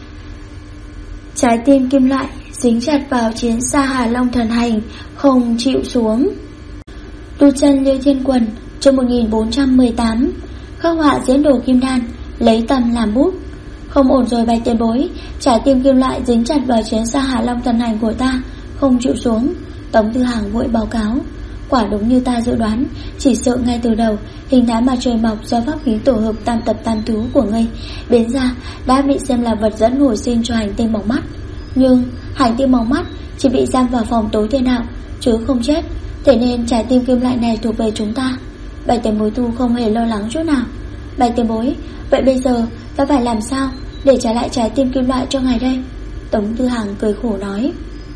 Trái tim kim loại dính chặt vào chiến xa Hà Long thần hành, không chịu xuống. Tu chân Liêu Thiên Quần, chương 1418. Khắc họa diễn đồ kim đan, lấy tâm làm bút. Không ổn rồi Bạch Tiền Bối, trái tim kim loại dính chặt vào chiến xa Hà Long thần hành của ta, không chịu xuống. Tống Tư Hằng vội báo cáo. Quả đúng như ta dự đoán, chỉ sợ ngay từ đầu hình thái mặt trời mọc do pháp khí tổ hợp tam tập tam thú của ngươi biến ra đã bị xem là vật dẫn hồi sinh cho hành tinh mỏng mắt. Nhưng hành tinh mỏng mắt chỉ bị giam vào phòng tối thiên đạo chứ không chết, thế nên trái tim kim loại này thuộc về chúng ta. Bạch Tiền Bối Tu không hề lo lắng chút nào. Bạch Tiền Bối, vậy bây giờ ta phải làm sao để trả lại trái tim kim loại cho ngài đây? Tống Tư Hằng cười khổ nói.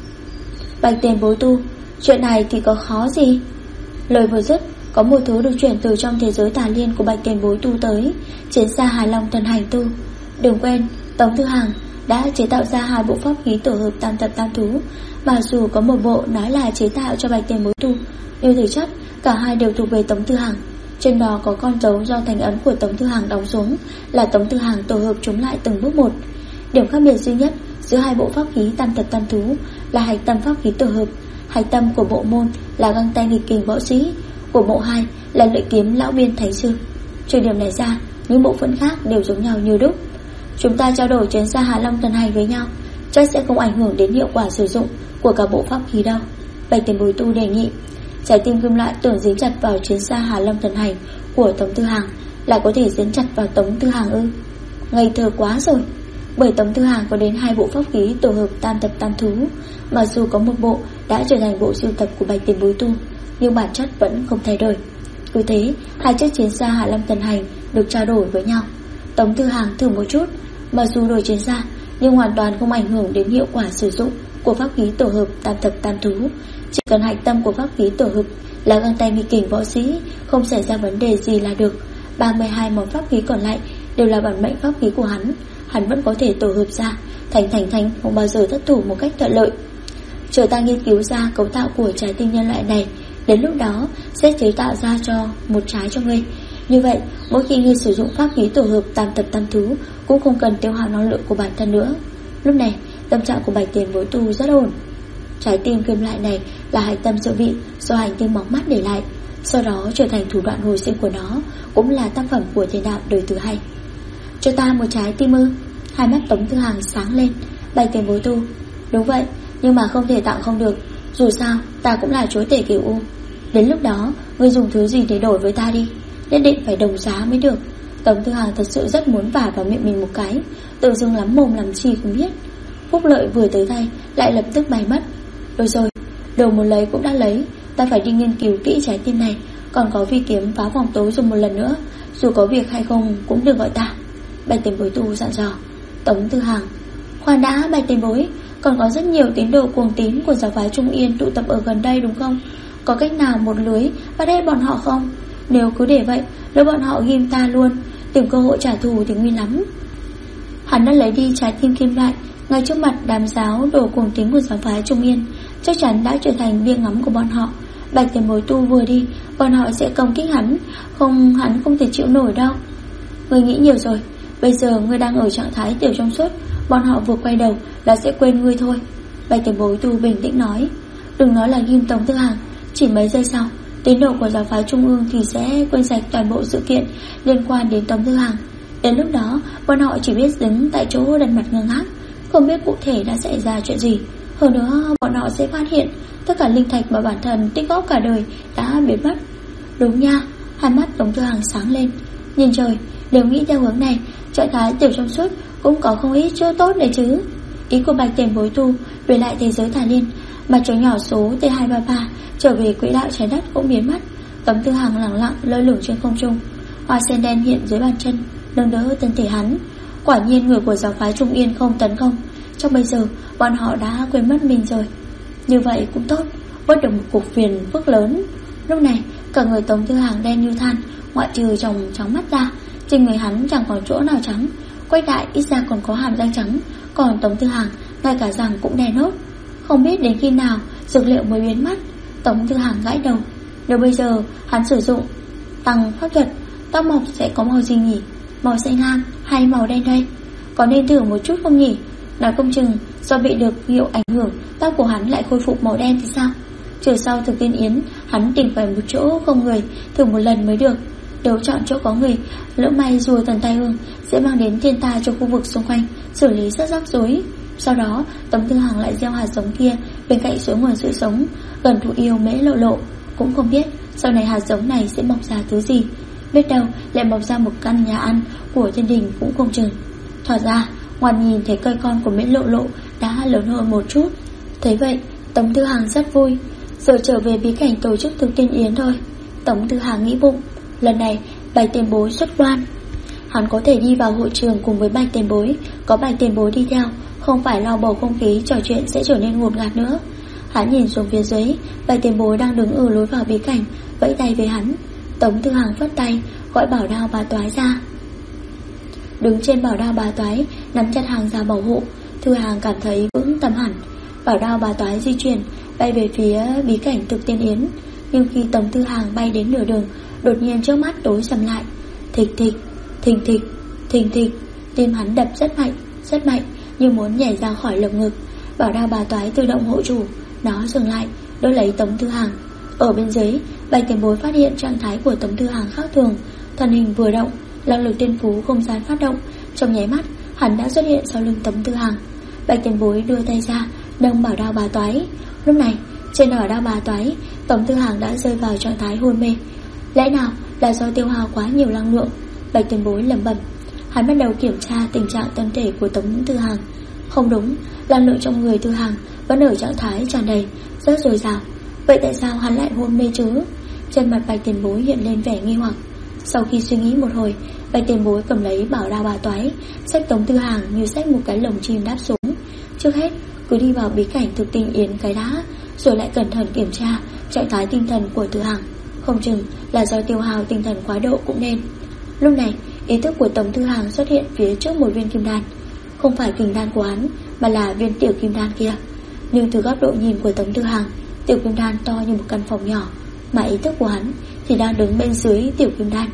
Bạch Tiền Bối Tu, chuyện này thì có khó gì? Lời vừa dứt, có một thứ được chuyển từ trong thế giới tà liên của Bạch Tiền Bối Tu tới chiến xa Hà Long thần hành tu. Đừng quên, Tống Tư Hằng đã chế tạo ra 2 bộ pháp khí tổ hợp tam tập tam thú. Mà dù có một bộ nói là chế tạo cho Bạch Tiền Bối Tu, nhưng thực chất cả hai đều thuộc về Tống Tư Hằng. Trên đó có con dấu do thành ấn của Tống Tư Hằng đóng xuống, là Tống Tư Hằng tổ hợp chúng lại từng bước một. Điểm khác biệt duy nhất giữa 2 bộ pháp khí tam tập tam thú là hạch tâm pháp khí tổ hợp. Hạch tâm của bộ môn là găng tay nghịch kình võ sĩ, của bộ 2 là lợi kiếm lão biên thánh sư. Trừ điểm này ra, những bộ phận khác đều giống nhau như đúc. Chúng ta trao đổi chiến xa Hà Long thần hành với nhau, chắc sẽ không ảnh hưởng đến hiệu quả sử dụng của cả bộ pháp khí đâu. Bạch Tiền Bối Tu đề nghị. Trái tim kim loại tưởng dính chặt vào chiến xa Hà Long thần hành của Tống Tư Hằng là có thể dính chặt vào Tống Tư Hằng ư? Ngây thơ quá rồi. Bởi Tống Tư Hằng có đến 2 bộ pháp khí tổ hợp tam tập tam thú, mà dù có một bộ đã trở thành bộ sưu tập của Bạch Tiền Bối Tu, nhưng bản chất vẫn không thay đổi. Cứ thế, 2 chiếc chiến xa Hà Long thần hành được trao đổi với nhau. Tống Tư Hằng thử một chút, mà dù đổi chiến xa nhưng hoàn toàn không ảnh hưởng đến hiệu quả sử dụng của pháp khí tổ hợp tam tập tam thú. Chỉ cần hạch tâm của pháp khí tổ hợp là găng tay nghịch kình võ sĩ không xảy ra vấn đề gì là được. 32 món pháp khí còn lại đều là bản mệnh pháp khí của hắn vẫn có thể tổ hợp ra thành không bao giờ thất thủ một cách thuận lợi. Chờ ta nghiên cứu ra cấu tạo của trái tim nhân loại này, đến lúc đó sẽ chế tạo ra cho một trái cho ngươi. Như vậy, mỗi khi ngươi sử dụng pháp khí tổ hợp tam tập tam thú cũng không cần tiêu hao năng lượng của bản thân nữa. Lúc này, tâm trạng của Bạch Tiền Bối Tu rất ổn. Trái tim kim loại này là hạch tâm dự bị do hành tinh mỏng mắt để lại, sau đó trở thành thủ đoạn hồi sinh của nó, cũng là tác phẩm của thiên đạo đời thứ 2. Cho ta một trái tim ư? Hai mắt Tống Tư Hằng sáng lên. Bạch Tiền Bối Tu, đúng vậy, nhưng mà không thể tặng không được. Dù sao ta cũng là chúa tể Kiều U. Đến lúc đó ngươi dùng thứ gì để đổi với ta đi, nhất định phải đồng giá mới được. Tống Tư Hằng thật sự rất muốn vả vào miệng mình một cái, tự dưng lắm mồm làm chi không biết. Phúc lợi vừa tới tay lại lập tức bay mất. Rồi, đồ muốn lấy cũng đã lấy, ta phải đi nghiên cứu kỹ trái tim này, Còn có phi kiếm phá vòng tối dùng một lần nữa, dù có việc hay không cũng đừng gọi ta. Bạch tiền bối tu dặn dò. Tống Tư Hàng: khoan đã Bạch tiền bối, còn có rất nhiều tín đồ cuồng tín của giáo phái Trung Yên tụ tập ở gần đây đúng không? Có cách nào một lưới bắt hết bọn họ không? Nếu cứ để vậy, nếu bọn họ ghim ta luôn, tìm cơ hội trả thù thì nguy lắm. Hắn đã lấy đi trái tim kim loại ngay trước mặt đám giáo đồ cuồng tín của giáo phái Trung Yên, chắc chắn đã trở thành bia ngắm của bọn họ. Bạch tiền bối tu vừa đi, bọn họ sẽ công kích hắn không thể chịu nổi đâu. Ngươi nghĩ nhiều rồi, bây giờ ngươi đang ở trạng thái tiểu trong suốt, bọn họ vừa quay đầu là sẽ quên ngươi thôi. Bạch tiền bối tu bình tĩnh nói. Đừng nói là ghim Tống Tư Hàng, chỉ mấy giây sau, tín đồ của giáo phái Trung ương thì sẽ quên sạch toàn bộ sự kiện liên quan đến Tống Tư Hàng. Đến lúc đó, bọn họ chỉ biết đứng tại chỗ đần mặt ngơ ngác, không biết cụ thể đã xảy ra chuyện gì. Hơn nữa, bọn họ sẽ phát hiện tất cả linh thạch mà bản thân tích góp cả đời đã biến mất. Đúng nha, hai mắt Tống Tư Hàng sáng lên. Nhìn trời, nếu nghĩ theo hướng này, trạng thái tiểu trong suốt cũng có không ít chỗ tốt đấy chứ. Ý của Bạch tiền bối tu về lại thế giới Thà Liên, mặt trời nhỏ số T233 trở về quỹ đạo trái đất cũng biến mất. Tống Tư Hàng lặng lặng lơ lửng trên không trung, hoa sen đen hiện dưới bàn chân, nâng đỡ thân thể hắn. Quả nhiên người của giáo phái Trung Yên không tấn công, trong bây giờ bọn họ đã quên mất mình rồi. Như vậy cũng tốt, bớt được một cuộc phiền phức lớn. Lúc này cả người Tống Tư Hàng đen như than, ngoại trừ tròng trắng mắt ra, trên người hắn chẳng còn chỗ nào trắng. Quách đại ít ra còn có hàm răng trắng, còn Tống Tư Hàng ngay cả răng cũng đen nốt. Không biết đến khi nào dược liệu mới biến mất. Tống Tư Hàng gãi đầu. Nếu bây giờ hắn sử dụng tăng pháp thuật, tóc mọc sẽ có màu gì nhỉ? Màu xanh lam hay màu đen đây? Có nên thử một chút không nhỉ? Nói không chừng do bị được hiệu ảnh hưởng, tóc của hắn lại khôi phục màu đen thì sao? Trừ sau thực tiên yến, hắn tìm phải một chỗ không người, thử một lần mới được. Nếu chọn chỗ có người, lỡ may rùa thần tai hương sẽ mang đến thiên tai cho khu vực xung quanh, xử lý rất rắc rối. Sau đó Tống Tư Hàng lại gieo hạt giống kia bên cạnh suối nguồn sự sống gần thụ yêu Mễ Lộ Lộ. Cũng không biết sau này hạt giống này sẽ mọc ra thứ gì, biết đâu lại mọc ra một căn nhà ăn của thiên đình cũng không chừng. Thoạt ra ngoan nhìn thấy cây con của Mễ Lộ Lộ đã lớn hơn một chút. Thấy vậy Tống Tư Hàng rất vui. Giờ trở về bí cảnh tổ chức thực tiên yến thôi. Tống Tư Hàng nghĩ bụng, lần này Bạch tiền bối xuất quan, hắn có thể đi vào hội trường cùng với Bạch tiền bối. Có Bạch tiền bối đi theo, không phải lo bầu không khí trò chuyện sẽ trở nên ngột ngạt nữa. Hắn nhìn xuống phía dưới, Bạch tiền bối đang đứng ở lối vào bí cảnh, vẫy tay với hắn. Tống Tư Hàng phất tay gọi Bảo Đao Bà Toái ra. Đứng trên Bảo Đao Bà Toái, nắm chặt hàng rào bảo hộ, Thư Hàng cảm thấy vững tâm hẳn. Bảo Đao Bà Toái di chuyển bay về phía bí cảnh thực tiên yến. Nhưng khi Tống Tư Hàng bay đến nửa đường, đột nhiên trước mắt tối sầm lại. Thịch thịch, thình thịch, thình thịch. Tim hắn đập rất mạnh, như muốn nhảy ra khỏi lồng ngực. Bảo Đao Bà Toái tự động hộ chủ, nó dừng lại, đỡ lấy Tống Tư Hàng. Ở bên dưới, Bạch tiền bối phát hiện trạng thái của Tống Tư Hàng khác thường, thân hình vừa động, năng lực tiên phú không gian phát động, trong nháy mắt hắn đã xuất hiện sau lưng Tống Tư Hàng. Bạch tiền bối đưa tay ra nâng Bảo Đao Bà Toái. Lúc này trên Bảo Đao Bà Toái, Tống Tư Hàng đã rơi vào trạng thái hôn mê. Lẽ nào là do tiêu hao quá nhiều năng lượng? Bạch tiền bối lẩm bẩm. Hắn bắt đầu kiểm tra tình trạng thân thể của Tống Tư Hàng. Không đúng, năng lượng trong người Tư Hàng vẫn ở trạng thái tràn đầy, rất dồi dào. Vậy tại sao hắn lại hôn mê chứ? Trên mặt Bạch tiền bối hiện lên vẻ nghi hoặc. Sau khi suy nghĩ một hồi, Bạch tiền bối cầm lấy Bảo Đao Bà Toái, xách Tống Tư Hàng như xách một cái lồng chim đáp xuống. Trước hết cứ đi vào bí cảnh thực tiên yến cái đã, rồi lại cẩn thận kiểm tra trạng thái tinh thần của Tư Hàng. Không chừng là do tiêu hao tinh thần quá độ cũng nên. Lúc này ý thức của Tống Tư Hàng xuất hiện phía trước một viên kim đan. Không phải kình đan của hắn, mà là viên tiểu kim đan kia. Nhưng từ góc độ nhìn của Tống Tư Hàng, tiểu kim đan to như một căn phòng nhỏ, mà ý thức của hắn thì đang đứng bên dưới tiểu kim đan.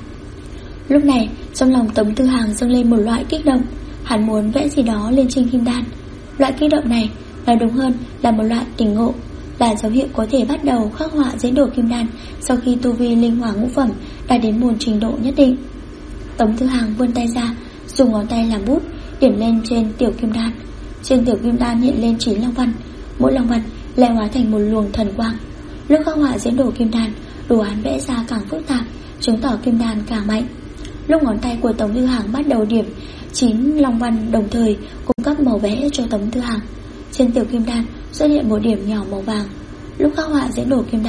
Lúc này trong lòng Tống Tư Hàng dâng lên một loại kích động. Hắn muốn vẽ gì đó lên trên kim đan. Loại kích động này, nói đúng hơn là một loại tỉnh ngộ, là dấu hiệu có thể bắt đầu khắc họa diễn đồ kim đan sau khi tu vi linh hỏa ngũ phẩm đã đến một trình độ nhất định. Tống Tư Hàng vươn tay ra, dùng ngón tay làm bút, điểm lên trên tiểu kim đan. Trên tiểu kim đan hiện lên 9 long văn, mỗi long văn lại hóa thành một luồng thần quang. Lúc khắc họa diễn đồ kim đan, đồ án vẽ ra càng phức tạp, chứng tỏ kim đan càng mạnh. Lúc ngón tay của Tống Tư Hàng bắt đầu điểm 9 long văn đồng thời cung cấp màu vẽ cho Tống Tư Hàng, trên tiểu kim đan xuất hiện một điểm nhỏ màu vàng. Lúc khắc họa diễn đồ kim đan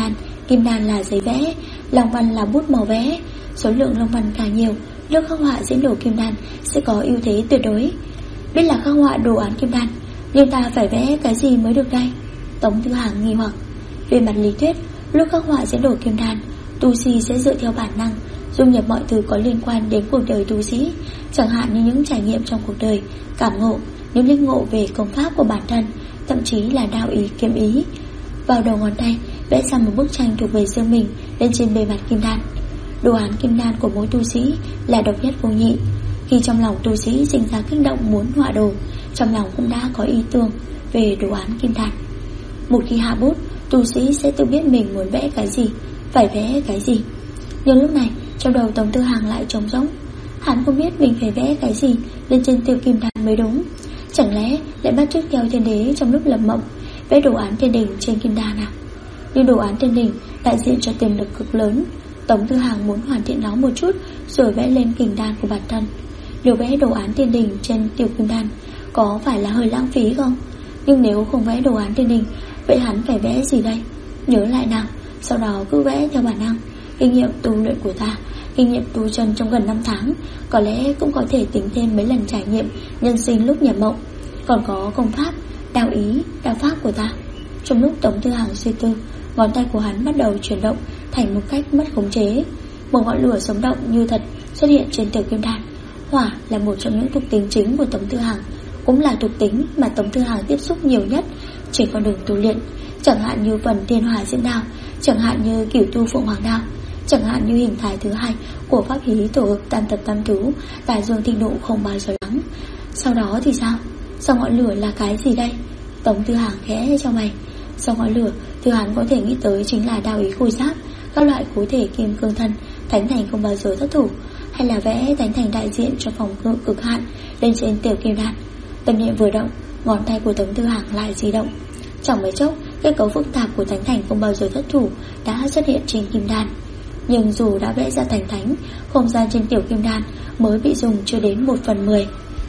Kim đan là giấy vẽ, long văn là bút màu vẽ. Số lượng long văn càng nhiều, lúc khắc họa diễn đồ kim đan sẽ có ưu thế tuyệt đối. Biết là khắc họa đồ án kim đan, nhưng ta phải vẽ cái gì mới được đây? Tống Tư Hằng nghi hoặc. Về mặt lý thuyết, lúc khắc họa diễn đồ kim đan, tu sĩ sẽ dựa theo bản năng dung nhập mọi thứ có liên quan đến cuộc đời tu sĩ, chẳng hạn như những trải nghiệm trong cuộc đời, cảm ngộ, những linh ngộ về công pháp của bản thân, thậm chí là đạo ý, kiếm ý. Vào đầu ngón tay vẽ ra một bức tranh thuộc về riêng mình lên trên bề mặt kim đan. Đồ án kim đan của mỗi tu sĩ là độc nhất vô nhị. Khi trong lòng tu sĩ sinh ra kích động muốn họa đồ, trong lòng cũng đã có ý tưởng về đồ án kim đan. Một khi hạ bút, tu sĩ sẽ tự biết mình muốn vẽ cái gì, phải vẽ cái gì. Nhưng lúc này trong đầu Tống Tư Hằng lại trống rỗng. Hắn không biết mình phải vẽ cái gì lên trên tiểu kim đan mới đúng. Chẳng lẽ lại bắt chước theo thiên đế trong lúc lập mộng, vẽ đồ án thiên đình trên kim đan à? Nhưng đồ án thiên đình đại diện cho tiềm lực cực lớn. Tống Tư Hằng muốn hoàn thiện nó một chút rồi vẽ lên kình đan của bản thân. Nếu vẽ đồ án thiên đình trên tiểu kim đan có phải là hơi lãng phí không? Nhưng nếu không vẽ đồ án thiên đình, vậy hắn phải vẽ gì đây? Nhớ lại nào, sau đó cứ vẽ theo bản năng. Kinh nghiệm tu luyện của ta, kinh nghiệm tu chân trong gần 5 tháng, có lẽ cũng có thể tính thêm mấy lần trải nghiệm nhân sinh lúc nhập mộng. Còn có công pháp, đạo ý, đạo pháp của ta. Trong lúc Tống Tư Hằng suy tư, ngón tay của hắn bắt đầu chuyển động thành một cách mất khống chế. Một ngọn lửa sống động như thật xuất hiện trên tiểu kim đan. Hỏa là một trong những thuộc tính chính của Tống Tư Hằng, cũng là thuộc tính mà Tống Tư Hằng tiếp xúc nhiều nhất trên con đường tu luyện. Chẳng hạn như phần thiên hỏa diễn đao, chẳng hạn như cửu tu phượng hoàng đao, chẳng hạn như hình thái thứ hai của pháp khí tổ hợp tam tập tam thú, đại dương thịnh nộ không bao giờ lắng. Sau đó thì sao? Sau ngọn lửa là cái gì đây? Tống Tư Hằng khẽ cho mày. Sau ngọn lửa, thứ hắn có thể nghĩ tới chính là đao ý khôi giáp, các loại khối thể kim cương thân, thánh thành không bao giờ thất thủ, hay là vẽ thánh thành đại diện cho phòng ngự cực hạn lên trên tiểu kim đan. Tâm niệm vừa động, ngón tay của Tống Tư Hằng lại di động. Trong mấy chốc, kết cấu phức tạp của thánh thành không bao giờ thất thủ đã xuất hiện trên kim đan. Nhưng dù đã vẽ ra thành thánh, không gian trên tiểu kim đan mới bị dùng chưa đến 1/10.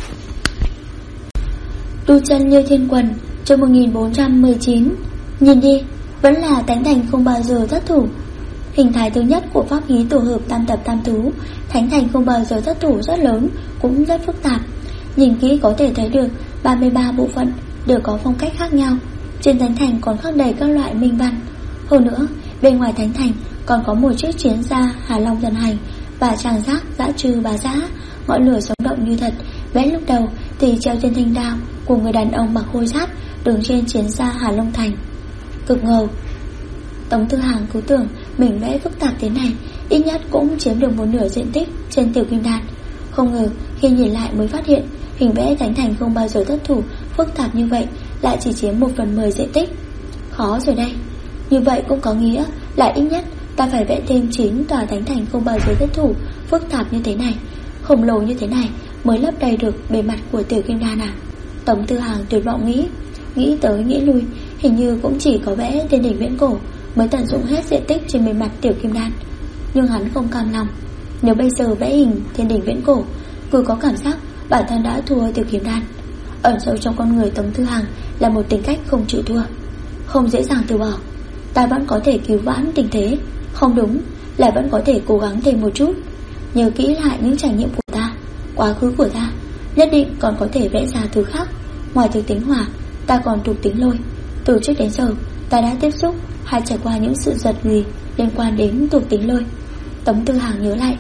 Tu chân như thiên quần, chương 1419. Nhìn đi, vẫn là thánh thành không bao giờ thất thủ. Hình thái thứ nhất của pháp khí tổ hợp tam tập tam thú, thánh thành không bao giờ thất thủ rất lớn, cũng rất phức tạp. Nhìn kỹ có thể thấy được 33 bộ phận đều có phong cách khác nhau. Trên thánh thành còn khắc đầy các loại minh văn. Hơn nữa, bên ngoài thánh thành còn có một chiếc chiến xa Hà Long thần hành và tràng giác dã trư bá dã, ngọn lửa sống động như thật. Vẽ lúc đầu thì treo trên thanh đao của người đàn ông mặc khôi giáp đứng trên chiến xa Hà Long thành. Cực ngầu. Tống Tư Hằng cứ tưởng mình vẽ phức tạp thế này ít nhất cũng chiếm được một nửa diện tích trên tiểu kim đan. Không ngờ khi nhìn lại mới phát hiện hình vẽ thánh thành không bao giờ thất thủ phức tạp như vậy lại chỉ chiếm 1/10 diện tích. Khó rồi đây. Như vậy cũng có nghĩa là ít nhất ta phải vẽ thêm 9 tòa thánh thành không bao giờ thất thủ phức tạp như thế này, khổng lồ như thế này mới lấp đầy được bề mặt của tiểu kim đan à? Tống Tư Hằng tuyệt vọng nghĩ tới nghĩ lui, hình như cũng chỉ có vẽ thiên đỉnh viễn cổ mới tận dụng hết diện tích trên bề mặt tiểu kim đan. Nhưng hắn không cam lòng. Nếu bây giờ vẽ hình thiên đỉnh viễn cổ, cứ có cảm giác bản thân đã thua tiểu kim đan. Ẩn sâu trong con người Tống Tư Hằng là một tính cách không chịu thua, không dễ dàng từ bỏ. Ta vẫn có thể cứu vãn tình thế. Không đúng, là vẫn có thể cố gắng thêm một chút. Nhớ kỹ lại những trải nghiệm của ta, quá khứ của ta, nhất định còn có thể vẽ ra thứ khác. Ngoài thuộc tính hỏa, ta còn thuộc tính lôi. Từ trước đến giờ ta đã tiếp xúc hay trải qua những sự giật gì liên quan đến thuộc tính lôi. Tống Tư Hằng nhớ lại.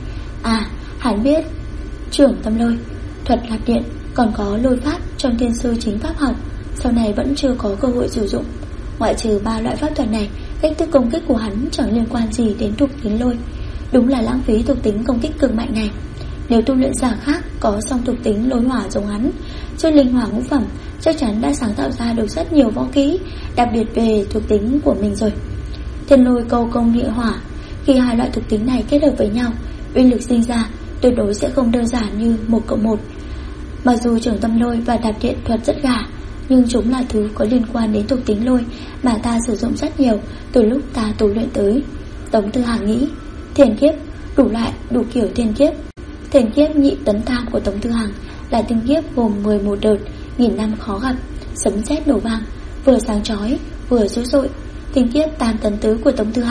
Hắn biết trưởng tâm lôi, thuật lạc điện, còn có lôi pháp trong thiên sư chính pháp học, sau này vẫn chưa có cơ hội sử dụng. Ngoại trừ 3 loại pháp thuật này, cách thức công kích của hắn chẳng liên quan gì đến thuộc tính lôi. Đúng là lãng phí thuộc tính công kích cực mạnh này. Nếu tu luyện giả khác có song thuộc tính lôi hỏa giống hắn, chơi linh hỏa ngũ phẩm, chắc chắn đã sáng tạo ra được rất nhiều võ kỹ đặc biệt về thuộc tính của mình rồi. Thiên lôi câu công địa hỏa, khi hai loại thuộc tính này kết hợp với nhau, uy lực sinh ra tuyệt đối sẽ không đơn giản như 1+1. Mặc dù trưởng tâm lôi và đạp điện thuật rất gà, nhưng chúng là thứ có liên quan đến thuộc tính lôi mà ta sử dụng rất nhiều từ lúc ta tu luyện tới. Tống Tư Hằng nghĩ, thiên kiếp, đủ loại, đủ kiểu thiên kiếp. Thiên kiếp nhị tấn tam của Tống Tư Hằng là thiên kiếp gồm 11 đợt, nghìn năm khó gặp, sấm sét nổ vang, vừa sáng chói vừa dữ dội. Thiên kiếp tam tấn tứ của Tống Tư Hằng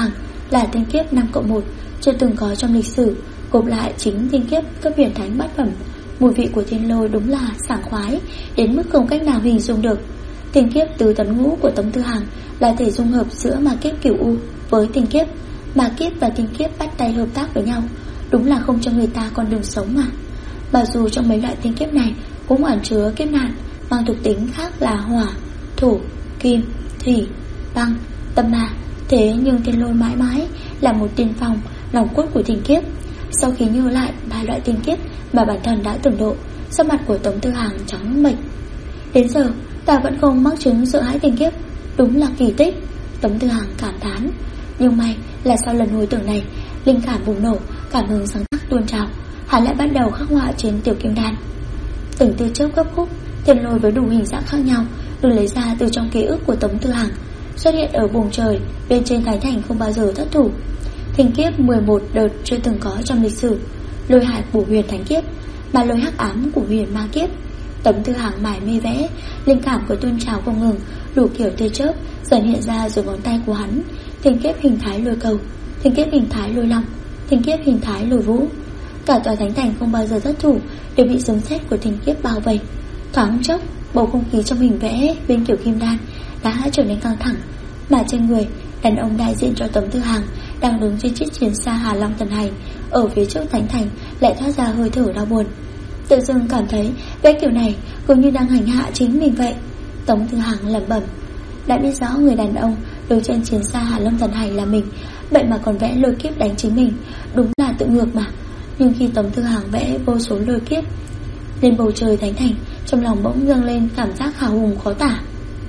là tiên kiếp 5+1, chưa từng có trong lịch sử. Gộp lại chính tiên kiếp cấp huyền thánh bát phẩm. Mùi vị của thiên lôi đúng là sảng khoái đến mức không cách nào hình dung được. Tiên kiếp tứ tấn ngũ của Tống Tư Hằng là thể dung hợp giữa ma kiếp cửu u với tiên kiếp. Ma kiếp và tiên kiếp bắt tay hợp tác với nhau, đúng là không cho người ta con đường sống mà. Mặc dù trong mấy loại tiên kiếp này cũng ẩn chứa kiếp nạn mang thuộc tính khác là hỏa, thổ, kim, thủy, băng, tâm ma, thế nhưng thiên lôi mãi mãi là một tiên phong nòng cốt của tiên kiếp. Sau khi nhớ lại ba loại tiên kiếp mà bản thân đã tưởng độ, sắc mặt của Tống Tư Hằng trắng bệch. Đến giờ ta vẫn không mắc chứng sợ hãi tiên kiếp, đúng là kỳ tích, Tống Tư Hằng cảm thán. Nhưng may là sau lần hồi tưởng này, linh cảm bùng nổ, cảm hứng sáng tác tuôn trào, hắn lại bắt đầu khắc họa trên tiểu kim đan. Từng tia chớp gấp khúc, thiên lôi với đủ hình dạng khác nhau được lấy ra từ trong ký ức của Tống Tư Hằng, xuất hiện ở vùng trời bên trên Thánh Thành không bao giờ thất thủ. Thiên kiếp 11 đợt chưa từng có trong lịch sử, lôi hạt của huyền thánh kiếp, mà lôi hắc ám của huyền ma kiếp. Tống Tư Hằng mải mê vẽ, linh cảm của tuôn trào không ngừng, đủ kiểu tia chớp dần hiện ra dưới ngón tay của hắn. Thiên kiếp hình thái lôi cầu, thiên kiếp hình thái lôi long, thiên kiếp hình thái lôi vũ. Cả tòa Thánh Thành không bao giờ thất thủ đều bị sấm sét của thiên kiếp bao vây. Thoáng chốc, bầu không khí trong hình vẽ bên kiểu kim đan đã trở nên căng thẳng, mà trên người đàn ông đại diện cho Tống Tư Hằng đang đứng trên chiếc chiến xa Hà Long Tần Hành ở phía trước Thánh Thành lại thoát ra hơi thở đau buồn. Tự dưng cảm thấy vẽ kiểu này cũng như đang hành hạ chính mình vậy. Tống Tư Hằng lẩm bẩm. Đã biết rõ người đàn ông đứng trên chiến xa Hà Long Tần Hành là mình, vậy mà còn vẽ lôi kiếp đánh chính mình, đúng là tự ngược mà. Nhưng khi Tống Tư Hằng vẽ vô số lôi kiếp lên bầu trời Thánh Thành, trong lòng bỗng dâng lên cảm giác hào hùng khó tả.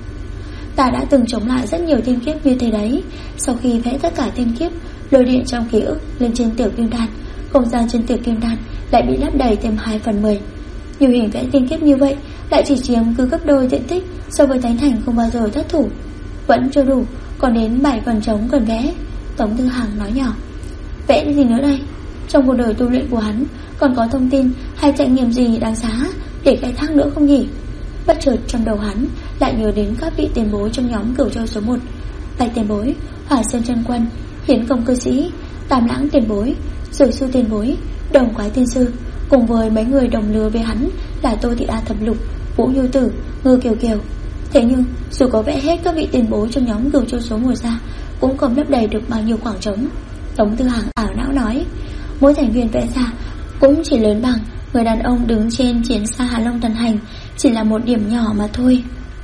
Ta đã từng chống lại rất nhiều thiên kiếp như thế đấy. Sau khi vẽ tất cả thiên kiếp, lôi điện trong ký ức lên trên tiểu kim đan, không gian trên tiểu kim đan lại bị lấp đầy thêm 2/10. Nhiều hình vẽ thiên kiếp như vậy lại chỉ chiếm cứ gấp đôi diện tích so với Thánh Thành không bao giờ thất thủ. Vẫn chưa đủ, còn đến 7 phần trống cần vẽ. Tống Tư Hằng nói nhỏ. Vẽ cái gì nữa đây? Trong cuộc đời tu luyện của hắn còn có thông tin hay trải nghiệm gì đáng giá để khai thác nữa không nhỉ? Bất chợt trong đầu hắn lại nhớ đến các vị tiền bối trong nhóm Cửu Châu số 1. Bạch tiền bối, Hỏa Sơn chân quân, Hiến Công cư sĩ, Tam Lãng tiền bối, Dược sư tiền bối, Đồng Quái tiên sư, cùng với mấy người đồng lứa với hắn là Tô Thị A Thập Lục, Vũ Nhu Tử, Ngư Kiều Kiều. Thế nhưng dù có vẽ hết các vị tiền bối trong nhóm Cửu Châu số 1 ra, cũng không lấp đầy được bao nhiêu khoảng trống. Tống Tư Hằng ảo não nói, mỗi thành viên vẽ ra cũng chỉ lớn bằng người đàn ông đứng trên chiến xa Hà Long Tần Hành, chỉ là một điểm nhỏ mà thôi.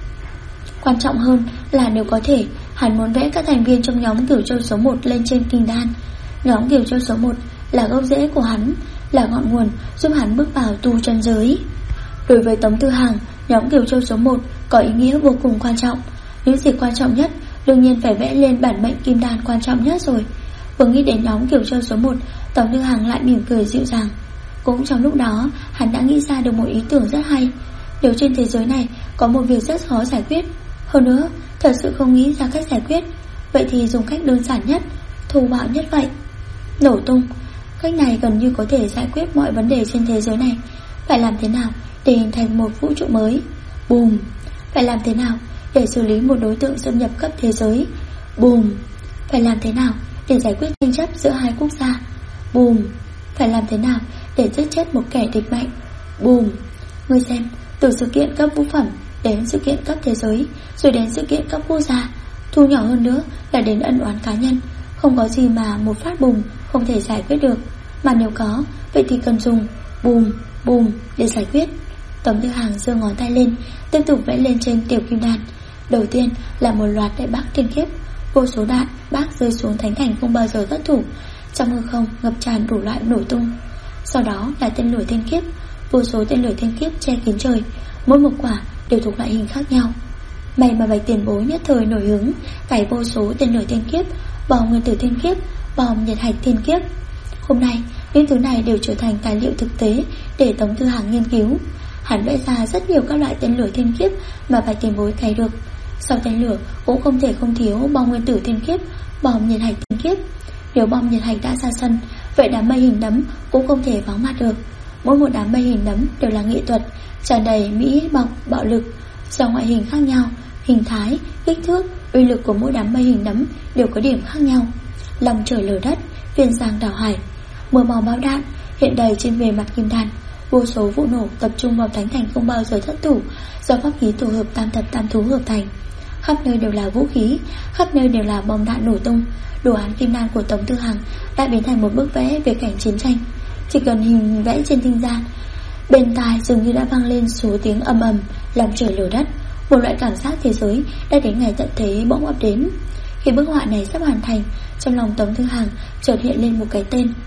Quan trọng hơn là nếu có thể, hắn muốn vẽ các thành viên trong nhóm Cửu Châu số 1 lên trên kim đan. Nhóm Cửu Châu số 1 là gốc rễ của hắn, là ngọn nguồn giúp hắn bước vào tu chân giới. Đối với Tống Tư Hằng, nhóm Cửu Châu số 1 có ý nghĩa vô cùng quan trọng. Những gì quan trọng nhất đương nhiên phải vẽ lên bản mệnh kim đan quan trọng nhất rồi. Vừa nghĩ đến nhóm Cửu Châu số 1, Tống Tư Hằng lại mỉm cười dịu dàng. Cũng trong lúc đó, hắn đã nghĩ ra được một ý tưởng rất hay. Nếu trên thế giới này có một việc rất khó giải quyết, hơn nữa thật sự không nghĩ ra cách giải quyết, vậy thì dùng cách đơn giản nhất, thô bạo nhất vậy, nổ tung. Cách này gần như có thể giải quyết mọi vấn đề trên thế giới này. Phải làm thế nào để hình thành một vũ trụ mới? Bùm. Phải làm thế nào để xử lý một đối tượng xâm nhập cấp thế giới? Bùm. Phải làm thế nào để giải quyết tranh chấp giữa hai quốc gia? Bùm. Phải làm thế nào để giết chết một kẻ địch mạnh? Bùm. Ngươi xem, từ sự kiện cấp vũ phẩm đến sự kiện cấp thế giới, rồi đến sự kiện cấp quốc gia, thu nhỏ hơn nữa là đến ân oán cá nhân. Không có gì mà một phát bùm không thể giải quyết được, mà nếu có, vậy thì cần dùng bùm, bùm để giải quyết. Tống Tư Hằng giơ ngón tay lên, tiếp tục vẽ lên trên tiểu kim đan. Đầu tiên là một loạt đại bác thiên kiếp, vô số đạn bác rơi xuống Thánh Thành không bao giờ thất thủ, trong hư không ngập tràn đủ loại nổ tung. Sau đó là tên lửa thiên kiếp, vô số tên lửa thiên kiếp che kín trời, mỗi một quả đều thuộc loại hình khác nhau. May mà Bạch tiền bối nhất thời nổi hứng, cày vô số tên lửa thiên kiếp, bom nguyên tử thiên kiếp, bom nhiệt hạch thiên kiếp. Hôm nay những thứ này đều trở thành tài liệu thực tế để Tống Tư Hằng nghiên cứu. Hắn vẽ ra rất nhiều các loại tên lửa thiên kiếp mà Bạch tiền bối cày được. Sau tên lửa cũng không thể không thiếu bom nguyên tử thiên kiếp, bom nhiệt hạch thiên kiếp. Nếu bom nhiệt hạch đã ra sân, vậy đám mây hình nấm cũng không thể vắng mặt được. Mỗi một đám mây hình nấm đều là nghệ thuật, tràn đầy mỹ bọc bạo lực. Do ngoại hình khác nhau, hình thái, kích thước, uy lực của mỗi đám mây hình nấm đều có điểm khác nhau. lòng trời lở đất, phiên giang đảo hải. Mưa màu bão đạn hiện đầy trên bề mặt kim đan. Vô số vụ nổ tập trung vào thánh thành không bao giờ thất thủ, do pháp khí tổ hợp tam thập tam thú hợp thành. Khắp nơi đều là vũ khí, khắp nơi đều là bom đạn nổ tung. Đồ án kim đan của Tống Tư Hằng đã biến thành một bức vẽ về cảnh chiến tranh. Chỉ cần hình vẽ trên tinh gian, bên tai dường như đã vang lên số tiếng ầm ầm, lòng trời lở đất. Một loại cảm giác thế giới đã đến ngày tận thế bỗng ập đến. Khi bức họa này sắp hoàn thành, trong lòng Tống Tư Hằng chợt hiện lên một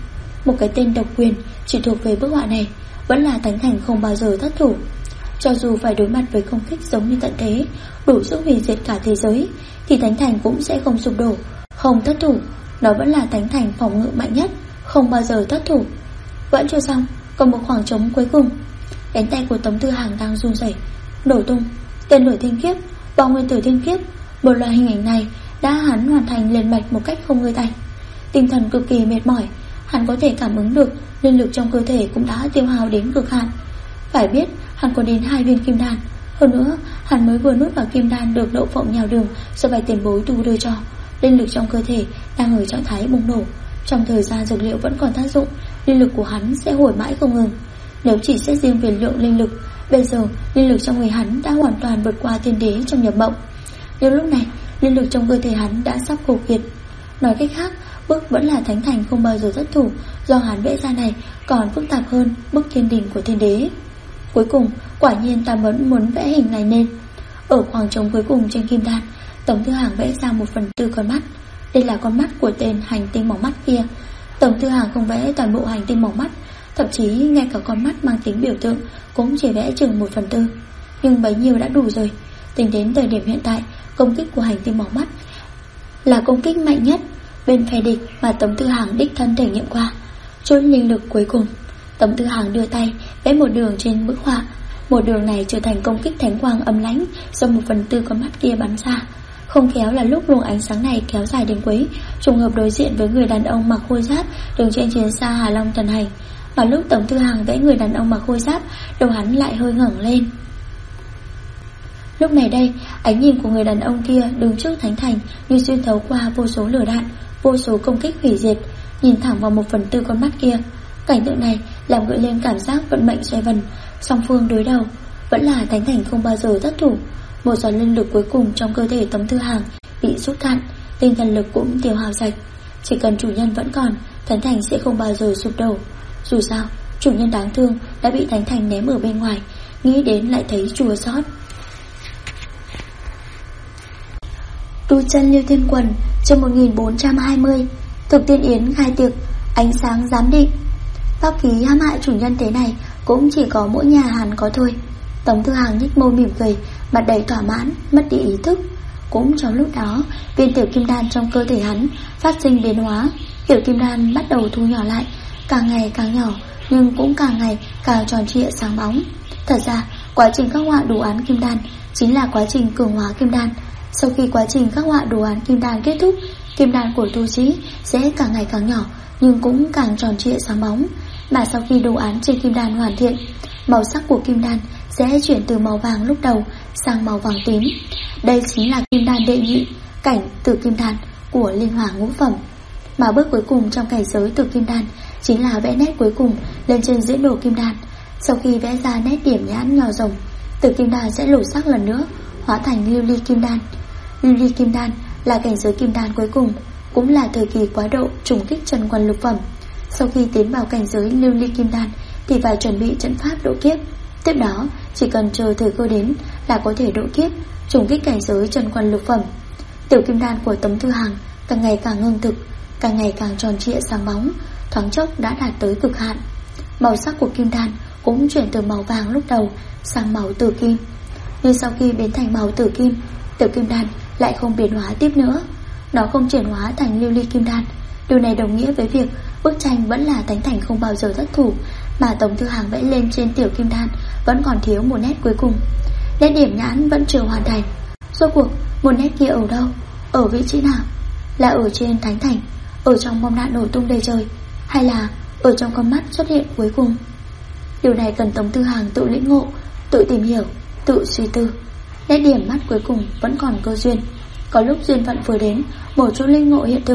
cái tên độc quyền chỉ thuộc về bức họa này, vẫn là thánh thành không bao giờ thất thủ. Cho dù phải đối mặt với công kích giống như tận thế, đủ sức hủy diệt cả thế giới, thì thánh thành cũng sẽ không sụp đổ, không thất thủ. Nó vẫn là thánh thành phòng ngự mạnh nhất, không bao giờ thất thủ. Vẫn chưa xong, còn một khoảng trống cuối cùng. Cánh tay của Tống Tư Hằng đang run rẩy, nổ tung tên lửa thiên kiếp, bom nguyên tử thiên kiếp. Một loại hình ảnh này đã hắn hoàn thành liền mạch một cách không ngơi tay. Tinh thần cực kỳ mệt mỏi, hắn có thể cảm ứng được linh lực trong cơ thể cũng đã tiêu hao đến cực hạn. Phải biết hắn có đến 2 viên kim đan. Hơn nữa hắn mới vừa nuốt vào kim đan được Đậu Phộng nhào đường do vài tiền bối tu đưa cho. Linh lực trong cơ thể đang ở trạng thái bùng nổ. Trong thời gian dược liệu vẫn còn tác dụng, linh lực của hắn sẽ hồi mãi không ngừng. Nếu chỉ xét riêng về lượng linh lực, bây giờ linh lực trong người hắn đã hoàn toàn vượt qua tiên đế trong nhập mộng. Nhưng lúc này linh lực trong cơ thể hắn đã sắp khô kiệt. Nói cách khác, bức vẫn là thánh thành không bao giờ thất thủ do hắn vẽ ra này còn phức tạp hơn bức thiên đình của thiên đế. Cuối cùng, quả nhiên ta vẫn muốn vẽ hình này nên. Ở khoảng trống cuối cùng trên kim đan, Tống Tư Hằng vẽ ra 1/4 con mắt. Đây là con mắt của tên hành tinh mỏng mắt kia. Tống Tư Hằng không vẽ toàn bộ hành tinh mỏng mắt, thậm chí ngay cả con mắt mang tính biểu tượng cũng chỉ vẽ chừng 1/4. Nhưng bấy nhiêu đã đủ rồi. Tính đến thời điểm hiện tại, công kích của hành tinh mỏng mắt là công kích mạnh nhất bên phe địch mà Tống Tư Hằng đích thân thể nghiệm qua. Chốt linh lực cuối cùng, Tống Tư Hằng đưa tay vẽ một đường trên bức họa. Một đường này trở thành công kích thánh quang ấm lãnh do 1/4 con mắt kia bắn ra. Không khéo là lúc luồng ánh sáng này kéo dài đến cuối, trùng hợp đối diện với người đàn ông mặc khôi giáp đứng trên chiến xa Hà Long Thần Hành. Mà lúc Tống Tư Hằng vẽ người đàn ông mặc khôi giáp, đầu hắn lại hơi ngẩng lên. Lúc này đây, ánh nhìn của người đàn ông kia đứng trước thánh thành như xuyên thấu qua vô số lửa đạn, vô số công kích hủy diệt, nhìn thẳng vào 1/4 con mắt kia. Cảnh tượng này làm gợi lên cảm giác vận mệnh xoay vần, song phương đối đầu, vẫn là thánh thành không bao giờ thất thủ. Một giọt linh lực cuối cùng trong cơ thể Tống Tư Hằng bị rút cạn, tinh thần lực cũng tiêu hao sạch. Chỉ cần chủ nhân vẫn còn, thánh thành sẽ không bao giờ sụp đổ. Dù sao, chủ nhân đáng thương đã bị thánh thành ném ở bên ngoài, nghĩ đến lại thấy chua xót. Tu chân Lưu Thiên Quần, chương 1420. Thực Tiên Yến khai tiệc, ánh sáng giám định. Pháp khí hãm hại chủ nhân thế này cũng chỉ có mỗi nhà hắn có thôi. Tống Tư Hằng nhếch môi mỉm cười, mặt đầy thỏa mãn, mất đi ý thức. Cũng trong lúc đó, viên tiểu kim đan trong cơ thể hắn phát sinh biến hóa. Tiểu kim đan bắt đầu thu nhỏ lại, càng ngày càng nhỏ, nhưng cũng càng ngày càng tròn trịa sáng bóng. Thật ra, quá trình khắc họa đồ án kim đan chính là quá trình cường hóa kim đan. Sau khi quá trình khắc họa đồ án kim đan kết thúc, kim đan của tu sĩ sẽ càng ngày càng nhỏ, nhưng cũng càng tròn trịa sáng bóng. Mà sau khi đồ án trên kim đan hoàn thiện, màu sắc của kim đan sẽ chuyển từ màu vàng lúc đầu sang màu vàng tím. Đây chính là kim đan đệ nhị, cảnh tử kim đan của linh hỏa ngũ phẩm. Mà bước cuối cùng trong cảnh giới tử kim đan chính là vẽ nét cuối cùng lên trên diễn đồ kim đan. Sau khi vẽ ra nét điểm nhãn nhỏ rồng, tử kim đan sẽ đổi sắc lần nữa, hóa thành lưu ly kim đan. Lưu ly kim đan là cảnh giới kim đan cuối cùng, cũng là thời kỳ quá độ trùng kích trần quan lục phẩm. Sau khi tiến vào cảnh giới lưu ly kim đan thì phải chuẩn bị trận pháp độ kiếp. Tiếp đó chỉ cần chờ thời cơ đến là có thể độ kiếp, trùng kích cảnh giới trần quan lục phẩm. Tiểu kim đan của Tống Tư Hằng càng ngày càng ngưng thực, càng ngày càng tròn trịa sáng bóng, thoáng chốc đã đạt tới cực hạn. Màu sắc của kim đan cũng chuyển từ màu vàng lúc đầu sang màu tử kim. Nhưng sau khi biến thành màu tử kim, tiểu kim đan lại không biến hóa tiếp nữa. Nó không chuyển hóa thành lưu ly kim đan. Điều này đồng nghĩa với việc bức tranh vẫn là thánh thành không bao giờ thất thủ, mà Tống Tư Hằng vẽ lên trên tiểu kim đan vẫn còn thiếu một nét cuối cùng. Nét điểm nhãn vẫn chưa hoàn thành. Rốt cuộc một nét kia ở đâu? Ở vị trí nào? Là ở trên thánh thành, ở trong bom đạn nổ tung đầy trời, hay là ở trong con mắt xuất hiện cuối cùng? Điều này cần Tống Tư Hằng tự lĩnh ngộ, tự tìm hiểu, tự suy tư. Nét điểm mắt cuối cùng vẫn còn cơ duyên. Có lúc duyên phận vừa đến, một chút linh ngộ hiện thực,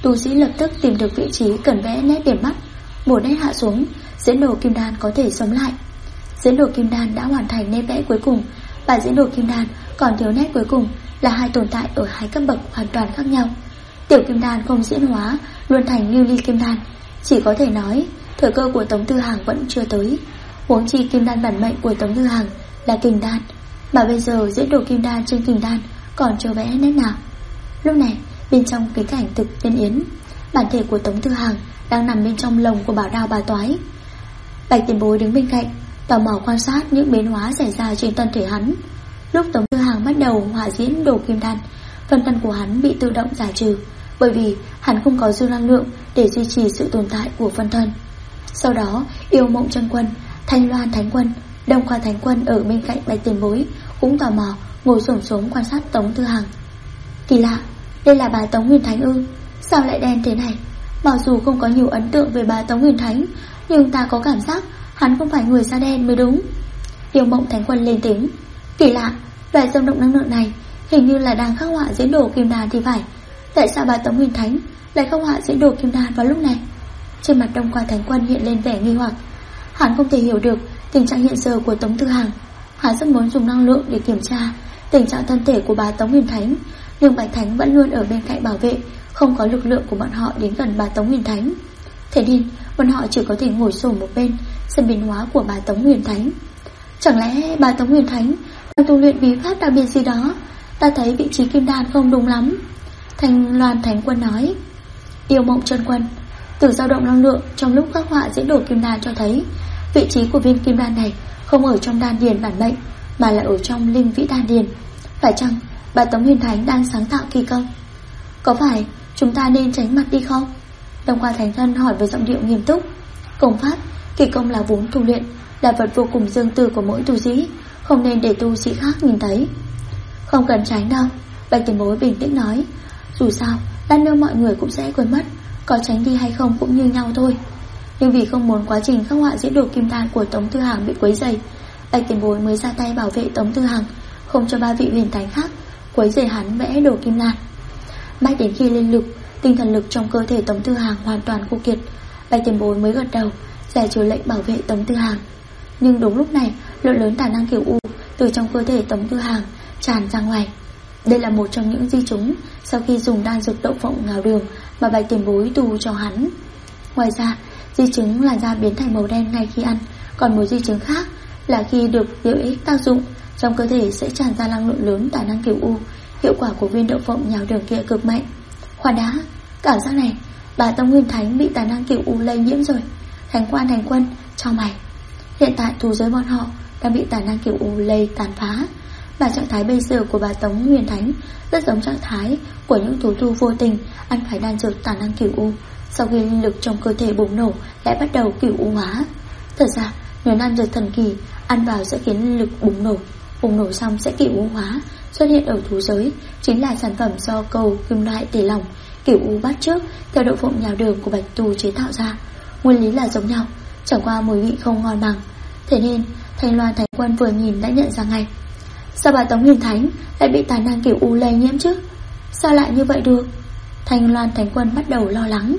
Tu sĩ lập tức tìm được vị trí cần vẽ nét điểm mắt. Một nét hạ xuống, diễn đồ kim đan có thể sống lại. Diễn đồ kim đan đã hoàn thành nét vẽ cuối cùng, và diễn đồ kim đan còn thiếu nét cuối cùng là hai tồn tại ở hai cấp bậc hoàn toàn khác nhau. Tiểu kim đan không diễn hóa luôn thành lưu ly kim đan, chỉ có thể nói thời cơ của Tống Tư Hằng vẫn chưa tới. Huống chi kim đan bản mệnh của Tống Tư Hằng là kình đan, mà bây giờ diễn đồ kim đan trên kình đan còn chưa vẽ nét nào. Lúc này bên trong cái cảnh thực tiên yến, bản thể của Tống Tư Hằng đang nằm bên trong lồng của bảo đao bà toái. Bạch Tiền Bối đứng bên cạnh, tò mò quan sát những biến hóa xảy ra trên thân thể hắn. Lúc Tống Tư Hằng bắt đầu hỏa diễn đồ kim đan, phân thân của hắn bị tự động giải trừ, bởi vì hắn không có dư năng lượng để duy trì sự tồn tại của phân thân. Sau đó Yêu Mộng Chân Quân, Thanh Loan Thánh Quân, Đông Khoa Thánh Quân ở bên cạnh Bạch Tiền Bối cũng tò mò ngồi xổm xuống quan sát Tống Tư Hằng. Kỳ lạ, đây là bà Tống Huyền Thánh ư? Sao lại đen thế này? Mặc dù không có nhiều ấn tượng về bà Tống Huyền Thánh, nhưng ta có cảm giác hắn không phải người da đen mới đúng. Yêu Mộng Thánh Quân lên tiếng. Kỳ lạ, loại dao động năng lượng này hình như là đang khắc họa diễn đồ kim đan thì phải. Tại sao bà Tống Huyền Thánh lại khắc họa diễn đồ kim đan vào lúc này? Trên mặt Đông Khoa Thánh Quân hiện lên vẻ nghi hoặc. Hắn không thể hiểu được tình trạng hiện giờ của Tống Tư Hằng. Hắn rất muốn dùng năng lượng để kiểm tra tình trạng thân thể của bà Tống Huyền Thánh, nhưng Bạch Thánh vẫn luôn ở bên cạnh bảo vệ, không có lực lượng của bọn họ đến gần bà Tống Huyền Thánh. Thế nên bọn họ chỉ có thể ngồi xổm một bên xem biến hóa của bà Tống Huyền Thánh. Chẳng lẽ bà Tống Huyền Thánh đang tu luyện bí pháp đặc biệt gì đó? Ta thấy vị trí kim đan không đúng lắm. Thanh Loan Thánh Quân nói. Yêu Mộng Chân Quân, từ dao động năng lượng trong lúc khắc họa diễn đồ kim đan cho thấy vị trí của viên kim đan này không ở trong đan điền bản mệnh, mà là ở trong linh vĩ đan điền. Phải chăng bà Tống Huyền Thánh đang sáng tạo kỳ công? Có phải chúng ta nên tránh mặt đi không? Đông Khoa Thánh Thân hỏi với giọng điệu nghiêm túc. Công pháp, kỳ công là vốn tu luyện, là vật vô cùng riêng tư của mỗi tu sĩ, không nên để tu sĩ khác nhìn thấy. Không cần tránh đâu, Bạch Tiền Bối bình tĩnh nói. Dù sao, lát nữa mọi người cũng sẽ quên mất, có tránh đi hay không cũng như nhau thôi. Nhưng vì không muốn quá trình khắc họa diễn đồ kim đan của Tống Tư Hằng bị quấy rầy, Bạch Tiền Bối mới ra tay bảo vệ Tống Tư Hằng, không cho ba vị huyền thánh khác quấy rầy hắn vẽ đồ kim đan. Mãi đến khi linh lực, tinh thần lực trong cơ thể Tống Tư Hằng hoàn toàn khô kiệt, Bạch Tiền Bối mới gật đầu giải trừ lệnh bảo vệ Tống Tư Hằng. Nhưng đúng lúc này, lượng lớn tà năng kiểu U từ trong cơ thể Tống Tư Hằng tràn ra ngoài. Đây là một trong những di chứng sau khi dùng đan dược đậu phộng ngào đường mà Bạch Tiền Bối tu cho hắn. Ngoài ra, di chứng làn da biến thành màu đen ngay khi ăn. Còn một di chứng khác là khi được liệu ích tác dụng, trong cơ thể sẽ tràn ra năng lượng lớn tà năng kiểu U. Hiệu quả của viên đậu phộng nhào đường kia cực mạnh. Khoan đã, cảm giác này, bà Tống Huyền Thánh bị tà năng kiểu U lây nhiễm rồi. Thánh Quân, cho mày. Hiện tại thú giới bọn họ đang bị tà năng kiểu U lây tàn phá, và trạng thái bây giờ của bà Tống Huyền Thánh rất giống trạng thái của những thú tu vô tình ăn phải đan dược tà năng kiểu U. Sau khi linh lực trong cơ thể bùng nổ lại bắt đầu kiểu U hóa. Thật ra nếu đan dược thần kỳ ăn vào sẽ khiến linh lực bùng nổ xong sẽ kiểu U hóa, xuất hiện ở thú giới, chính là sản phẩm do cầu kim loại tề lỏng kiểu U bắt trước theo đậu phộng nhào đường của Bạch Tu chế tạo ra. Nguyên lý là giống nhau, chẳng qua mùi vị không ngon bằng. Thế nên Thanh Loan Thánh Quân vừa nhìn đã nhận ra ngay. Sao bà Tống Huyền Thánh lại bị tà năng kiểu U lây nhiễm chứ? Sao lại như vậy được? Thanh Loan Thánh Quân bắt đầu lo lắng.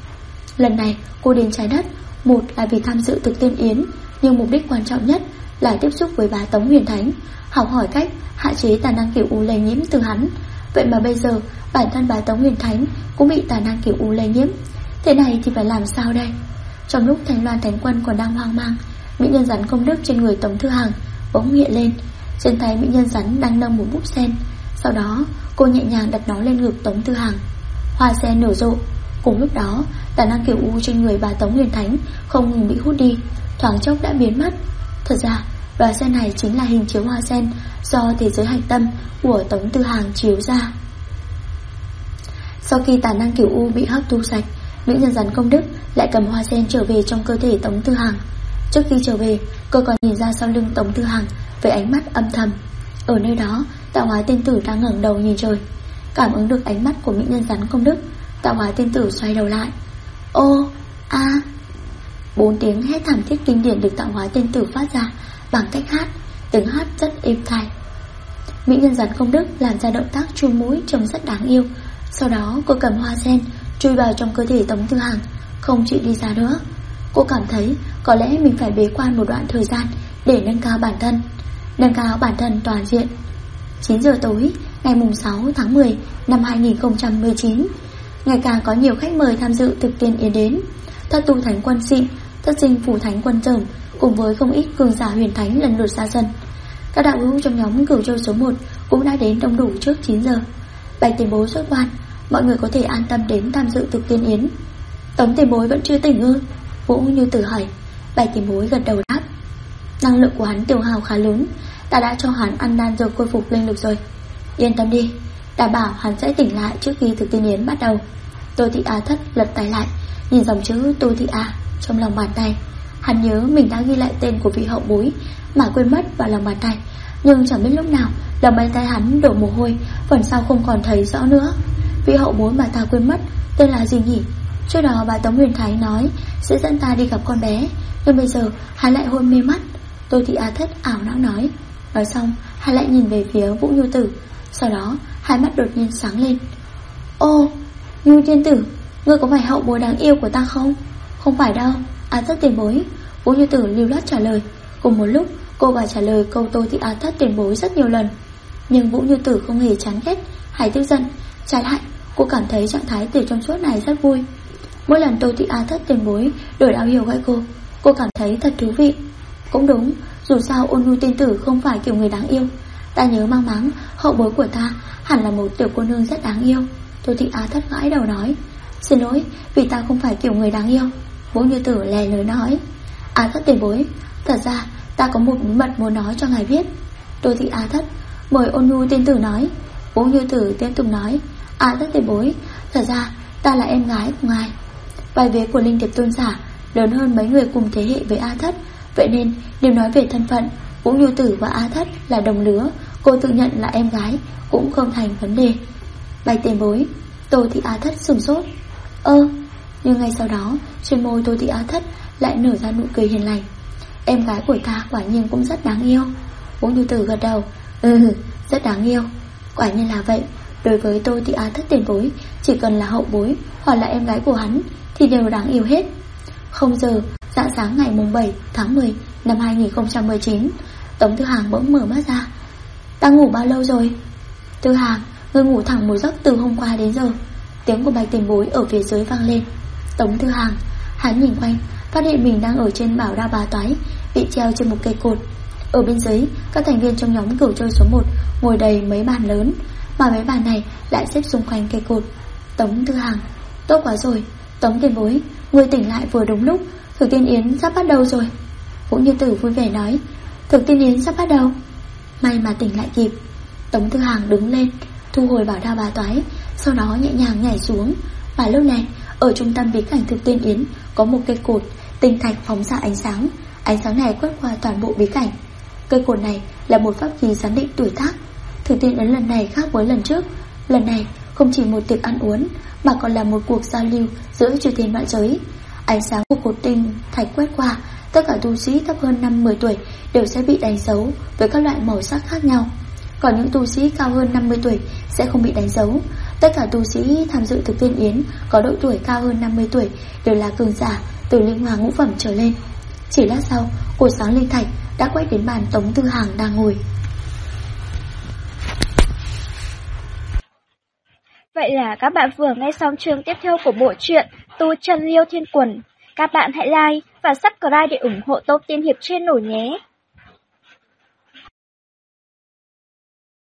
Lần này cô đến trái đất, một là vì tham dự thực tiên yến, nhưng mục đích quan trọng nhất là tiếp xúc với bà Tống Huyền Thánh, học hỏi cách hạn chế tà năng kiểu U lây nhiễm từ hắn. Vậy mà bây giờ bản thân bà Tống Huyền Thánh cũng bị tà năng kiểu U lây nhiễm. Thế này thì phải làm sao đây? Trong lúc Thanh Loan Thánh Quân còn đang hoang mang, mỹ nhân rắn công đức trên người Tống Tư Hằng bỗng hiện lên. Trên tay mỹ nhân rắn đang nâng một búp sen. Sau đó cô nhẹ nhàng đặt nó lên ngực Tống Tư Hằng. Hoa sen nở rộ. Cùng lúc đó tà năng kiểu U trên người bà Tống Huyền Thánh không ngừng bị hút đi, thoáng chốc đã biến mất. Thật ra đóa sen này chính là hình chiếu hoa sen do thế giới hạch tâm của Tống Tư Hằng chiếu ra. Sau khi tà năng kiểu U bị hấp thu sạch, nữ nhân rắn công đức lại cầm hoa sen trở về trong cơ thể Tống Tư Hằng. Trước khi trở về, cô còn nhìn ra sau lưng Tống Tư Hằng với ánh mắt âm thầm. Ở nơi đó, Tạo Hóa Tiên Tử đang ngẩng đầu nhìn trời. Cảm ứng được ánh mắt của mỹ nhân rắn công đức, Tạo Hóa Tiên Tử xoay đầu lại. Ô, a. 4 tiếng hét thảm thiết kinh điển được Tạo Hóa Tiên Tử phát ra bằng cách hát. Tiếng hát rất êm tai. Mỹ nhân rắn công đức làm ra động tác chu mũi trông rất đáng yêu. Sau đó cô cầm hoa sen chui vào trong cơ thể Tống Tư Hằng, không chịu đi ra nữa. Cô cảm thấy có lẽ mình phải bế quan một đoạn thời gian để nâng cao bản thân toàn diện. 9 giờ tối, ngày 6 tháng 10 năm 2019, ngày càng có nhiều khách mời tham dự thực tiên yến đến. Thất tu thánh quân Xịn, thất sinh phủ thánh quân Dởm cùng với không ít cường giả huyền thánh lần lượt ra sân. Các đạo hữu trong nhóm Cửu Châu số 1 cũng đã đến đông đủ trước 9 giờ. Bạch tiền bối xuất quan, mọi người có thể an tâm đến tham dự thực tiên yến. Tống tiền bối vẫn chưa tỉnh ư? Vũ Như Tử hỏi. Bạch tiền bối gật đầu đáp. Năng lượng của hắn tiêu hao khá lớn, ta đã cho hắn ăn đan dược khôi phục linh lực rồi. Yên tâm đi, đảm bảo hắn sẽ tỉnh lại trước khi thực tiên yến bắt đầu. Tô Thị A Thất lật tay lại, nhìn dòng chữ Tô Thị A trong lòng bàn tay. Hắn nhớ mình đã ghi lại tên của vị hậu bối mà quên mất vào lòng bàn tay, nhưng chẳng biết lúc nào lòng bàn tay hắn đổ mồ hôi, phần sau không còn thấy rõ nữa. Vị hậu bối mà ta quên mất tên là gì nhỉ? Trước đó bà Tống Huyền Thái nói sẽ dẫn ta đi gặp con bé, nhưng bây giờ hắn lại hôn mê mắt. Tô Thị A Thất ảo não nói. Nói xong hắn lại nhìn về phía Vũ Nhu Tử, sau đó hai mắt đột nhiên sáng lên. Ô, Nhu tiên tử, ngươi có phải hậu bối đáng yêu của ta không? Không phải đâu, A Thất tiền bối, Vũ Nhu Tử lưu loát trả lời. Cùng một lúc cô và trả lời câu Tô Thị A Thất tiền bối rất nhiều lần, nhưng Vũ Nhu Tử không hề chán ghét hay tức giận. Trái lại, cô cảm thấy trạng thái từ trong suốt này rất vui. Mỗi lần Tô Thị A Thất tiền bối đổi áo hiểu gọi cô cảm thấy thật thú vị. Cũng đúng, dù sao Ôn Nhu tiên tử không phải kiểu người đáng yêu. Ta nhớ mang máng hậu bối của ta hẳn là một tiểu cô nương rất đáng yêu. Tô Thị A Thất gãi đầu nói. Xin lỗi, vì ta không phải kiểu người đáng yêu. Vũ Như Tử lè lưỡi nói. A Thất tiền bối, thật ra ta có một bí mật muốn nói cho ngài biết. Tô Thị A Thất, mời Ôn Nhu tiên tử nói. Vũ Như Tử tiếp tục nói. A Thất tiền bối, thật ra ta là em gái của ngài. Vai vế của Linh Tiệp tôn giả lớn hơn mấy người cùng thế hệ với A Thất, vậy nên nếu nói về thân phận, Vũ Nhu Tử và A Thất là đồng lứa, cô tự nhận là em gái cũng không thành vấn đề. Bạch tiền bối, Tô Thị A Thất sửng sốt. Nhưng ngay sau đó trên môi Tô Thị A Thất lại nở ra nụ cười hiền lành. Em gái của ta quả nhiên cũng rất đáng yêu. Vũ Nhu Tử gật đầu. Rất đáng yêu. Quả nhiên là vậy. Đối với Tô Thị A Thất tiền bối, chỉ cần là hậu bối hoặc là em gái của hắn thì đều đáng yêu hết. 0 giờ rạng sáng ngày 7 tháng 10 năm 2019, Tống Tư Hằng bỗng mở mắt ra. Ta ngủ bao lâu rồi? Tư Hằng, ngươi ngủ thẳng một giấc từ hôm qua đến giờ. Tiếng của Bạch tiền bối ở phía dưới vang lên. Tống Tư Hằng, hắn nhìn quanh, phát hiện mình đang ở trên bảo đao bà toái, bị treo trên một cây cột. Ở bên dưới, các thành viên trong nhóm Cửu Châu số 1 ngồi đầy mấy bàn lớn, mà mấy bàn này lại xếp xung quanh cây cột. Tống Tư Hằng, tốt quá rồi. Tống tiền bối, ngươi tỉnh lại vừa đúng lúc, thực tiên yến sắp bắt đầu rồi. Vũ Như Tử vui vẻ nói. Thực tiên yến sắp bắt đầu? May mà tỉnh lại kịp. Tống Tư Hằng đứng lên, thu hồi bảo đao bà toái, sau đó nhẹ nhàng nhảy xuống. Và lúc này, ở trung tâm bí cảnh thực tiên yến có một cây cột tinh thạch phóng ra ánh sáng. Ánh sáng này quét qua toàn bộ bí cảnh. Cây cột này là một pháp khí giám định tuổi tác. Thực tiên yến lần này khác với lần trước. Lần này không chỉ một tiệc ăn uống, mà còn là một cuộc giao lưu giữa chư thiên vạn giới. Ánh sáng của cột tinh thạch quét qua, tất cả tu sĩ thấp hơn 50 tuổi đều sẽ bị đánh dấu với các loại màu sắc khác nhau. Còn những tu sĩ cao hơn 50 tuổi sẽ không bị đánh dấu. Tất cả tu sĩ tham dự thực tiên yến có độ tuổi cao hơn 50 tuổi đều là cường giả từ linh hoàng ngũ phẩm trở lên. Chỉ lát sau, cột sáng linh thạch đã quét đến bàn Tống Tư Hằng đang ngồi. Vậy là các bạn vừa nghe xong chương tiếp theo của bộ truyện Tu Chân Liêu Thiên Quần. Các bạn hãy like và subscribe để ủng hộ Tô Tiên Hiệp Channel nhé.